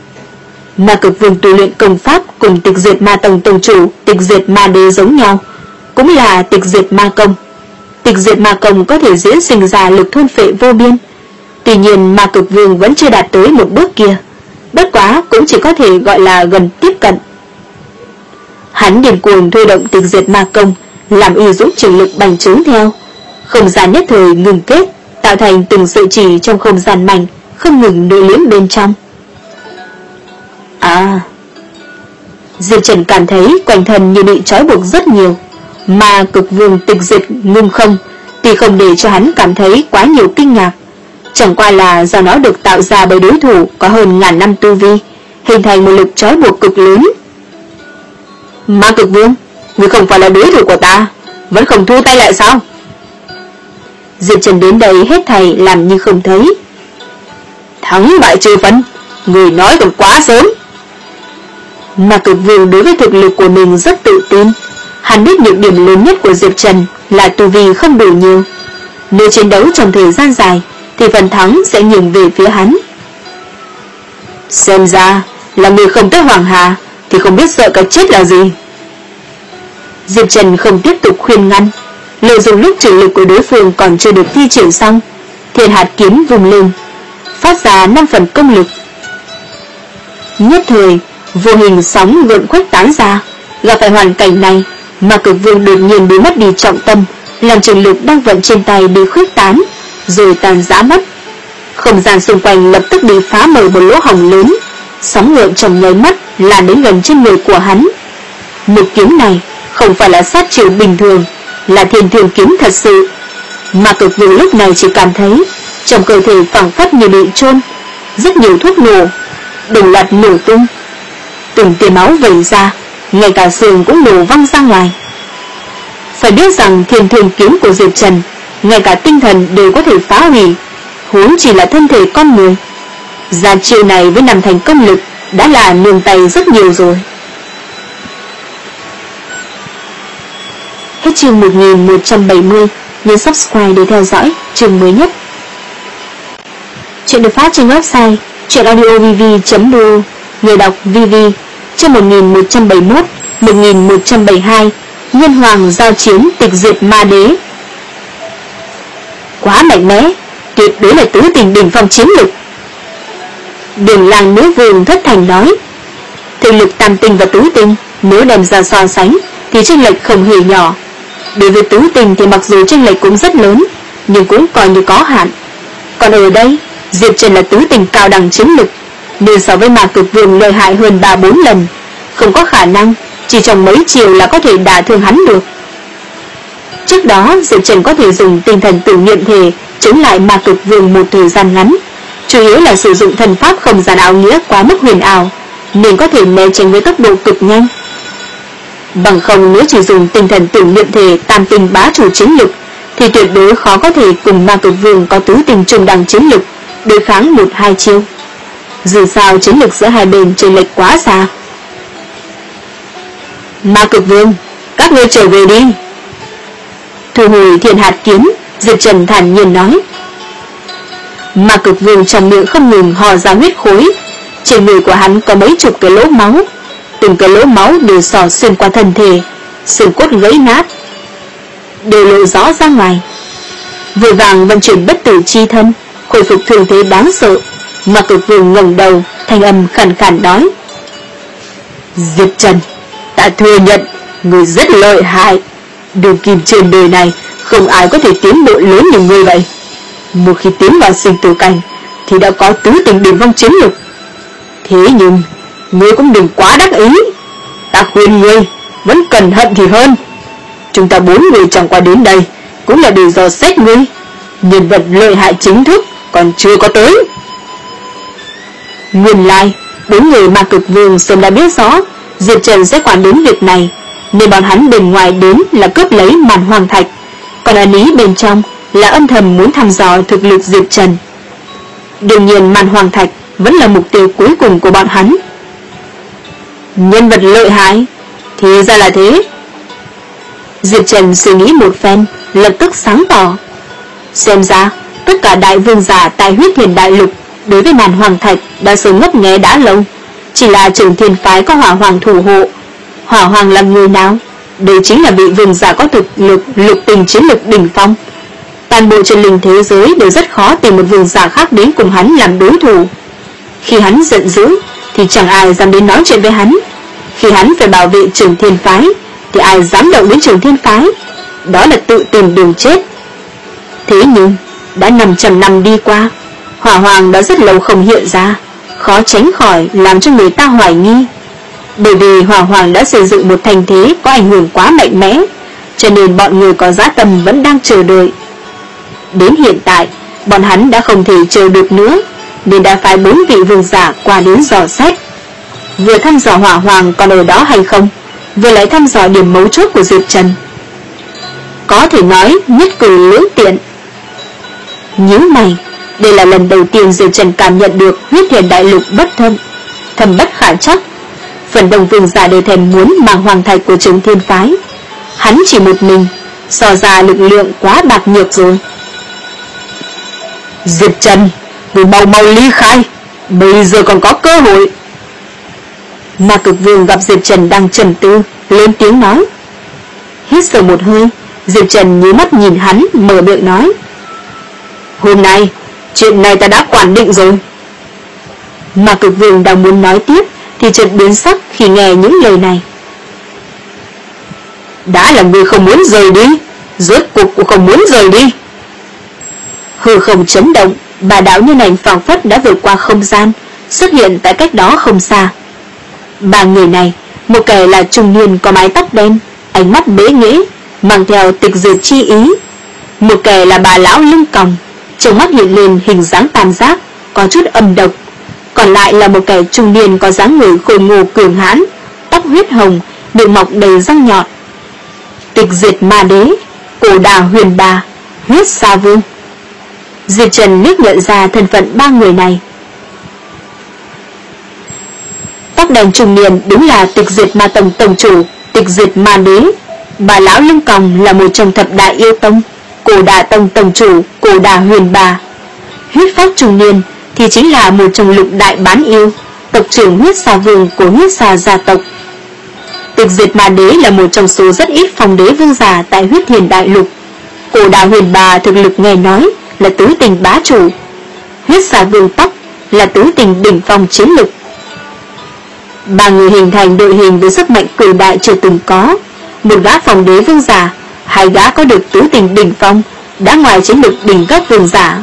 Ma Cực Vương tu luyện công pháp cùng Tịch Diệt Ma Tông tông chủ Tịch Diệt Ma Đế giống nhau, cũng là tịch diệt ma công. Tịch diệt ma công có thể diễn sinh ra lực thôn phệ vô biên. Tuy nhiên Ma Cực Vương vẫn chưa đạt tới một bước kia, bất quá cũng chỉ có thể gọi là gần tiếp cận. Hắn điên cuồng thôi động tịch diệt ma công, làm uy dũng trường lực bành trướng theo. Không gian nhất thời ngừng kết, tạo thành từng sợi chỉ trong không gian mảnh, không ngừng nội liễm bên trong. À, Diệp Trần cảm thấy quanh thân như bị trói buộc rất nhiều. Ma Cực Vương tịch diệt ngưng không, tuy không để cho hắn cảm thấy quá nhiều kinh ngạc, chẳng qua là do nó được tạo ra bởi đối thủ có hơn ngàn năm tu vi, hình thành một lực trói buộc cực lớn. Ma Cực Vương, ngươi không phải là đối thủ của ta, vẫn không thu tay lại sao? Diệp Trần đến đây hết thảy làm như không thấy. Thắng bại chưa phân, người nói còn quá sớm. Ma Cực Vương đối với thực lực của mình rất tự tin. Hắn biết nhược điểm lớn nhất của Diệp Trần là tu vi không đủ nhiều. Nếu chiến đấu trong thời gian dài thì phần thắng sẽ nghiêng về phía hắn. Xem ra là người không tới Hoàng Hà thì không biết sợ cái chết là gì. Diệp Trần không tiếp tục khuyên ngăn, lợi dụng lúc trường lực của đối phương còn chưa được thi triển xong, Thiên Hạt kiếm vùng lên, phát ra năm phần công lực. Nhất thời vô hình sóng gợn khuếch tán ra. Gặp phải hoàn cảnh này, Ma Cực Vương đột nhiên bị mất đi trọng tâm, làm trường lực đang vận trên tay bị khuếch tán rồi tàn rã mất. Không gian xung quanh lập tức bị phá mở một lỗ hổng lớn, sóng gợn trong nháy mắt lan đến gần trên người của hắn. Một kiếm này không phải là sát chiêu bình thường, là thiên thường kiếm thật sự. Ma Cực Vương lúc này chỉ cảm thấy trong cơ thể phảng phất như bị chôn, rất nhiều thuốc nổ đồng loạt nổ tung, từng tia máu vẩy ra, ngay cả xương cũng nổ văng ra ngoài. Phải biết rằng thiên thường kiếm của Diệp Trần ngay cả tinh thần đều có thể phá hủy, huống chỉ là thân thể con người. Ra chiêu này với năm thành công lực đã là nương tay rất nhiều rồi. Hết chương một nghìn một trăm bảy mươi, nhấn subscribe để theo dõi chương mới nhất. Chuyện được phát trên website truyệnaudiovv chấm đê o, người đọc vê vê. Chương một nghìn một trăm bảy mươi mốt, một nghìn một trăm bảy mươi hai, Nhân Hoàng giao chiến tịch diệt ma đế. Quá mạnh mẽ, tuyệt đối là tứ tình đỉnh phong chiến lực. Đường Lang Nữ Vương thất thành nói, thực lực tam tinh và tứ tinh nếu đem ra so sánh thì chênh lệch không hề nhỏ. Đối với tứ tinh thì mặc dù chênh lệch cũng rất lớn, nhưng cũng coi như có hạn. Còn ở đây, Diệp Trần là tứ tinh cao đẳng chiến lực, nên so với Ma Cực Vương lợi hại hơn ba bốn lần, không có khả năng chỉ trong mấy chiều là có thể đả thương hắn được. Trước đó Diệp Trần có thể dùng tinh thần tử nghiệm thể chống lại Ma Cực Vương một thời gian ngắn, chủ yếu là sử dụng thần pháp không gian ảo nghĩa quá mức huyền ảo, nên có thể né tránh với tốc độ cực nhanh. Bằng không nếu chỉ dùng tinh thần tử nghiệm thể tam tinh bá chủ chiến lực thì tuyệt đối khó có thể cùng Ma Cực Vương có tứ tinh trung đẳng chiến lực đối kháng một hai chiêu. Dù sao chiến lực giữa hai bên chênh lệch quá xa. Ma Cực Vương, các ngươi trở về đi. Thu hồi Thiên Hạt kiếm, Diệp Trần thản nhiên nói. Ma Cực Vương trong miệng không ngừng hò ra huyết khối, trên người của hắn có mấy chục cái lỗ máu, từng cái lỗ máu đều xỏ xuyên qua thân thể, xương cốt gãy nát, đều lộ rõ ra ngoài. Vội vàng vận chuyển bất tử chi thân, khôi phục thương thế đáng sợ. Ma Cực Vương ngẩng đầu, thanh âm khàn khàn nói: Diệp Trần, ta thừa nhận người rất lợi hại, đường kim trên đời này không ai có thể tiến bộ lớn như ngươi vậy. Một khi tiến vào sinh tử cảnh thì đã có tứ tình đỉnh phong chiến lực. Thế nhưng ngươi cũng đừng quá đắc ý, ta khuyên ngươi vẫn cẩn thận thì hơn. Chúng ta bốn người chẳng qua đến đây cũng là để dò xét ngươi, nhân vật lợi hại chính thức còn chưa có tới. Nguyên lai bốn người Ma Cực Vương sớm đã biết rõ Diệp Trần sẽ quản đến việc này, nên bọn hắn bên ngoài đến là cướp lấy màn hoàng thạch, còn ẩn ý bên trong là âm thầm muốn thăm dò thực lực Diệp Trần. Đương nhiên màn hoàng thạch vẫn là mục tiêu cuối cùng của bọn hắn. Nhân vật lợi hại thì ra là thế. Diệp Trần suy nghĩ một phen, lập tức sáng tỏ. Xem ra tất cả đại vương giả tại Huyết Thiền Đại Lục đối với màn hoàng thạch đã sớm ngấp nghé đã lâu, chỉ là Trường Thiên phái có Hỏa Hoàng thủ hộ. Hỏa Hoàng là người nào? đây chính là vị vương giả có thực lực lục tình chiến lực đỉnh phong. Toàn bộ chân linh thế giới đều rất khó tìm một vương giả khác đến cùng hắn làm đối thủ. Khi hắn giận dữ thì chẳng ai dám đến nói chuyện với hắn. Khi hắn phải bảo vệ Trường Thiên Phái thì ai dám động đến Trường Thiên Phái. Đó là tự tìm đường chết. Thế nhưng đã năm trăm năm đi qua, hỏa hoàng đã rất lâu không hiện ra, khó tránh khỏi làm cho người ta hoài nghi. Bởi vì hỏa hoàng đã xây dựng một thành thế có ảnh hưởng quá mạnh mẽ, cho nên bọn người có dã tâm vẫn đang chờ đợi. Đến hiện tại, bọn hắn đã không thể chờ được nữa, nên đã phái bốn vị vương giả qua đến dò xét. Vừa thăm dò hỏa hoàng còn ở đó hay không, vừa lại thăm dò điểm mấu chốt của Diệp Trần. Có thể nói nhất cử lưỡng tiện. Nhíu mày, đây là lần đầu tiên Diệp Trần cảm nhận được huyết thiền đại lục bất thâm, thâm bất khả chắc. Phần đông vương giả đều thèm muốn mang hoàng thạch của Trường Thiên Phái. Hắn chỉ một mình, so ra lực lượng quá bạc nhược rồi. Diệp Trần, người mau mau ly khai, bây giờ còn có cơ hội. Ma Cực Vương gặp Diệp Trần đang trầm tư, lên tiếng nói. Hít sâu một hơi, Diệp Trần nhíu mắt nhìn hắn, mở miệng nói. Hôm nay, chuyện này ta đã quản định rồi. Ma Cực Vương đang muốn nói tiếp thì chợt biến sắc khi nghe những lời này. Đã là người không muốn rời đi, rốt cuộc cũng không muốn rời đi. Hư không chấn động, bà đạo nhân ảnh phảng phất đã vượt qua không gian, xuất hiện tại cách đó không xa. Ba người này, một kẻ là trung niên có mái tóc đen, ánh mắt bế nghễ, mang theo tịch diệt chi ý. Một kẻ là bà lão lưng còng, trong mắt hiện lên hình dáng tam giác, có chút âm độc. Còn lại là một kẻ trung niên có dáng người khôi ngô cường hãn, tóc huyết hồng, miệng mọc đầy răng nhọn. Tịch diệt ma đế, Cổ Đà Huyền Bà, Huyết Sa Vương. Diệp Trần liếc nhận ra thân phận ba người này. Tóc đen trung niên đúng là Tịch Diệt Ma Tông Tông chủ Tịch Diệt Ma Đế. Bà lão lưng còng là một trong thập đại yêu tông, Cổ Đà Tông Tông chủ Cổ Đà Huyền Bà. Huyết pháp trung niên thì chính là một trong lục đại bán yêu, tộc trưởng Huyết Sa Vương của Huyết Sa gia tộc. Tịch Diệt Ma Đế là một trong số rất ít phong đế vương giả tại Huyết Thiền đại lục. Cổ Đà Huyền Bà thực lực nghe nói là tứ tình bá chủ. Huyết Sa Vương tóc là tứ tình đỉnh phong chiến lực. Ba người hình thành đội hình với sức mạnh cường đại chưa từng có. Một gã phong đế vương giả, hai gã có được tứ tình đỉnh phong, đã ngoài chiến lực đỉnh cấp vương giả.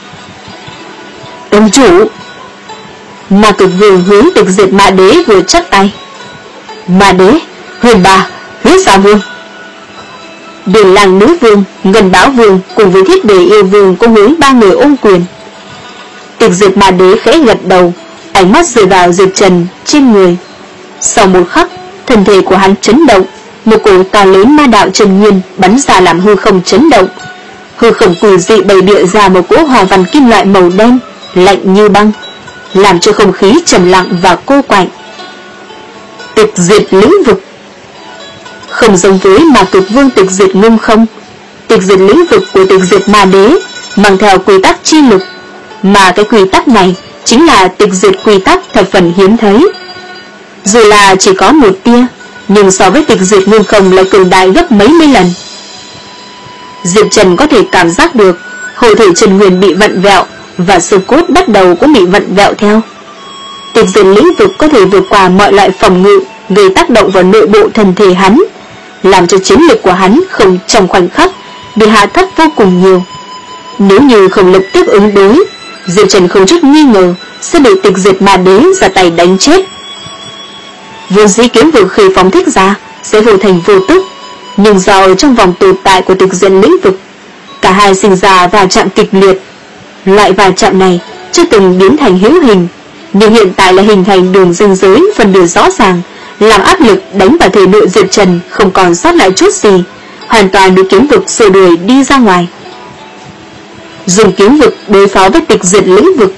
Tông chủ! Ma Cực Vương hướng Tịch Diệt Ma Đế vừa chắp tay. Ma Đế, Huyền Bà, Huyết Sa Vương. Điền Lang Nữ Vương, Ngân Báo Vương cùng với Thiết Bề Yêu Vương cũng hướng ba người ôm quyền. Tịch Diệt Ma Đế khẽ gật đầu, ánh mắt rơi vào Diệp Trần trên người. Sau một khắc, thân thể của hắn chấn động, một cổ to lớn ma đạo chân nguyên bắn ra làm hư không chấn động. Hư không quỷ dị bày biện ra một cỗ hòa văn kim loại màu đen, lạnh như băng, làm cho không khí trầm lặng và cô quạnh. Tịch diệt lĩnh vực. Không giống với Ma Cực Vương tịch diệt ngưng không, tịch diệt lĩnh vực của Tịch Diệt Ma Đế mang theo quy tắc chi lực, mà cái quy tắc này chính là tịch diệt quy tắc thập phần hiếm thấy. Dù là chỉ có một tia, nhưng so với tịch diệt ngưng không lại cường đại gấp mấy mươi lần. Diệp Trần có thể cảm giác được hộ thể Trần Nguyên bị vặn vẹo và xương cốt bắt đầu cũng bị vặn vẹo theo. Tịch diệt lĩnh vực có thể vượt qua mọi loại phòng ngự, gây tác động vào nội bộ thân thể hắn, làm cho chiến lực của hắn không trong khoảnh khắc bị hạ thấp vô cùng nhiều. Nếu như không lập tức ứng đối, Diệp Trần không chút nghi ngờ sẽ bị Tịch Diệt Ma Đế ra tay đánh chết. Vốn dĩ kiếm vực khi phóng thích ra sẽ vô thành vô tức, nhưng do ở trong vòng tồn tại của tịch diệt lĩnh vực, cả hai sinh ra va chạm kịch liệt. Loại va chạm này chưa từng biến thành hữu hình, nhưng hiện tại là hình thành đường ranh giới phân biệt rõ ràng, làm áp lực đánh vào thể nội Diệp Trần không còn sót lại chút gì, hoàn toàn bị kiếm vực xua đuổi đi ra ngoài. Dùng kiếm vực đối phó với tịch diệt lĩnh vực.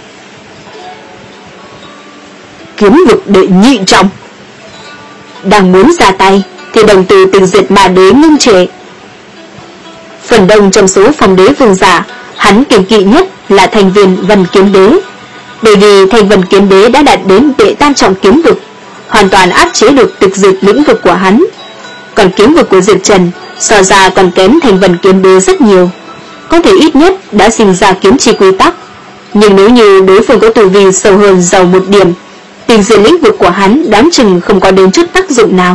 Kiếm vực đệ nhị trọng. Đang muốn ra tay thì đồng từ Tịch Diệt Ma Đế ngưng trệ. Phần đông trong số phong đế vương giả, hắn kiêng kỵ nhất là thành viên Vân Kiếm Đế, bởi vì thành Vân Kiếm Đế đã đạt đến đệ tam trọng kiếm vực, hoàn toàn áp chế được tịch diệt lĩnh vực của hắn. Còn kiếm vực của Diệp Trần so ra còn kém Thành Vân kiếm đế rất nhiều. Có thể ít nhất đã sinh ra kiếm chi quy tắc, nhưng nếu như đối phương có tu vi sâu hơn giàu một điểm, tình diện lĩnh vực của hắn đáng chừng không có đến chút tác dụng nào.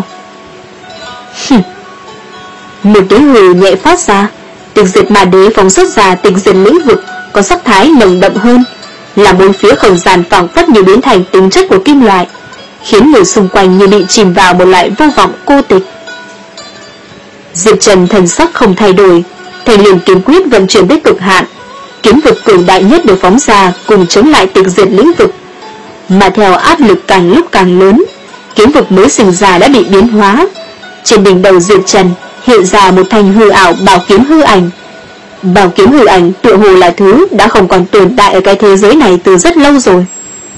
Một tiếng hừ nhẹ phát ra, tịch diệt ma đế phóng xuất ra tịch diệt lĩnh vực có sắc thái nồng đậm hơn, làm bốn phía không gian phảng phất như biến thành tính chất của kim loại, khiến người xung quanh như bị chìm vào một loại vô vọng cô tịch. Diệp Trần thần sắc không thay đổi, Thành Liên kiếm quyết vận chuyển tới cực hạn, kiếm vực cường đại nhất được phóng ra cùng chống lại tịch diệt lĩnh vực, mà theo áp lực càng lúc càng lớn, kiếm vực mới sinh ra đã bị biến hóa. Trên đỉnh đầu Diệp Trần hiện ra một thanh hư ảo bảo kiếm hư ảnh. Bảo kiếm hư ảnh tựa hồ là thứ đã không còn tồn tại ở cái thế giới này từ rất lâu rồi.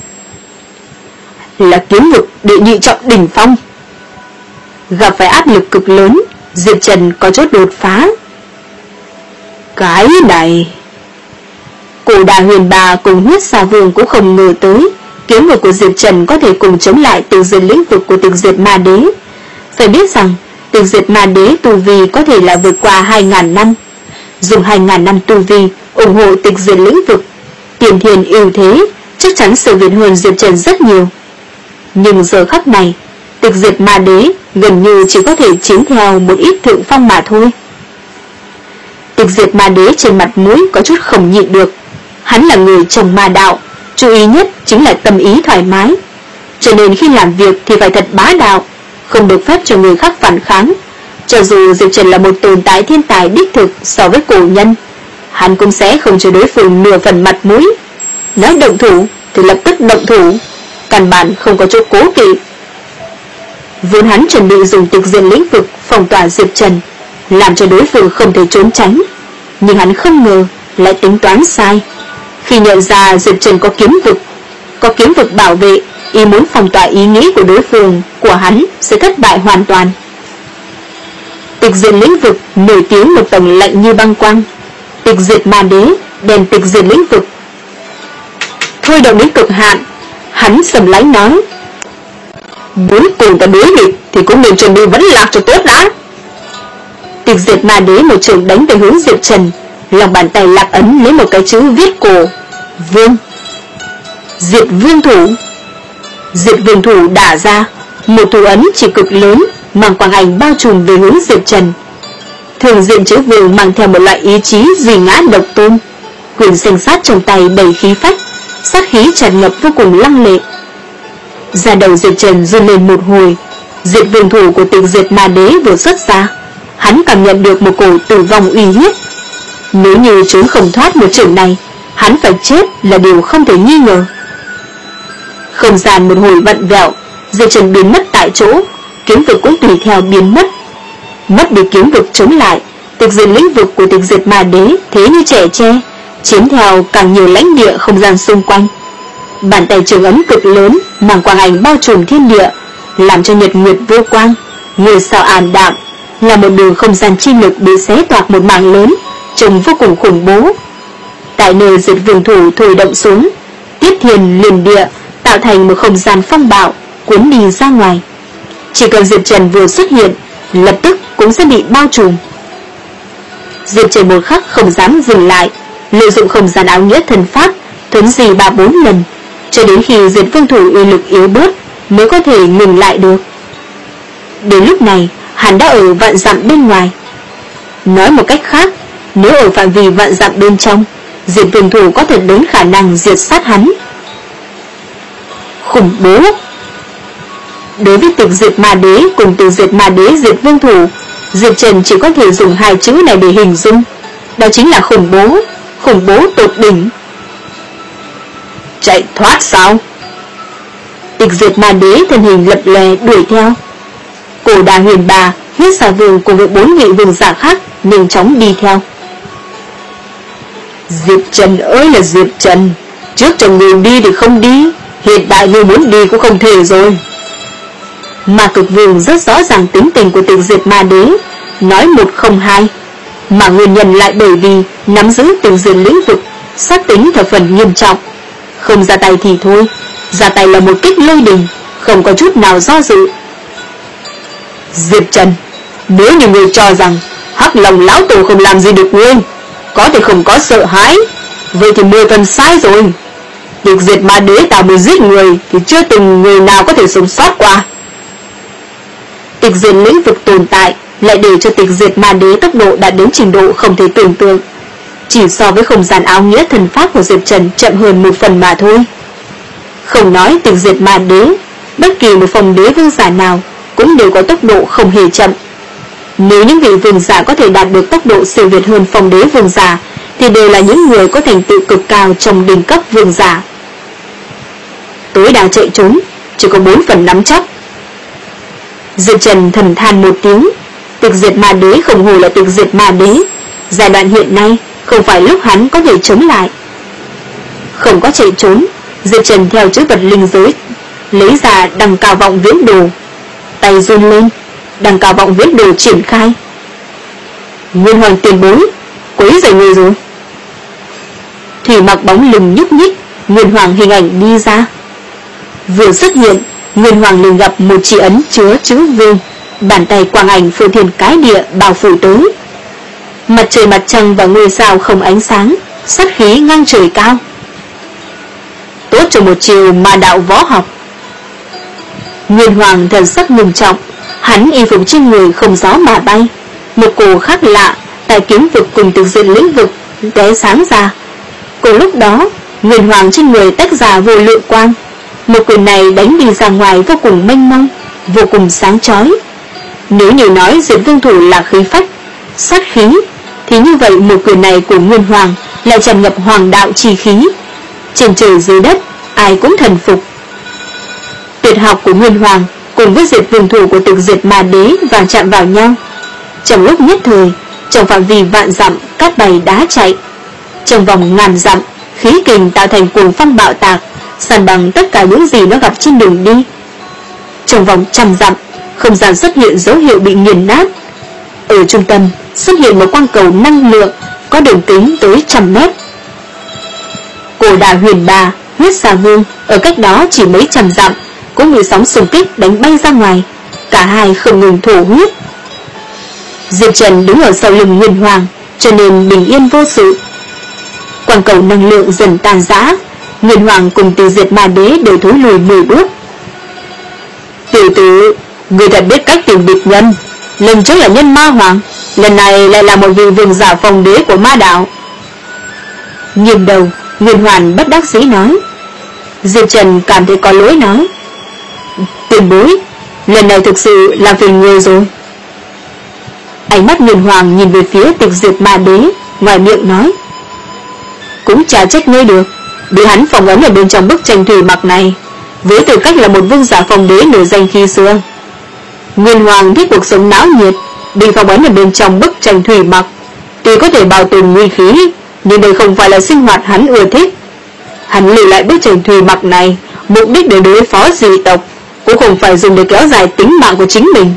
Là kiếm vực đệ nhị trọng đỉnh phong. Gặp phải áp lực cực lớn, Diệp Trần có chút đột phá. Cái này, Cổ Đà Huyền Bà cùng Huyết Xà Vương cũng không ngờ tới kiếm vực của Diệp Trần có thể cùng chống lại tịch diệt lĩnh vực của tịch diệt ma đế. Phải biết rằng tịch diệt ma đế tu vi có thể là vượt qua hai ngàn năm, dùng hai ngàn năm tu vi ủng hộ tịch diệt lĩnh vực, tiền thiền ưu thế chắc chắn sự việt hơn Diệp Trần rất nhiều. Nhưng giờ khắc này, tịch diệt ma đế gần như chỉ có thể chiếm theo một ít thượng phong mà thôi. Tịch diệt ma đế trên mặt mũi có chút không nhịn được. Hắn là người trồng ma đạo, chú ý nhất chính là tâm ý thoải mái, cho nên khi làm việc thì phải thật bá đạo, không được phép cho người khác phản kháng. Cho dù Diệp Trần là một tồn tại thiên tài đích thực so với cổ nhân, hắn cũng sẽ không cho đối phương nửa phần mặt mũi. Nói động thủ thì lập tức động thủ, căn bản không có chỗ cố kỵ. Vốn hắn chuẩn bị dùng tịch diệt lĩnh vực phong tỏa Diệp Trần, làm cho đối phương không thể trốn tránh, nhưng hắn không ngờ lại tính toán sai. Khi nhận ra Diệp Trần có kiếm vực, có kiếm vực bảo vệ, ý muốn phong tỏa ý nghĩ của đối phương của hắn sẽ thất bại hoàn toàn. Tịch diệt lĩnh vực nổi tiếng một tầng lạnh như băng quang. Tịch diệt ma đế đem tịch diệt lĩnh vực thôi động đến cực hạn. Hắn sầm lãnh nói: muốn cùng ta đối địch thì cũng nên chuẩn bị vẫn lạc cho tốt đã. Tịch diệt ma đế một trường đánh về hướng Diệp Trần, lòng bàn tay lạc ấn lấy một cái chữ viết cổ vương. Diệt vương thủ. Diệt vương thủ đả ra, một thủ ấn chỉ cực lớn mang quang ảnh bao trùm về hướng Diệp Trần. Thường diện chữ vương mang theo một loại ý chí duy ngã độc tôn, quyền sinh sát trong tay đầy khí phách, sát khí tràn ngập vô cùng lăng lệ. Da đầu Diệp Trần run lên một hồi. Diệt vương thủ của tịch diệt ma đế vừa xuất ra, hắn cảm nhận được một cổ tử vong uy hiếp. Nếu như trốn không thoát một trường này, hắn phải chết là điều không thể nghi ngờ. Không gian một hồi vặn vẹo, Diệp Trần biến mất tại chỗ, kiếm vực cũng tùy theo biến mất. Mất đi kiếm vực chống lại, tịch diệt lĩnh vực của tịch diệt ma đế thế như trẻ tre, chiếm theo càng nhiều lãnh địa không gian xung quanh. Bàn tay trường ấn cực lớn mang quang ảnh bao trùm thiên địa, làm cho nhật nguyệt vô quang, ngôi sao ảm đạm, là một đường không gian chi lực bị xé toạc một mảng lớn, trông vô cùng khủng bố. Tại nơi diệt vương thủ thổi động xuống, tiếp thiên liền địa tạo thành một không gian phong bạo cuốn đi ra ngoài. Chỉ cần Diệp Trần vừa xuất hiện, lập tức cũng sẽ bị bao trùm. Diệp Trần một khắc không dám dừng lại, lợi dụng không gian áo nghĩa thần pháp thuấn di ba bốn lần, cho đến khi diệt vương thủ uy lực yếu bớt mới có thể ngừng lại được. Đến lúc này, hắn đã ở vạn dặm bên ngoài. Nói một cách khác, nếu ở phạm vi vạn dặm bên trong, diệt vương thủ có thể lớn khả năng diệt sát hắn. Khủng bố. Đối với tịch diệt ma đế cùng tịch diệt ma đế diệt vương thủ, Diệp Trần chỉ có thể dùng hai chữ này để hình dung, đó chính là khủng bố, khủng bố tột đỉnh. Chạy thoát sao? Tịch diệt ma đế thân hình lập lè đuổi theo. Cổ Đà Huyền Bà, Huyết Xà Vương cùng với bốn vị vương giả khác nhanh chóng đi theo. Diệp Trần ơi là Diệp Trần, trước cho người đi thì không đi, hiện tại người muốn đi cũng không thể rồi. Mà Cực Vương rất rõ ràng tính tình của tịch diệt ma đế, nói một không hai, mà nguyên nhân lại bởi vì nắm giữ tịch diệt lĩnh vực, sát tính thập phần nghiêm trọng. Không ra tay thì thôi, ra tay là một kích lôi đình, không có chút nào do dự. Diệp Trần, Nếu như người cho rằng Hắc Long lão tổ không làm gì được ngươi, có thể không có sợ hãi, vậy thì mười phần sai rồi. Tịch diệt ma đế ta mới giết người thì chưa từng người nào có thể sống sót qua. Tịch diệt lĩnh vực tồn tại lại để cho tịch diệt ma đế tốc độ đạt đến trình độ không thể tưởng tượng. Chỉ so với không gian áo nghĩa thần pháp của Diệp Trần chậm hơn một phần mà thôi. Không nói tịch diệt ma đế, bất kỳ một phong đế vương giả nào cũng đều có tốc độ không hề chậm. Nếu những vị vương giả có thể đạt được tốc độ siêu việt hơn phong đế vương giả thì đều là những người có thành tựu cực cao trong đỉnh cấp vương giả. Tối đa chạy trốn chỉ có bốn phần nắm chắc. Diệp Trần thầm than một tiếng, tịch diệt ma đế không hổ là tịch diệt ma đế, giai đoạn hiện nay không phải lúc hắn có thể chống lại. Không có chạy trốn, Diệp Trần theo chữ vật linh giới lấy ra đằng cao vọng viễn đồ, tay run lên, đằng cao vọng viễn đồ triển khai. Nguyên Hoàng tiền bối, quấy rầy người rồi. Thủy Mặc bóng lưng nhúc nhích, Nguyên Hoàng hình ảnh đi ra. Vừa xuất hiện, Nguyên Hoàng liền gặp một chỉ ấn chứa chữ vương, bàn tay quang ảnh phô thiên cái địa bao phủ tới. Mặt trời mặt trăng và ngôi sao không ánh sáng, sát khí ngang trời cao. Tốt cho một chiều ma đạo võ học. Nguyên Hoàng thần sắc ngưng trọng, hắn y phục trên người không gió mà bay, một cổ khác lạ tại kiếm vực cùng tịch diệt lĩnh vực tóe sáng ra. Cùng lúc đó, Nguyên Hoàng trên người tách ra vô lượng quang, một quyền này đánh đi ra ngoài vô cùng mênh mông, vô cùng sáng chói. Nếu như nói Diệt Vương thủ là khí phách, sát khí, thì như vậy một quyền này của Nguyên Hoàng lại tràn ngập hoàng đạo chi khí. Trên trời dưới đất, ai cũng thần phục. Tuyệt học của Nguyên Hoàng cùng với Diệt Vương thủ của tịch diệt ma đế và chạm vào nhau. Trong lúc nhất thời, trong phạm vi vạn dặm cát bay đá chạy, trong vòng ngàn dặm khí kình tạo thành cuồng phong bạo tạc, san bằng tất cả những gì nó gặp trên đường đi. Trong vòng trăm dặm, không gian xuất hiện dấu hiệu bị nghiền nát. Ở trung tâm xuất hiện một quang cầu năng lượng có đường kính tới trăm mét. Cổ Đà Huyền Bà, Huyết Xà Vương ở cách đó chỉ mấy trăm dặm cũng bị sóng xung kích đánh bay ra ngoài, cả hai không ngừng thổ huyết. Diệp Trần đứng ở sau lưng Nguyên Hoàng, cho nên bình yên vô sự. Quang cầu năng lượng dần tan rã, Nguyên Hoàng cùng Tịch Diệt Ma Đế đều thối lùi mười bước. Tiểu tử, người thật biết cách tìm địch nhân. Lần trước là Nhân Ma Hoàng, lần này lại là một vị vương giả phong đế của ma đạo. Nghiêng đầu, Nguyên Hoàng bất đắc dĩ nói. Diệp Trần cảm thấy có lỗi nói, tiền bối, lần này thực sự làm phiền người rồi. Ánh mắt Nguyên Hoàng nhìn về phía Tịch Diệt Ma Đế, ngoài miệng nói, cũng chả trách ngươi được, bị hắn phong ấn ở bên trong bức tranh thủy mặc này, với tư cách là một vương giả phong đế nổi danh khi xưa. Nguyên Hoàng thích cuộc sống náo nhiệt, bị phong ấn ở bên trong bức tranh thủy mặc, tuy có thể bảo tồn nguyên khí, nhưng đây không phải là sinh hoạt hắn ưa thích. Hắn lưu lại bức tranh thủy mặc này, mục đích để đối phó dị tộc, cũng không phải dùng để kéo dài tính mạng của chính mình.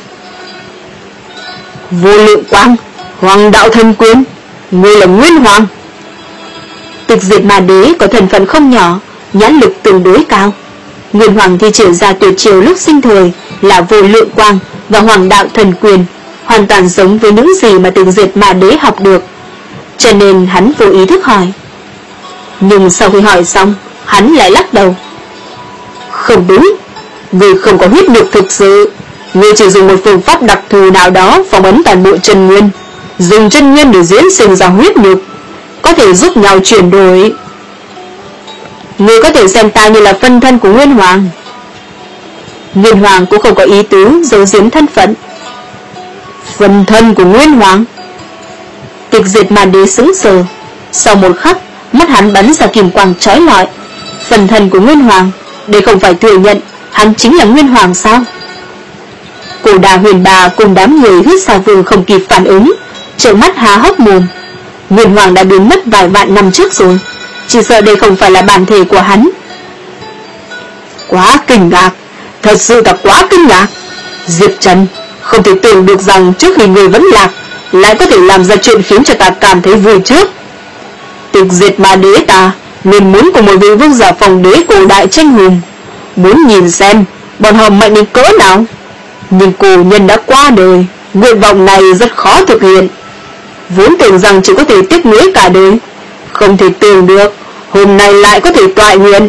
Vô lượng quang, Hoàng đạo thần quyền, ngươi là Nguyên Hoàng. Tịch Diệt Ma Đế có thân phận không nhỏ, nhãn lực tương đối cao. Nguyên Hoàng thi triển ra tuyệt chiêu lúc sinh thời là vô lượng quang và Hoàng đạo thần quyền, hoàn toàn giống với những gì mà Tịch Diệt Ma Đế học được, cho nên hắn vô ý thức hỏi. Nhưng sau khi hỏi xong, hắn lại lắc đầu. Không đúng, ngươi không có huyết nhục thực sự, ngươi chỉ dùng một phương pháp đặc thù nào đó phong ấn toàn bộ chân nguyên, dùng chân nguyên để diễn sinh ra huyết nhục, có thể giúp nhau chuyển đổi. Ngươi có thể xem ta như là phân thân của Nguyên Hoàng. Nguyên Hoàng cũng không có ý tứ giấu giếm thân phận. Phân thân của Nguyên Hoàng? Tịch Diệt Ma Đế sững sờ, sau một khắc, mắt hắn bắn ra kim quang chói lọi. Phân thân của Nguyên Hoàng, đây không phải thừa nhận hắn chính là Nguyên Hoàng sao? Cổ Đà Huyền Bà cùng đám người Huyết Xà Vương không kịp phản ứng, trợn mắt há hốc mồm. Nguyên Hoàng đã biến mất vài vạn năm trước rồi, chỉ sợ đây không phải là bản thể của hắn. Quá kinh ngạc, thật sự là quá kinh ngạc. Diệp Trần, không thể tưởng được rằng trước khi người vẫn lạc, lại có thể làm ra chuyện khiến cho ta cảm thấy vui trước. Tịch Diệt Ma Đế ta nên muốn cùng một vị vương giả phong đế cổ đại tranh hùng, muốn nhìn xem bọn họ mạnh đến cỡ nào. Nhưng cổ nhân đã qua đời, Nguyện vọng này rất khó thực hiện. Vốn tưởng rằng chỉ có thể tiếc nuối cả đời, không thể tưởng được hôm nay lại có thể toại nguyện.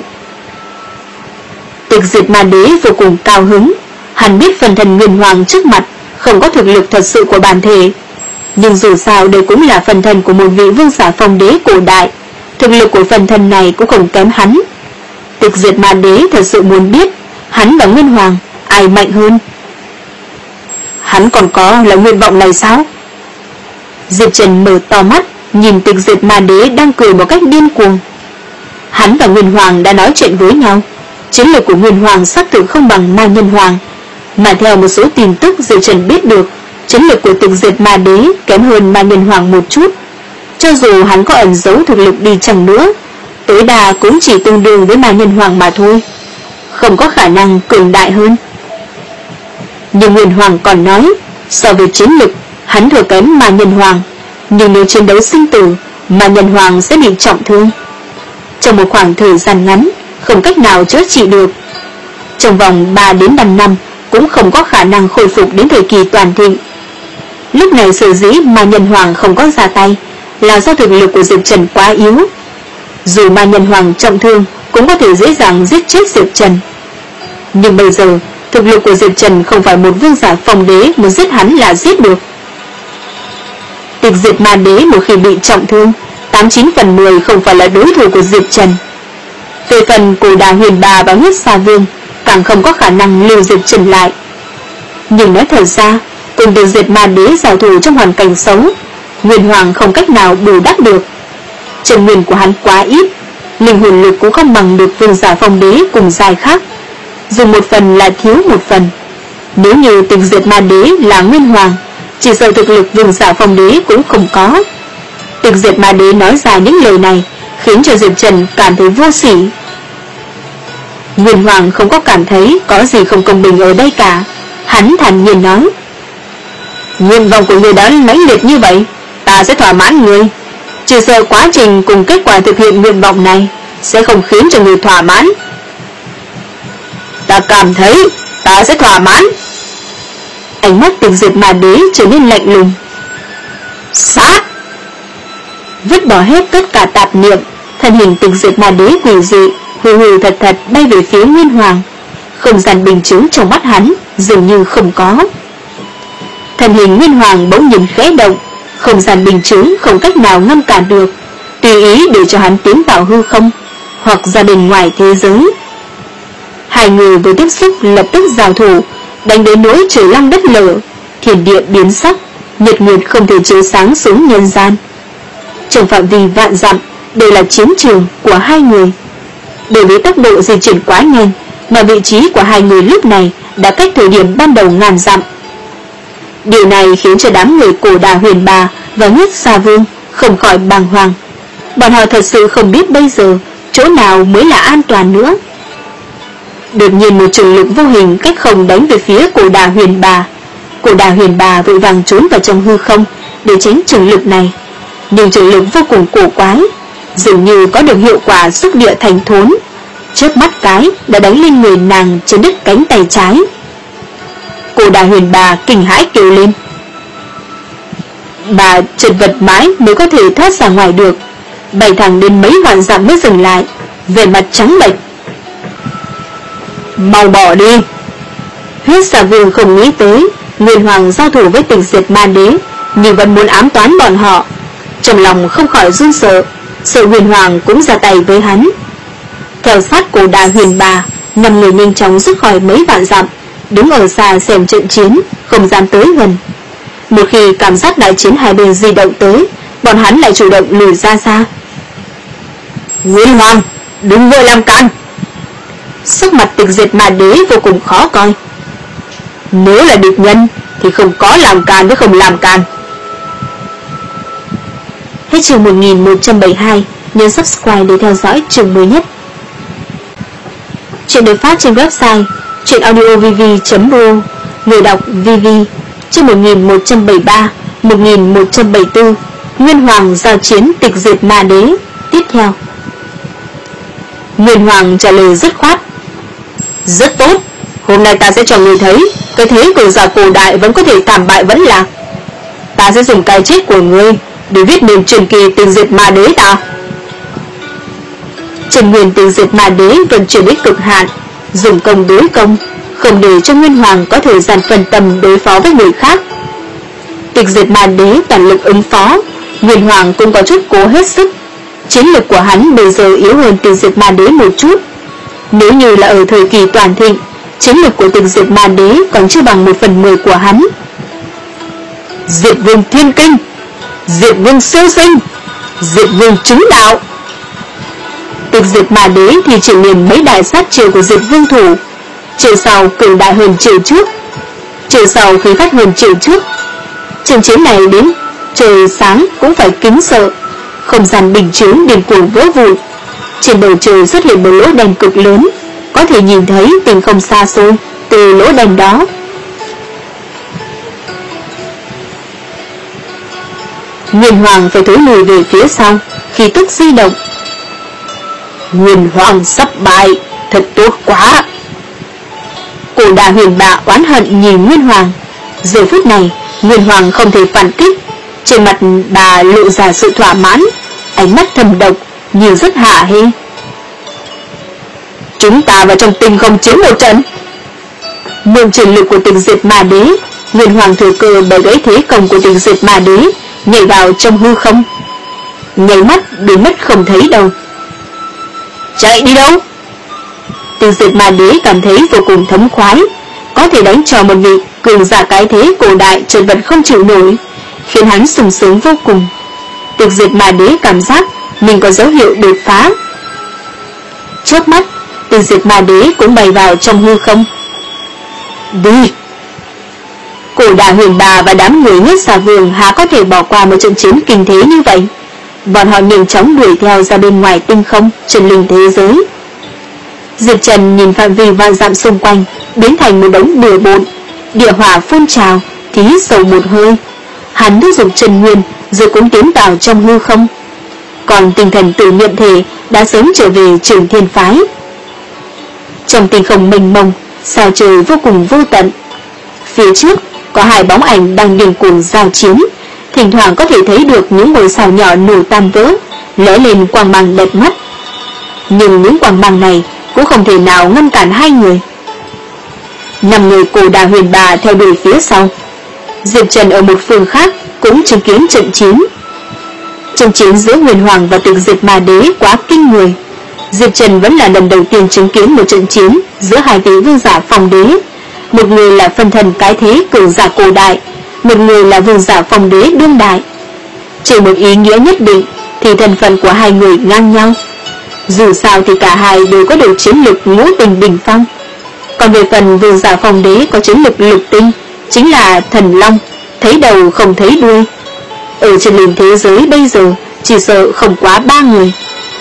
Tịch Diệt Ma Đế vô cùng cao hứng. Hắn biết phần thần Nguyên Hoàng trước mặt không có thực lực thật sự của bản thể, nhưng dù sao đây cũng là phần thần của một vị vương giả phong đế cổ đại, thực lực của phần thần này cũng không kém hắn. Tịch Diệt Ma Đế thật sự muốn biết hắn và Nguyên Hoàng ai mạnh hơn. Hắn còn có là nguyện vọng này sao? Diệp Trần mở to mắt nhìn Tịch Diệt Ma Đế đang cười một cách điên cuồng. Hắn và Nguyên Hoàng đã nói chuyện với nhau. Chiến lược của Nguyên Hoàng xác thực không bằng Ma Nhân Hoàng, mà theo một số tin tức Diệp Trần biết được, chiến lược của Tịch Diệt Ma Đế kém hơn Ma Nhân Hoàng một chút. Cho dù hắn có ẩn giấu thực lực đi chăng nữa, tối đa cũng chỉ tương đương với Ma Nhân Hoàng mà thôi, không có khả năng cường đại hơn. Nhưng Nguyên Hoàng còn nói, so với chiến lực, hắn thừa kém Ma Nhân Hoàng, nhưng nếu chiến đấu sinh tử, Ma Nhân Hoàng sẽ bị trọng thương. Trong một khoảng thời gian ngắn, không cách nào chữa trị được. Trong vòng ba đến năm năm cũng không có khả năng khôi phục đến thời kỳ toàn thịnh. Lúc này sở dĩ Ma Nhân Hoàng không có ra tay là do thực lực của Diệp Trần quá yếu. Dù Ma Nhân Hoàng trọng thương cũng có thể dễ dàng giết chết Diệp Trần, nhưng bây giờ thực lực của Diệp Trần không phải một vương giả phong đế muốn giết hắn là giết được. Tịch Diệt Ma Đế một khi bị trọng thương, tám chín phần mười không phải là đối thủ của Diệp Trần. Về phần Cổ Đà Huyền Bà và Huyết Sa Vương càng không có khả năng lưu Diệp Trần lại. Nhưng nói thật ra, cùng Tịch Diệt Ma Đế giao thủ trong hoàn cảnh xấu, Nguyên Hoàng không cách nào bù đắp được. Chân nguyên của hắn quá ít, linh hồn lực cũng không bằng được vương giả phong đế cùng giai khác, dùng một phần là thiếu một phần. Nếu như Tịch Diệt Ma Đế là Nguyên Hoàng, chỉ sợ thực lực vương giả phong đế cũng không có. Tịch Diệt Ma Đế nói ra những lời này khiến cho Diệp Trần cảm thấy vô sỉ. Nguyên Hoàng không có cảm thấy có gì không công bình ở đây cả. Hắn thản nhiên nói, nguyện vọng của người đó mãnh liệt như vậy, ta sẽ thỏa mãn người. Chỉ sợ quá trình cùng kết quả thực hiện nguyện vọng này sẽ không khiến cho người thỏa mãn. Ta cảm thấy ta sẽ thỏa mãn. Ánh mắt Tịch Diệt Ma Đế trở nên lạnh lùng. Sát! Vứt bỏ hết tất cả tạp niệm, thân hình Tịch Diệt Ma Đế quỷ dị hừ hừ thật thật bay về phía Nguyên Hoàng. Không gian bình chứng trong mắt hắn dường như không có. Thân hình Nguyên Hoàng bỗng nhiên khẽ động, không gian bình chứng không cách nào ngăn cản được, tùy ý để cho hắn tiến vào hư không hoặc ra bên ngoài thế giới. Hai người vừa tiếp xúc lập tức giao thủ, đánh đến nỗi trời long đất lở, thiên địa biến sắc, nhật nguyệt không thể chiếu sáng xuống nhân gian. Trong phạm vi vạn dặm đều là chiến trường của hai người. Bởi vì tốc độ di chuyển quá nhanh mà vị trí của hai người lúc này đã cách thời điểm ban đầu ngàn dặm. Điều này khiến cho đám người Cổ Đà Huyền Bà và Huyết Sa Vương không khỏi bàng hoàng. Bọn họ thật sự không biết bây giờ chỗ nào mới là an toàn nữa. Đột nhiên một trường lực vô hình cách không đánh về phía Cổ Đà Huyền Bà. Cổ Đà Huyền Bà vội vàng trốn vào trong hư không để tránh trường lực này, nhưng trường lực vô cùng cổ quái, dường như có được hiệu quả xúc địa thành thốn, chớp mắt cái đã đánh lên người nàng trên đứt cánh tay trái. Cổ Đà Huyền Bà kinh hãi kêu lên. Bà chật vật mãi mới có thể thoát ra ngoài được, bay thẳng đến mấy vạn dặm mới dừng lại, về mặt trắng bệch. Mau bỏ đi! Huyết Sa Vương không nghĩ tới Nguyên Hoàng giao thủ với Tịch Diệt Ma Đế, nhưng vẫn muốn ám toán bọn họ. Trong lòng không khỏi run sợ, sợ Nguyên Hoàng cũng ra tay với hắn. Theo sát Cổ Đà Huyền Bà, năm người nhanh chóng rút khỏi mấy vạn dặm, đứng ở xa xem trận chiến, không dám tới gần. Một khi cảm giác đại chiến hai bên di động tới, bọn hắn lại chủ động lùi ra xa. Nguyên Hoàng, đừng vội làm can! Sắc mặt Tịch Diệt Ma Đế vô cùng khó coi. Nếu là địch nhân thì không có làm can với không làm can. Hết chương một nghìn một trăm bảy mươi hai, nhấn subscribe để theo dõi chương mới nhất. Chuyện được phát trên website truyệnaudiovv chấm ro, người đọc vê vê. Chương một nghìn một trăm bảy mươi ba, một nghìn một trăm bảy mươi tư, Nguyên Hoàng giao chiến Tịch Diệt Ma Đế. Tiếp theo, Nguyên Hoàng trả lời dứt khoát. Rất tốt, hôm nay ta sẽ cho người thấy cái thế cường giả cổ đại vẫn có thể thảm bại vẫn lạc. Ta sẽ dùng cái chết của ngươi để viết nên truyền kỳ Tinh Diệt Ma Đế ta. Trần Nguyên Tinh Diệt Ma Đế vận chuyển đến cực hạn, dùng công đối công, không để cho Nguyên Hoàng có thời gian phân tâm đối phó với người khác. Tinh Diệt Ma Đế toàn lực ứng phó, Nguyên Hoàng cũng có chút cố hết sức. Chiến lực của hắn bây giờ yếu hơn Tinh Diệt Ma Đế một chút. Nếu như là ở thời kỳ toàn thịnh, chiến lực của Tinh Diệt Ma Đế còn chưa bằng một phần mười của hắn. Diệt Vương Thiên Kinh, Diệt Vương Siêu Sinh, Diệt Vương Chứng Đạo. Tinh Diệt Ma Đế thì chỉ liền mấy đại sát chiêu của Diệt Vương thủ, chiều sau cường đại hơn chiều trước, chiều sau khí phách hơn chiều trước. Trận chiến này đến trời sáng cũng phải kính sợ, không gian bình chướng điên cuồng vỡ vụn. Trên bầu trời xuất hiện một lỗ đen cực lớn, có thể nhìn thấy tình không xa xôi từ lỗ đen đó. Nguyên Hoàng phải thối lùi về phía sau, khí tức di động. Nguyên Hoàng sắp bại, thật tốt quá. Cổ Đà Huyền Bạ oán hận nhìn Nguyên Hoàng. Giờ phút này Nguyên Hoàng không thể phản kích, trên mặt bà lộ ra sự thỏa mãn, ánh mắt thầm độc như rất hả hê. Chúng ta vào trong tinh không chiến một trận. Mượn truyền lực của Tinh Diệt Ma Đế, Nguyên Hoàng thừa cơ bày gãy thế công của Tinh Diệt Ma Đế, nhảy vào trong hư không, nhảy mắt biến mất không thấy đâu. Chạy đi đâu? Tinh Diệt Ma Đế cảm thấy vô cùng thống khoái, có thể đánh cho một vị cường giả cái thế cổ đại chật vật không chịu nổi, khiến hắn sung sướng vô cùng. Tinh Diệt Ma Đế cảm giác mình có dấu hiệu đột phá. Trước mắt, Tinh Diệt Ma Đế cũng bay vào trong hư không. Đi! Cổ Đà Huyền Bà và đám người Nhất Xà Vương há có thể bỏ qua một trận chiến kinh thế như vậy. Bọn họ nhanh chóng đuổi theo ra bên ngoài tinh không, chân linh thế giới. Diệp Trần nhìn phạm vi vạn dặm xung quanh biến thành một đống bừa bộn, địa hỏa phun trào, thí sầu một hơi. Hắn thúc giục Trần Nguyên rồi cũng tiến vào trong hư không. Còn tinh thần tử niệm thể đã sớm trở về Trường Thiên Phái. Trong tinh không mênh mông, sao trời vô cùng vô tận. Phía trước có hai bóng ảnh đang điên cuồng giao chiến, thỉnh thoảng có thể thấy được những ngôi sao nhỏ nổ tan vỡ, lóe lên quang mang đẹp mắt. Nhưng những quang mang này cũng không thể nào ngăn cản hai người. Năm người Cổ Đà Huyền Bà theo đuổi phía sau. Diệp Trần ở một phương khác cũng chứng kiến trận chiến. Trận chiến giữa Nguyên Hoàng và Tinh Diệt Ma Đế quá kinh người. Diệp Trần vẫn là lần đầu tiên chứng kiến một trận chiến giữa hai vị vương giả phong đế. Một người là phân thần cái thế cường giả cổ đại, một người là vương giả phong đế đương đại. Trên một ý nghĩa nhất định thì thân phận của hai người ngang nhau. Dù sao thì cả hai đều có được chiến lực ngũ tinh đỉnh phong. Còn về phần vương giả phong đế có chiến lực lục tinh, chính là thần long, thấy đầu không thấy đuôi. Ở trên nền thế giới bây giờ chỉ sợ không quá ba người.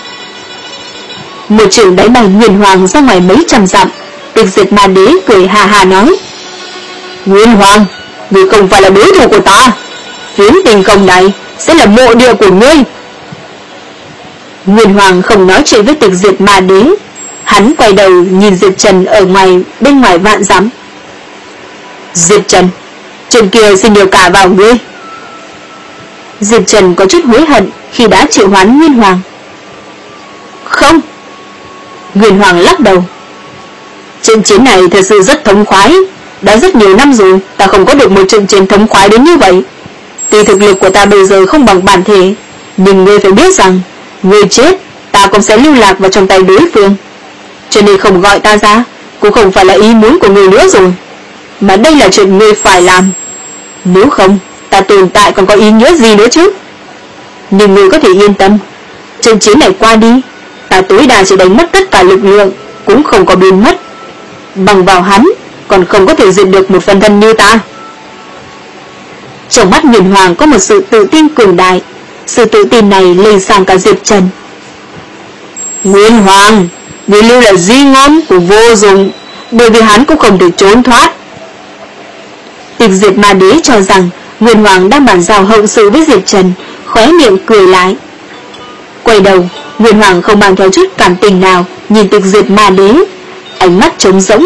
Một trường đáy bay Nguyên Hoàng ra ngoài mấy trăm dặm. Tinh Diệt Ma Đế cười hà hà nói: Nguyên Hoàng, ngươi không phải là đối thủ của ta. Phiến tình công này sẽ là mộ địa của ngươi. Nguyên Hoàng không nói chuyện với Tinh Diệt Ma Đế. Hắn quay đầu nhìn Diệp Trần ở ngoài bên ngoài vạn dặm. Diệp Trần, chuyện kia xin điều cả vào ngươi. Diệp Trần có chút hối hận khi đã triệu hoán Nguyên Hoàng. Không. Nguyên Hoàng lắc đầu. Trận chiến này thật sự rất thống khoái. Đã rất nhiều năm rồi ta không có được một trận chiến thống khoái đến như vậy. Tuy thực lực của ta bây giờ không bằng bản thể, nhưng ngươi phải biết rằng ngươi chết ta cũng sẽ lưu lạc vào trong tay đối phương. Cho nên không gọi ta ra cũng không phải là ý muốn của ngươi nữa rồi, mà đây là chuyện ngươi phải làm. Nếu không ta tồn tại còn có ý nghĩa gì nữa chứ. Nhưng ngươi có thể yên tâm, trận chiến này qua đi, ta tối đa chỉ đánh mất tất cả lực lượng, cũng không có biến mất. Bằng vào hắn còn không có thể diệt được một phần thân như ta. Trong mắt Nguyên Hoàng có một sự tự tin cường đại. Sự tự tin này lây sang cả Diệp Trần. Nguyên Hoàng, ngươi lưu là di ngôn của vô dụng, bởi vì hắn cũng không thể trốn thoát. Tinh Diệt Ma Đế cho rằng Nguyên Hoàng đang bàn giao hậu sự với Diệp Trần, khóe miệng cười lại. Quay đầu, Nguyên Hoàng không mang theo chút cảm tình nào nhìn Tinh Diệt Ma Đế, ánh mắt trống rỗng,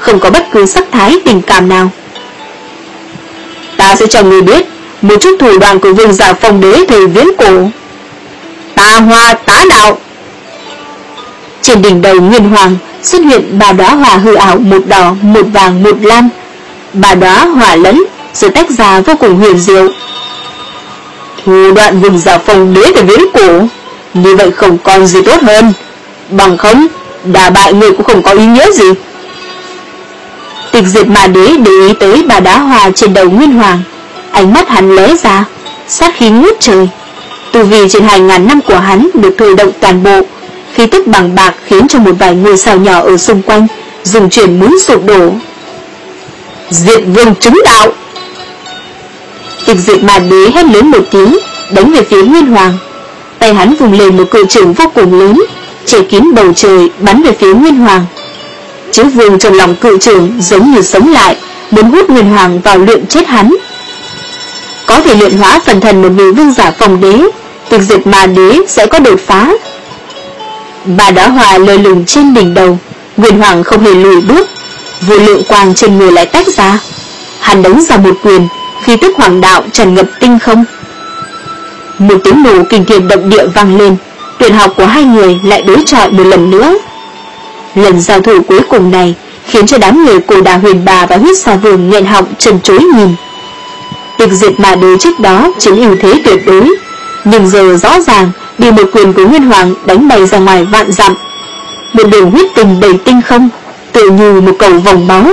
không có bất cứ sắc thái tình cảm nào. Ta sẽ cho người biết một chút thủ đoạn của vương giả Phong Đế thời viễn cổ. Tà hoa tá đạo. Trên đỉnh đầu Nguyên Hoàng xuất hiện ba đóa hoa hư ảo, một đỏ, một vàng, một lam. Ba đóa hòa lẫn rồi tách ra vô cùng huyền diệu. Thủ đoạn vương giả Phong Đế thời viễn cổ, như vậy không còn gì tốt hơn. Bằng không, đả bại người cũng không có ý nghĩa gì. Tịch Diệt Ma Đế để ý tới ba đóa hoa trên đầu Nguyên Hoàng, ánh mắt hắn lóe ra, sát khí ngút trời. Tu vi trên hai ngàn năm của hắn được thôi động toàn bộ, khí tức bằng bạc khiến cho một vài ngôi sao nhỏ ở xung quanh dùng chuyển muốn sụp đổ. Diệt Vương chứng đạo. Tịch Diệt Ma Đế hét lớn một tiếng, đánh về phía Nguyên Hoàng. Tay hắn vùng lên một cự trường vô cùng lớn, che kín bầu trời, bắn về phía Nguyên Hoàng. Chữ vương trong lòng cự trường giống như sống lại, muốn hút Nguyên Hoàng vào luyện chết hắn. Có thể luyện hóa phần thần một vị vương giả Phong Đế, Tịch Diệt Ma Đế sẽ có đột phá. Ba đóa hoa lơ lửng trên đỉnh đầu, Nguyên Hoàng không hề lùi bước, vô lượng quang trên người lại tách ra. Hắn đánh ra một quyền, khí tức hoàng đạo tràn ngập tinh không. Một tiếng nổ kinh thiên động địa vang lên, tuyệt học của hai người lại đối chọi một lần nữa. Lần giao thủ cuối cùng này khiến cho đám người Cổ Đà Huyền Bà và Huyết Sa Vương nghẹn họng trần trối nhìn. Tịch Diệt Ma Đế trước đó chiếm ưu thế tuyệt đối, nhưng giờ rõ ràng bị một quyền của Nguyên Hoàng đánh bay ra ngoài vạn dặm. Một đường huyết tình đầy tinh không, tựa như một cầu vòng máu.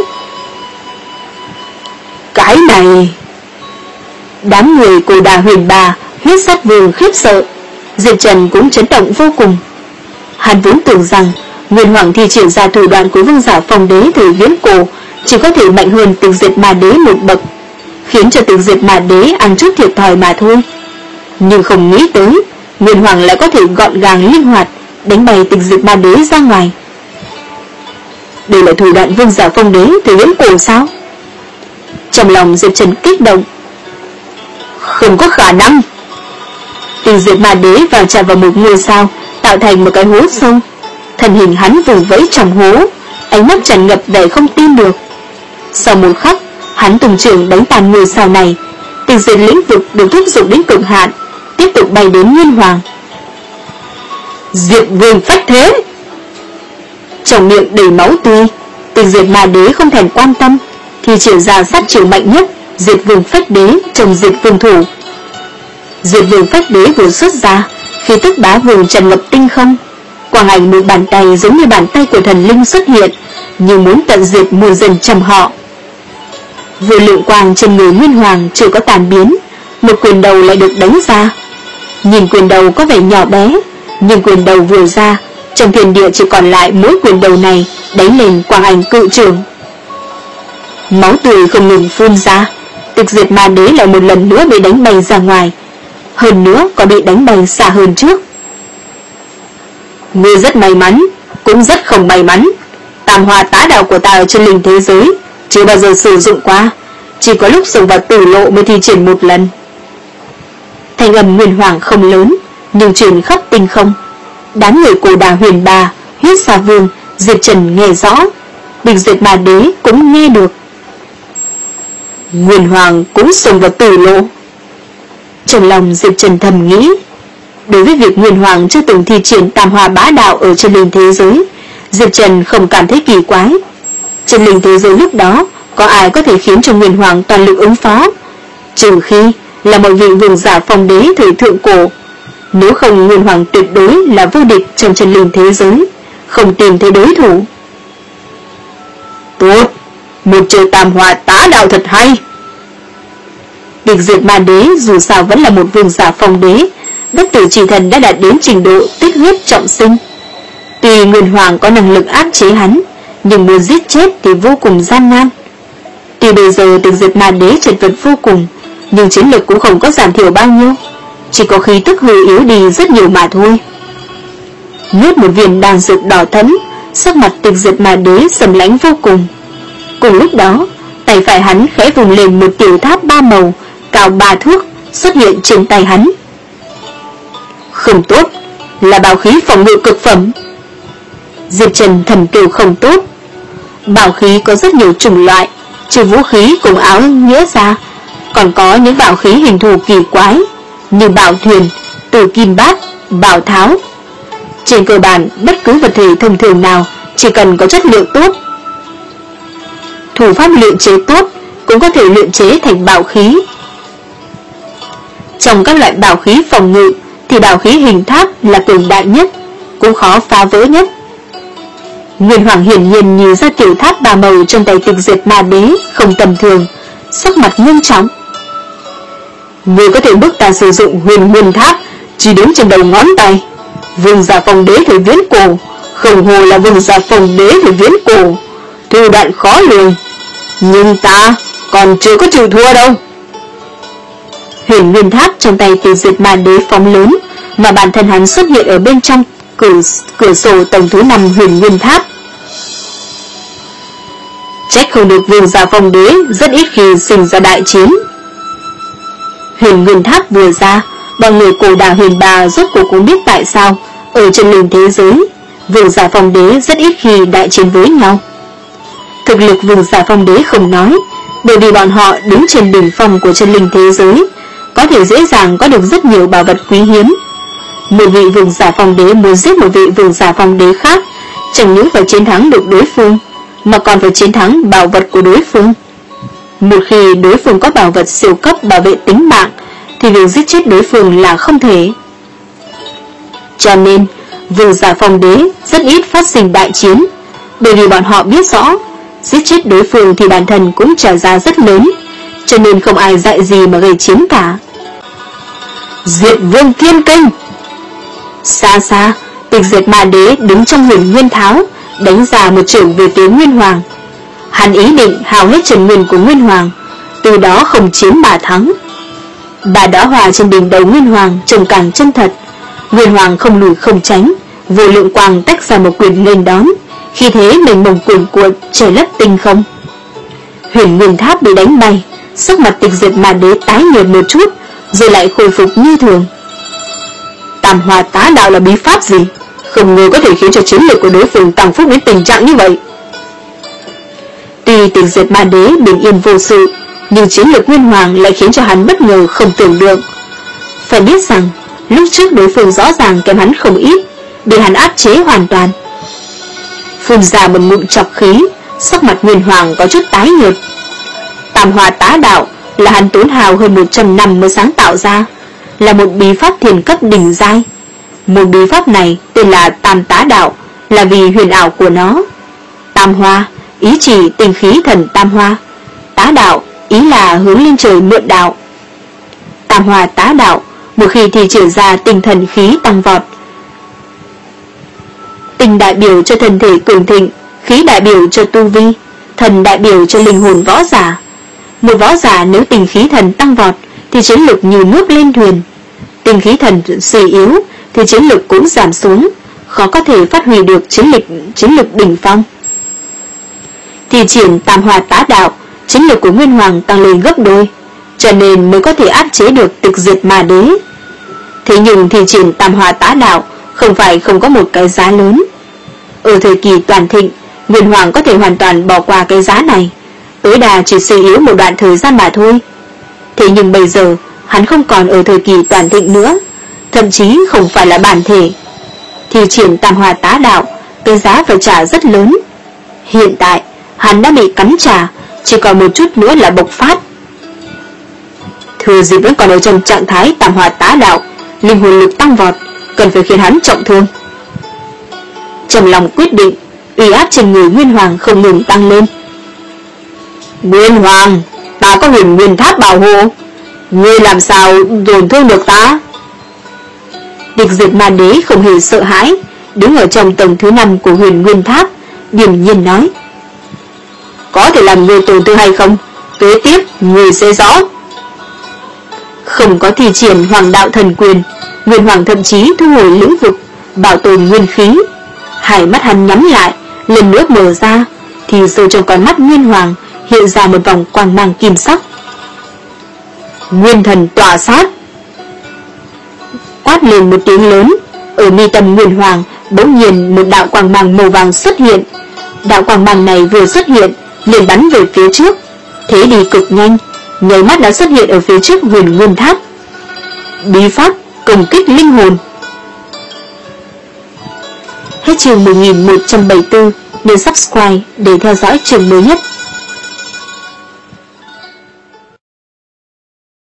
Cái này... Đám người Cổ Đà Huyền Bà, Huyết Sát Vương khiếp sợ, Diệp Trần cũng chấn động vô cùng. Hắn vốn tưởng rằng Nguyên Hoàng thi triển ra thủ đoạn của vương giả Phong Đế thời viễn cổ chỉ có thể mạnh hơn Tịch Diệt Ma Đế một bậc, khiến cho Tịch Diệt Ma Đế ăn chút thiệt thòi mà thôi. Nhưng không nghĩ tới Nguyên Hoàng lại có thể gọn gàng linh hoạt đánh bay Tịch Diệt Ma Đế ra ngoài. Đây là thủ đoạn vương giả Phong Đế thời viễn cổ sao? Trong lòng Diệp Trần kích động. Không có khả năng. Tịch Diệt Ma Đế vào chạm vào một ngôi sao, tạo thành một cái hố sâu. Thân hình hắn vùng vẫy trong hố, ánh mắt tràn ngập vẻ không tin được. Sau một khắc, hắn tung trường đánh tàn ngôi sao này. Tịch Diệt lĩnh vực được thúc giục đến cực hạn, tiếp tục bay đến Nguyên Hoàng. Diệt Vương phách thế. Trong miệng đầy máu tươi, Tịch Diệt Ma Đế không thèm quan tâm, thì triển ra sát chiêu mạnh nhất, Diệt Vương phách đế trong Diệt Vương thủ. Diệt Vương phách đế vừa xuất ra, khí tức bá vương tràn ngập tinh không. Quang ảnh một bàn tay giống như bàn tay của thần linh xuất hiện, như muốn tận diệt muôn dân trăm họ. Vô lượng quang trên người Nguyên Hoàng chưa có tàn biến, một quyền đầu lại được đánh ra. Nhìn quyền đầu có vẻ nhỏ bé, nhưng quyền đầu vừa ra, trong thiên địa chỉ còn lại mỗi quyền đầu này đánh lên quang ảnh cự trường. Máu tươi không ngừng phun ra, Tịch Diệt Ma Đế lại một lần nữa bị đánh bay ra ngoài, hơn nữa còn bị đánh bay xa hơn trước. Ngươi rất may mắn, cũng rất không may mắn. Tam hoa tá đạo của ta ở trên linh thế giới chưa bao giờ sử dụng qua, chỉ có lúc xông vào tử lộ mới thi triển một lần. Thanh âm Nguyên Hoàng không lớn, nhưng truyền khắp tinh không. Đám người Cổ Đà Huyền Bà, Huyết Sa Vương, Diệp Trần nghe rõ, Tịch Diệt Ma Đế cũng nghe được. Nguyên Hoàng cũng xông vào tử lộ. Trong lòng Diệp Trần thầm nghĩ, đối với việc Nguyên Hoàng chưa từng thi triển tam hoa bá đạo ở trên linh thế giới, Diệp Trần không cảm thấy kỳ quái. Trên linh thế giới lúc đó, có ai có thể khiến cho Nguyên Hoàng toàn lực ứng phó, trừ khi là một vị vương giả Phong Đế thời thượng cổ. Nếu không, Nguyên Hoàng tuyệt đối là vô địch trong chân linh thế giới, không tìm thấy đối thủ. Tốt, một chiêu tam hoa tá đạo thật hay. Tịch Diệt Ma Đế dù sao vẫn là một vương giả Phong Đế, bất tử chỉ thần đã đạt đến trình độ tích huyết trọng sinh. Tuy Nguyên Hoàng có năng lực áp chế hắn, nhưng muốn giết chết thì vô cùng gian nan. Tuy bây giờ Tịch Diệt Ma Đế chật vật vô cùng, nhưng chiến lực cũng không có giảm thiểu bao nhiêu, chỉ có khí tức hơi yếu đi rất nhiều mà thôi. Nuốt một viên đan dược đỏ thẫm, sắc mặt Tịch Diệt Ma Đế sầm lãnh vô cùng. Cùng lúc đó, tay phải hắn khẽ vùng lên một tiểu tháp ba màu, cao ba thước xuất hiện trên tay hắn. Không tốt, là bảo khí phòng ngự cực phẩm. Diệp Trần thầm kêu không tốt. Bảo khí có rất nhiều chủng loại, trừ vũ khí cùng áo nghĩa ra, còn có những bảo khí hình thù kỳ quái như bảo thuyền, tử kim bát, bảo tháo. Trên cơ bản, bất cứ vật thể thông thường nào chỉ cần có chất liệu tốt, thủ pháp luyện chế tốt, cũng có thể luyện chế thành bảo khí. Trong các loại bảo khí phòng ngự thì bảo khí hình tháp là cường đại nhất, cũng khó phá vỡ nhất. Nguyên Hoàng hiển nhiên nhìn ra tiểu tháp ba màu trong tay Tịch Diệt Ma Đế không tầm thường, sắc mặt nghiêm trọng. Ngươi có thể bức ta sử dụng huyền nguyên tháp chỉ đếm trên đầu ngón tay. Vương giả Phong Đế thời viễn cổ, không hồ là vương giả Phong Đế thời viễn cổ, thủ đoạn khó lường, nhưng ta còn chưa có chịu thua đâu. Huyền nguyên tháp trong tay Tịch Diệt Ma Đế phóng lớn, mà bản thân hắn xuất hiện ở bên trong cửa, cửa sổ tầng thứ năm huyền nguyên tháp. Trách không được vương giả Phong Đế rất ít khi sinh ra đại chiến. Huyền nguyên tháp vừa ra, bọn người cổ đảo huyền bà rốt cuộc cũng biết tại sao ở chân linh thế giới vương giả Phong Đế rất ít khi đại chiến với nhau. Thực lực vương giả Phong Đế không nói, bởi vì bọn họ đứng trên đỉnh phong của chân linh thế giới, có thể dễ dàng có được rất nhiều bảo vật quý hiếm. Một vị vương giả Phong Đế muốn giết một vị vương giả Phong Đế khác, chẳng những phải chiến thắng được đối phương, mà còn phải chiến thắng bảo vật của đối phương. Một khi đối phương có bảo vật siêu cấp bảo vệ tính mạng, thì việc giết chết đối phương là không thể. Cho nên, vương giả Phong Đế rất ít phát sinh đại chiến, bởi vì bọn họ biết rõ, giết chết đối phương thì bản thân cũng trả giá rất lớn, cho nên không ai dạy gì mà gây chiến cả. Diệt Vương Thiên Kinh. Xa xa, Tịch Diệt Ma Đế đứng trong huyền nguyên tháo, đánh ra một chưởng về phía Nguyên Hoàng. Hắn ý định hao hết chân nguyên của Nguyên Hoàng, từ đó không chiến mà thắng. Bà đóa hoa trên đỉnh đầu Nguyên Hoàng trông càng chân thật. Nguyên Hoàng không lùi không tránh, vô lượng quang tách ra một quyền lên đón, khi thế mình mông cuồn cuộn trời lấp tinh không. Huyền nguyên tháp bị đánh bay, sắc mặt Tịch Diệt Ma Đế tái nhợt một chút, rồi lại khôi phục như thường. Tam Hoa Tá Đạo là bí pháp gì? Không ngờ có thể khiến cho chiến lược của đối phương tăng phúc đến tình trạng như vậy. Tuy Tịch Diệt Ma Đế bình yên vô sự, nhưng chiến lược Nguyên Hoàng lại khiến cho hắn bất ngờ không tưởng được. Phải biết rằng lúc trước đối phương rõ ràng kém hắn không ít, bị hắn áp chế hoàn toàn. Phun ra một ngụm chọc khí, sắc mặt Nguyên Hoàng có chút tái nhợt. Tam Hoa Tá Đạo là hắn tốn hào hơn một trăm năm mới sáng tạo ra, là một bí pháp thiền cấp đỉnh giai. Một bí pháp này tên là Tam Tá Đạo, là vì huyền ảo của nó. Tam Hoa ý chỉ tinh khí thần Tam Hoa, Tá Đạo ý là hướng lên trời mượn đạo. Tam Hoa Tá Đạo một khi thì triển ra tinh thần khí tăng vọt. Tinh đại biểu cho thân thể cường thịnh, khí đại biểu cho tu vi, thần đại biểu cho linh hồn võ giả. Một võ giả nếu tinh khí thần tăng vọt thì chiến lực như nước lên thuyền, tinh khí thần suy yếu thì chiến lực cũng giảm xuống, khó có thể phát huy được chiến lực chiến lực đỉnh phong. Thì triển Tam Hoa Tá Đạo, chiến lực của Nguyên Hoàng tăng lên gấp đôi, cho nên mới có thể áp chế được Tịch Diệt Ma Đế. Thế nhưng thì triển Tam Hoa Tá Đạo không phải không có một cái giá lớn. Ở thời kỳ toàn thịnh, Nguyên Hoàng có thể hoàn toàn bỏ qua cái giá này, tối đa chỉ suy yếu một đoạn thời gian mà thôi. Thế nhưng bây giờ hắn không còn ở thời kỳ toàn thịnh nữa, thậm chí không phải là bản thể. Thì triển Tam Hoa Tá Đạo, cái giá phải trả rất lớn. Hiện tại hắn đã bị cắn trả, chỉ còn một chút nữa là bộc phát. Thừa dịp vẫn còn ở trong trạng thái Tam Hoa Tá Đạo, linh hồn lực tăng vọt, cần phải khiến hắn trọng thương. Trong lòng quyết định, uy áp trên người Nguyên Hoàng không ngừng tăng lên. Nguyên Hoàng, ta có huyền nguyên tháp bảo hộ, ngươi làm sao tổn thương được ta? Tịch Diệt Ma Đế không hề sợ hãi, đứng ở trong tầng thứ năm của huyền nguyên tháp, điềm nhiên nói: có thể làm ngươi tổn thương hay không, kế tiếp ngươi sẽ rõ. Không có thi triển Hoàng Đạo Thần Quyền, Nguyên Hoàng thậm chí thu hồi lĩnh vực, bảo tồn nguyên khí. Hai mắt hắn nhắm lại, lần nữa mở ra, thì sâu trong con mắt Nguyên Hoàng hiện ra một vòng quang mang kim sắc. Nguyên thần tỏa sát. Quát lên một tiếng lớn, ở mi tâm Nguyên Hoàng bỗng nhiên một đạo quang mang màu vàng xuất hiện, Đạo quang mang này vừa xuất hiện liền bắn về phía trước, thế đi cực nhanh, nháy mắt đã xuất hiện ở phía trước Huyền Nguyên Tháp. Bí pháp công kích linh hồn. Hết chương một nghìn một trăm bảy mươi tư, nên subscribe để theo dõi chương mới nhất.